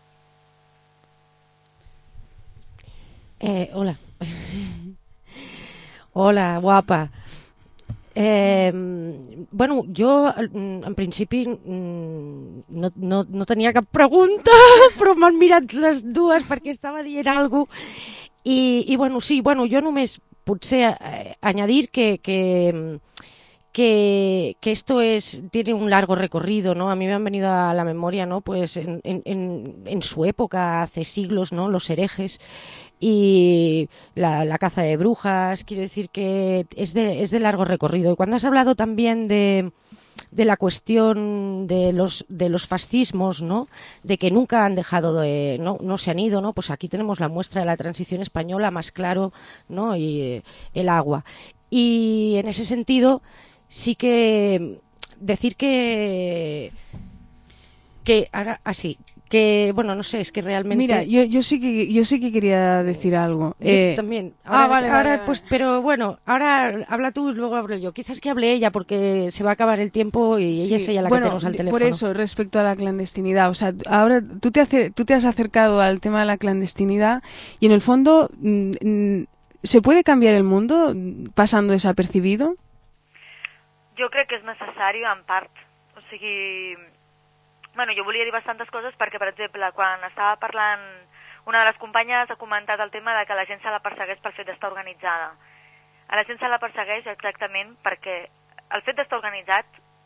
Eh, hola. Hola, guapa. Eh, bueno, jo en principi no, no, no tenia cap pregunta, però m'han mirat les dues perquè estava dient alguna cosa i, i bueno, sí, bueno, jo només potser eh, añadir que, que, que, que esto es, tiene un largo recorrido, ¿no? A mí me han venido a la memoria, ¿no? Pues en, en, en su época, hace siglos, ¿no? Los herejes y la, la caza de brujas, quiero decir que es de, es de largo recorrido. Y cuando has hablado también de, de la cuestión de los, de los fascismos, ¿no? De que nunca han dejado de, no, no se han ido, ¿no? Pues aquí tenemos la muestra de la transición española más claro, ¿no? Y eh, el agua. Y en ese sentido sí que decir que que ahora así que bueno, no sé, es que realmente mira, yo, yo sí que yo sí que quería decir algo. Yo eh... también. Ahora, ah, vale, ahora vale, pues, pero bueno, ahora habla tú y luego hablo yo. Quizás que hable ella porque se va a acabar el tiempo y sí, ella es ella la bueno, que tenemos al teléfono. Por eso, respecto a la clandestinidad, o sea, ahora tú te hace, tú te has acercado al tema de la clandestinidad y en el fondo ¿se puede cambiar el mundo pasando desapercibido? Jo crec que és necessari en part, o sigui, bueno, jo volia dir bastantes coses perquè, per exemple, quan estava parlant, una de les companyes ha comentat el tema de que la gent se la persegueix pel fet d'estar organitzada. A la gent se la persegueix exactament perquè el fet d'estar organitzat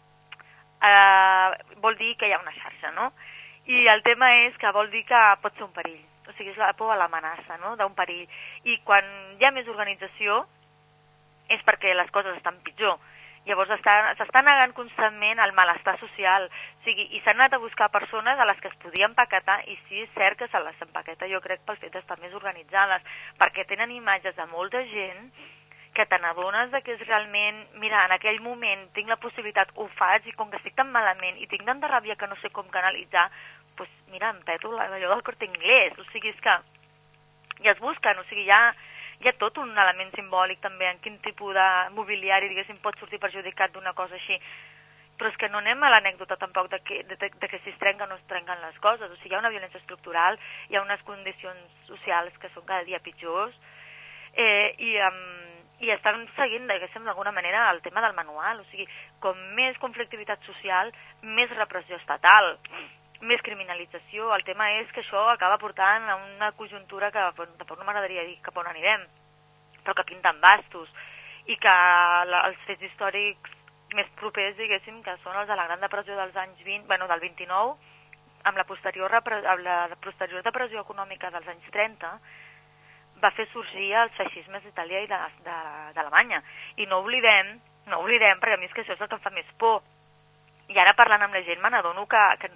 eh, vol dir que hi ha una xarxa, no? I el tema és que vol dir que pot ser un perill, o sigui, és la por a l'amenaça, no?, d'un perill. I quan hi ha més organització és perquè les coses estan pitjor. Llavors s'està negant constantment el malestar social, o sigui, i s'han anat a buscar persones a les que es podien empaquetar, i sí, és cert que se les empaqueta, jo crec, pel fet d'estar més organitzades, perquè tenen imatges de molta gent que te n'adones que és realment, mira, en aquell moment tinc la possibilitat, ho faig, i com que estic tan malament i tinc tanta ràbia que no sé com canalitzar, doncs mira, em peto allò del Corte Inglés, o sigui, és que ja es busquen, o sigui, ja... hi ha tot un element simbòlic també en quin tipus de mobiliari, diguéssim, pot sortir perjudicat d'una cosa així. Però és que no anem a l'anècdota tampoc de que, de, de que si es trenquen o no es trenquen les coses. O sigui, hi ha una violència estructural, hi ha unes condicions socials que són cada dia pitjors, eh, i, um, i estan seguint, diguéssim, d'alguna manera el tema del manual. O sigui, com més conflictivitat social, més repressió estatal, més criminalització. El tema és que això acaba portant a una conjuntura que tampoc no m'agradaria dir cap on anirem, però que pinten bastos, i que la, els fets històrics més propers, diguéssim, que són els de la Gran Depressió dels anys vint, bueno, del vint-i-nou, amb la posterior, amb la posterior depressió econòmica dels anys trenta, va fer sorgir els feixismes d'Itàlia i d'Alemanya. I no oblidem, no oblidem, perquè a mi és que això és el que em fa més por. I ara parlant amb la gent me n'adono que, que,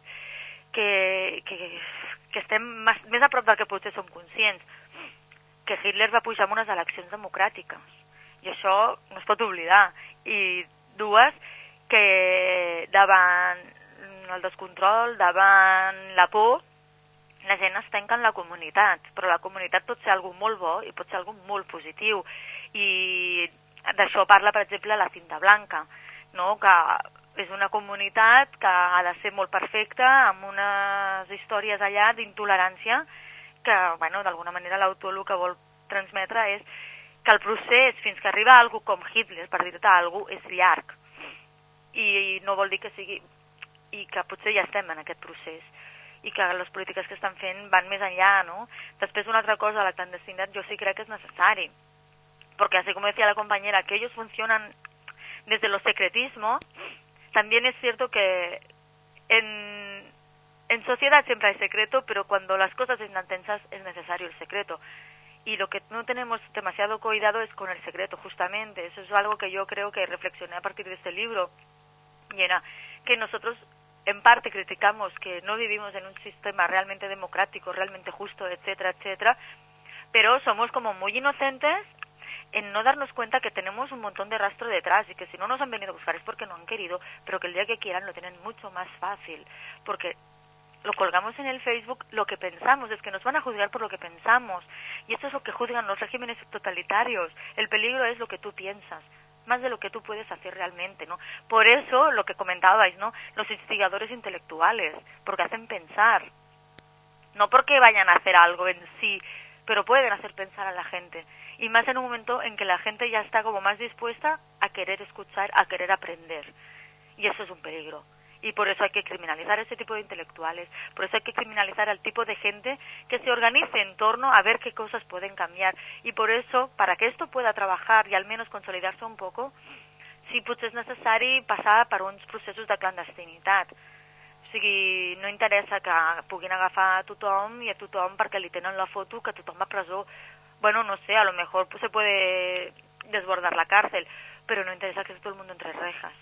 que, que, que estem més a prop del que potser som conscients, que Hitler va pujar en unes eleccions democràtiques. I això no es pot oblidar. I dues, que davant el descontrol, davant la por, la gent es tanca en la comunitat, però la comunitat pot ser algo molt bo i pot ser algo molt positiu. I d'això parla, per exemple, la cinta blanca, no? Que és una comunitat que ha de ser molt perfecta, amb unes històries allà d'intolerància, que, bueno, d'alguna manera l'autor el que vol transmetre és que el procés fins que arriba a algú com Hitler, per dir-te alguna cosa, és llarg. I no vol dir que sigui... i que potser ja estem en aquest procés i que les polítiques que estan fent van més enllà, ¿no? Després, una altra cosa, la clandestinitat jo sí crec que és necessari, porque así como decía la compañera, que ellos funcionan desde los secretismos, también es cierto que en, en sociedad siempre hay secreto, pero cuando las cosas están tensas es necesario el secreto. Y lo que no tenemos demasiado cuidado es con el secreto, justamente. Eso es algo que yo creo que reflexioné a partir de este libro, y era que nosotros en parte criticamos que no vivimos en un sistema realmente democrático, realmente justo, etcétera, etcétera, pero somos como muy inocentes en no darnos cuenta que tenemos un montón de rastro detrás y que si no nos han venido a buscar es porque no han querido, pero que el día que quieran lo tienen mucho más fácil, porque lo colgamos en el Facebook, lo que pensamos es que nos van a juzgar por lo que pensamos, y eso es lo que juzgan los regímenes totalitarios. El peligro es lo que tú piensas, más de lo que tú puedes hacer realmente, ¿no? Por eso, lo que comentabais, ¿no? Los instigadores intelectuales, porque hacen pensar, no porque vayan a hacer algo en sí, pero pueden hacer pensar a la gente, y más en un momento en que la gente ya está como más dispuesta a querer escuchar, a querer aprender, y eso es un peligro. Y por eso hay que criminalizar ese tipo de intelectuales, por eso hay que criminalizar al tipo de gente que se organice en torno a ver qué cosas pueden cambiar. Y por eso, para que esto pueda trabajar i almenys consolidar-se un poco, sí potser és necessari passar per uns processos de clandestinitat. O sigui, no interessa que puguin agafar a tothom i a tothom perquè li tenen la foto, que tothom va a presó. Bueno, no sé, a lo mejor pues, se puede desbordar la cárcel, pero no interesa que esté todo el mundo entre rejas,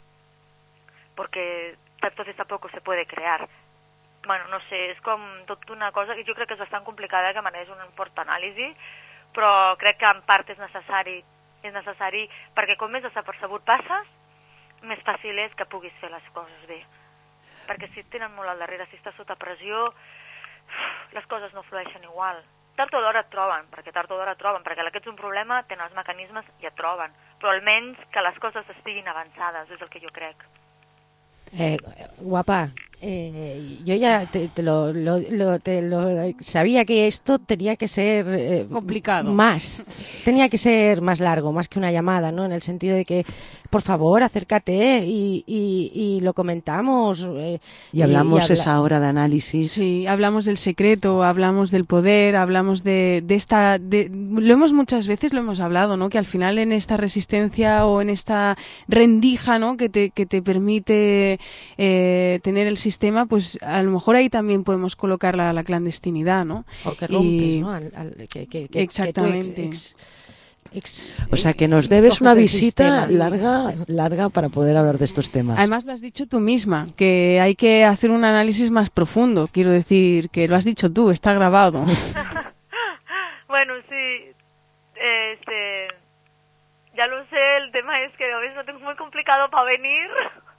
porque entonces tampoco se puede crear. Bueno, no sé, és com tot una cosa que jo crec que és bastant complicada, que mereix un fort anàlisi, però crec que en part és necessari, és necessari perquè com més desapercebut passes, més fàcil és que puguis fer les coses bé. Perquè si et tenen molt al darrere, si estàs sota pressió, les coses no flueixen igual. Tard o d'hora et troben, perquè tard o d'hora et troben, perquè que ets un problema, tenen els mecanismes i et troben, però almenys que les coses estiguin avançades, és el que jo crec. Eh, guapa, eh, yo ya te, te, lo, lo, lo, te lo sabía que esto tenía que ser eh, complicado, más, tenía que ser más largo, más que una llamada, ¿no? En el sentido de que, por favor, acércate y, y, y lo comentamos. Eh, y hablamos y habla... esa hora de análisis. Sí, hablamos del secreto, hablamos del poder, hablamos de, de esta, de, lo hemos muchas veces lo hemos hablado, ¿no? Que al final en esta resistencia o en esta rendija, ¿no? Que te, que te permite eh, tener el sistema, pues a lo mejor ahí también podemos colocar la, la clandestinidad, ¿no? O que rompes, y... ¿no? Al, al, que, que, que, exactamente. Que ex, ex, o sea que nos debes una visita larga, larga para poder hablar de estos temas. Además lo has dicho tú misma, que hay que hacer un análisis más profundo. Quiero decir que lo has dicho tú, está grabado. Bueno, sí, este, ya lo sé, el tema es que a veces lo tengo muy complicado para venir.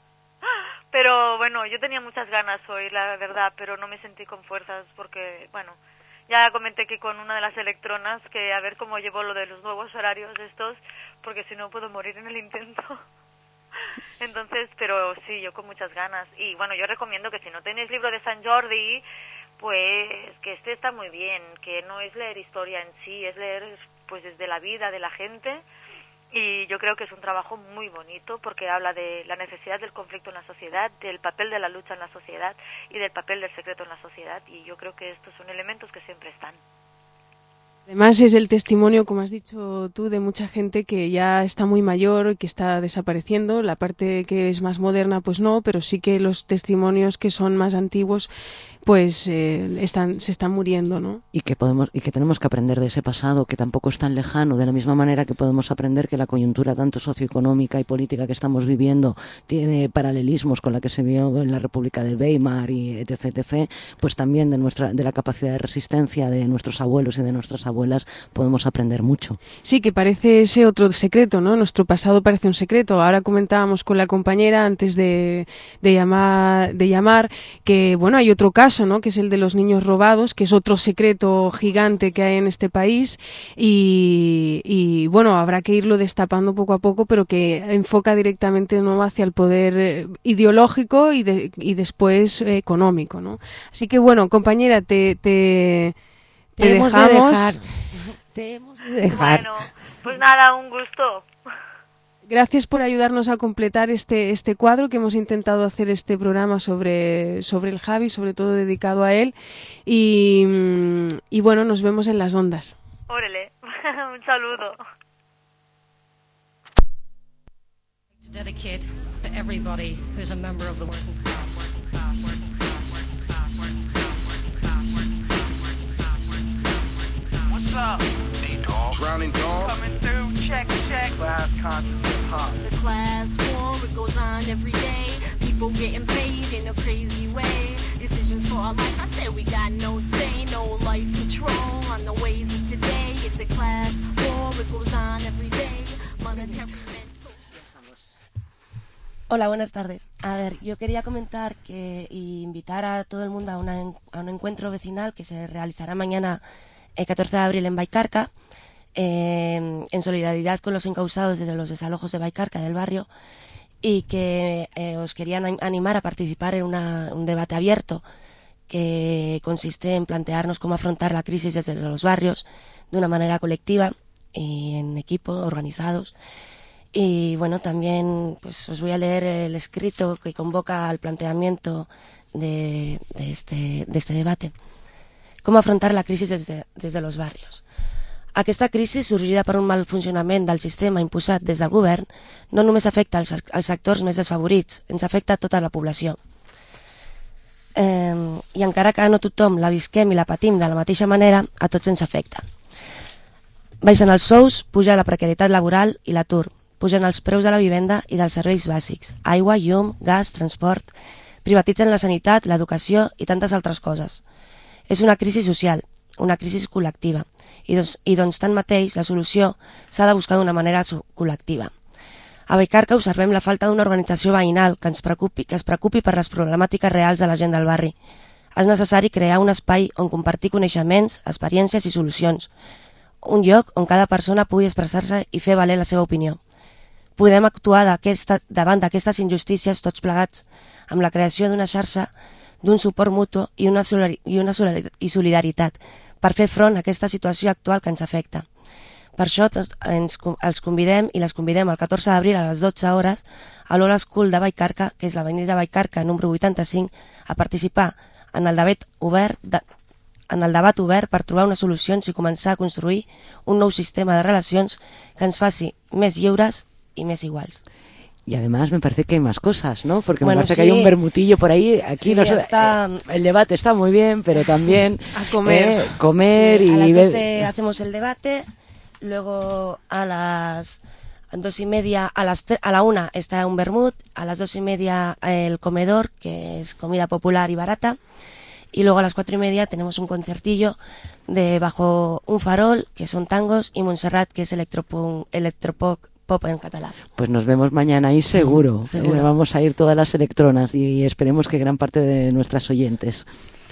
Pero bueno, yo tenía muchas ganas hoy, la verdad, pero no me sentí con fuerzas porque, bueno, ya comenté que con una de las electronas que a ver cómo llevo lo de los nuevos horarios estos, porque si no puedo morir en el intento. Entonces, pero sí, yo con muchas ganas. Y bueno, yo recomiendo que si no tenéis libro de San Jordi, pues que este está muy bien, que no es leer historia en sí, es leer pues desde la vida de la gente. Y yo creo que es un trabajo muy bonito porque habla de la necesidad del conflicto en la sociedad, del papel de la lucha en la sociedad y del papel del secreto en la sociedad, y yo creo que estos son elementos que siempre están. Además es el testimonio, como has dicho tú, de mucha gente que ya está muy mayor, que está desapareciendo. La parte que es más moderna pues no, pero sí que los testimonios que son más antiguos pues eh, están, se están muriendo, ¿no? Y que podemos y que tenemos que aprender de ese pasado que tampoco es tan lejano, de la misma manera que podemos aprender que la coyuntura tanto socioeconómica y política que estamos viviendo tiene paralelismos con la que se vio en la República de Weimar y etc, etc, pues también de nuestra de la capacidad de resistencia de nuestros abuelos y de nuestras abuelas podemos aprender mucho. Sí, que parece ese otro secreto, ¿no? Nuestro pasado parece un secreto. Ahora comentábamos con la compañera antes de, de llamar de llamar que bueno, hay otro caso, ¿no? Que es el de los niños robados, que es otro secreto gigante que hay en este país y, y bueno, habrá que irlo destapando poco a poco, pero que enfoca directamente de nuevo hacia el poder ideológico y, de, y después eh, económico, ¿no? Así que bueno, compañera, te, te, te, te hemos dejamos. De dejar. Te hemos de dejar. Bueno, pues nada, un gusto. Gracias por ayudarnos a completar este este cuadro que hemos intentado hacer este programa sobre, sobre el Javi, sobre todo dedicado a él. Y, y bueno, nos vemos en las ondas. Órale, un saludo. To dedicate to everybody who's a member of the working class. Working class. Working class. Working class. Working class. Working class. Working class. Working class. Working class. What's up? Hey, dog. Drowning dog. Coming through, check, check. Class conscious hip hop. It's a class war, it goes on every day. People getting paid in a crazy way. Decisions for our life, I said we got no say, no life control on the ways of today. It's a class war, it goes on every day. Monetary. Hola, buenas tardes. A ver, yo quería comentar que y invitar a todo el mundo a, una, a un encuentro vecinal que se realizará mañana el catorce de abril en Baicarca, eh, en solidaridad con los encausados de los desalojos de Baicarca del barrio, y que eh, os querían animar a participar en una, un debate abierto que consiste en plantearnos cómo afrontar la crisis desde los barrios de una manera colectiva y en equipo, organizados. Y bueno, también pues os voy a leer el escrito que convoca al planteamiento de, de, este, de este debate. ¿Cómo afrontar la crisis desde, desde los barrios? Aquesta crisi, sorgida per un mal funcionament del sistema imposat des del govern, no només afecta als, als sectors més desfavorits, ens afecta a tota la població. Eh, I encara que no tothom la visquem i la patim de la mateixa manera, a tots ens afecta. Baixen els sous, puja la precarietat laboral i l'atur, pugen els preus de la vivenda i dels serveis bàsics, aigua, llum, gas, transport, privatitzen la sanitat, l'educació i tantes altres coses. És una crisi social, una crisi col·lectiva, i doncs, i doncs tanmateix la solució s'ha de buscar d'una manera col·lectiva. A Baicarca observem la falta d'una organització veïnal que ens preocupi, que es preocupi per les problemàtiques reals de la gent del barri. És necessari crear un espai on compartir coneixements, experiències i solucions, un lloc on cada persona pugui expressar-se i fer valer la seva opinió. Podem actuar davant d'aquestes injustícies tots plegats amb la creació d'una xarxa, d'un suport mutu i una, i una solidaritat per fer front a aquesta situació actual que ens afecta. Per això ens, els convidem i les convidem el catorze d'abril a les dotze hores a l'Old School de Baicarca, que és l'avenida Baicarca número vuitanta-cinc, a participar en el debat obert de, en el debat obert per trobar unes solucions i començar a construir un nou sistema de relacions que ens faci més lliures y més iguals. Y además me parece que hay más cosas, ¿no? Porque bueno, me parece sí. que hay un bermutillo por ahí. Aquí sí, no sé, está... eh, el debate está muy bien, pero también a comer, eh, comer sí, y a las ver... doce hacemos el debate, luego a las dos y media, a las a la una está un vermut, a las dos y media el comedor, que es comida popular y barata, y luego a las cuatro y media tenemos un concertillo de Bajo un farol, que son tangos, y Montserrat, que es electropop, electropop pop en catalán. Pues nos vemos mañana ahí seguro. Seguro. Eh, vamos a ir todas las electronas y esperemos que gran parte de nuestras oyentes.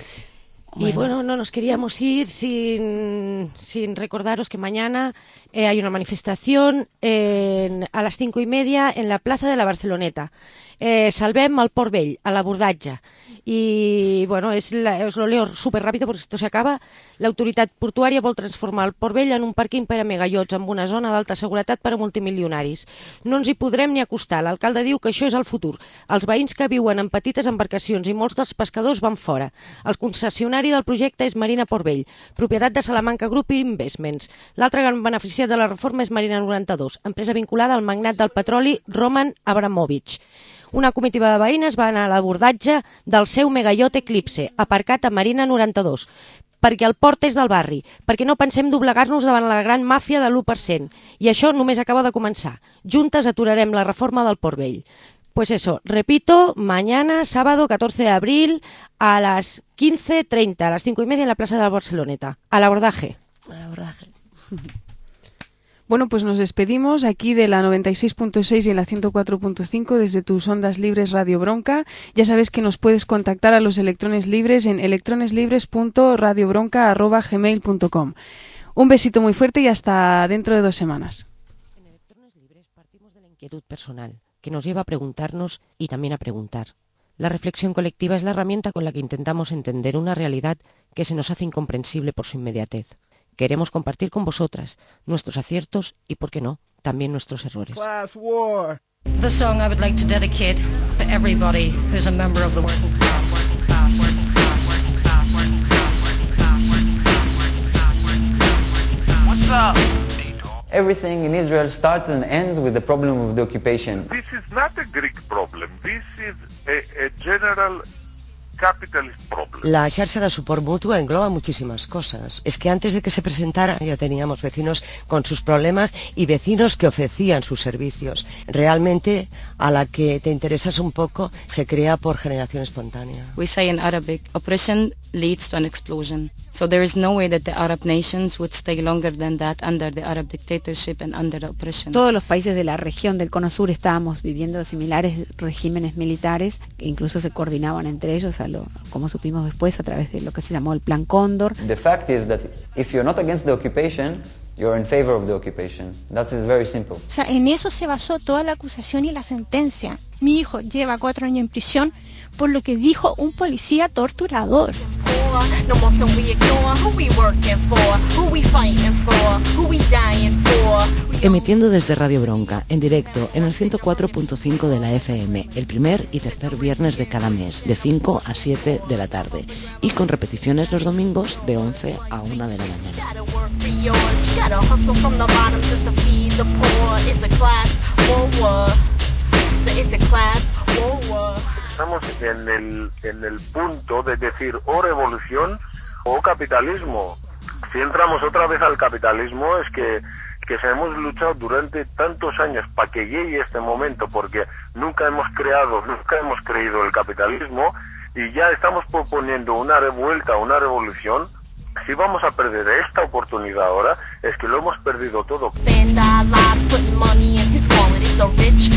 Y bueno, no nos queríamos ir sin, sin recordaros que mañana eh, hay una manifestación en, a las cinco y media en la plaza de la Barceloneta. Eh, salvem el Port Vell, a l'abordatge. Y bueno, es la, os lo leo súper rápido porque esto se acaba. L'autoritat portuària vol transformar el Port Vell en un pàrquing per a megaiots amb una zona d'alta seguretat per a multimilionaris. No ens hi podrem ni acostar. L'alcalde diu que això és el futur. Els veïns que viuen en petites embarcacions i molts dels pescadors van fora. El concessionari del projecte és Marina Port Vell, propietat de Salamanca Group Investments. L'altre gran beneficiat de la reforma és Marina noranta-dos, empresa vinculada al magnat del petroli Roman Abramovich. Una comitiva de veïnes va anar a l'abordatge del seu megaiot Eclipse, aparcat a Marina noranta-dos, perquè el port és del barri, perquè no pensem doblegar-nos davant la gran màfia de l'u per cent. I això només acaba de començar. Juntes aturarem la reforma del Port Vell. Pues eso, repito, mañana, sábado catorce de abril, a las quince treinta, a las cinco y media en la Plaza de la Barceloneta. Al abordaje. Al abordaje. Bueno, pues nos despedimos aquí de la noventa y seis punto seis y en la ciento cuatro punto cinco desde tus ondas libres Radio Bronca. Ya sabes que nos puedes contactar a los electrones libres en electroneslibres punto radiobronca arroba gmail punto com. Un besito muy fuerte y hasta dentro de dos semanas. En Electrones Libres partimos de la inquietud personal, que nos lleva a preguntarnos y también a preguntar. La reflexión colectiva es la herramienta con la que intentamos entender una realidad que se nos hace incomprensible por su inmediatez. Queremos compartir con vosotras nuestros aciertos y, por qué no, también nuestros errores. Class war. The song I would like to dedicate for everybody who's a member of the working class. Working class, working class, working class, working class, working class, working class, working class, working class. What's up? Everything in Israel starts and ends with the problem of the occupation. This is not a Greek problem. This is a, a general capitalist problem. La xarxa de suport mutu engloba muchísimas cosas. Es que antes de que se presentara ya teníamos vecinos con sus problemas y vecinos que ofrecían sus servicios. Realmente, a la que te interesas un poco, se crea por generación espontánea. We say in Arabic, oppression leads to an explosion. So there is no way that the Arab nations would stay longer than that under the Arab dictatorship and under the oppression. Todos los países de la región del Cono Sur estábamos viviendo similares regímenes militares que incluso se coordinaban entre ellos, a lo, como supimos después, a través de lo que se llamó el Plan Cóndor. The fact is that if you're not against the occupation, you're in favor of the occupation. That is very simple. O sea, en eso se basó toda la acusación y la sentencia. Mi hijo lleva cuatro años en prisión por lo que dijo un policía torturador. Emitiendo desde Radio Bronca, en directo, en el ciento cuatro punto cinco de la F M, el primer y tercer viernes de cada mes, de cinco a siete de la tarde, y con repeticiones los domingos de once a una de la mañana. Estamos en el, en el punto de decir o revolución o capitalismo. Si entramos otra vez al capitalismo es que, que hemos luchado durante tantos años para que llegue este momento, porque nunca hemos creado, nunca hemos creído el capitalismo y ya estamos proponiendo una revuelta, una revolución. Si vamos a perder esta oportunidad ahora, es que lo hemos perdido todo. Spend our lives putting money in his wallet. It's a rich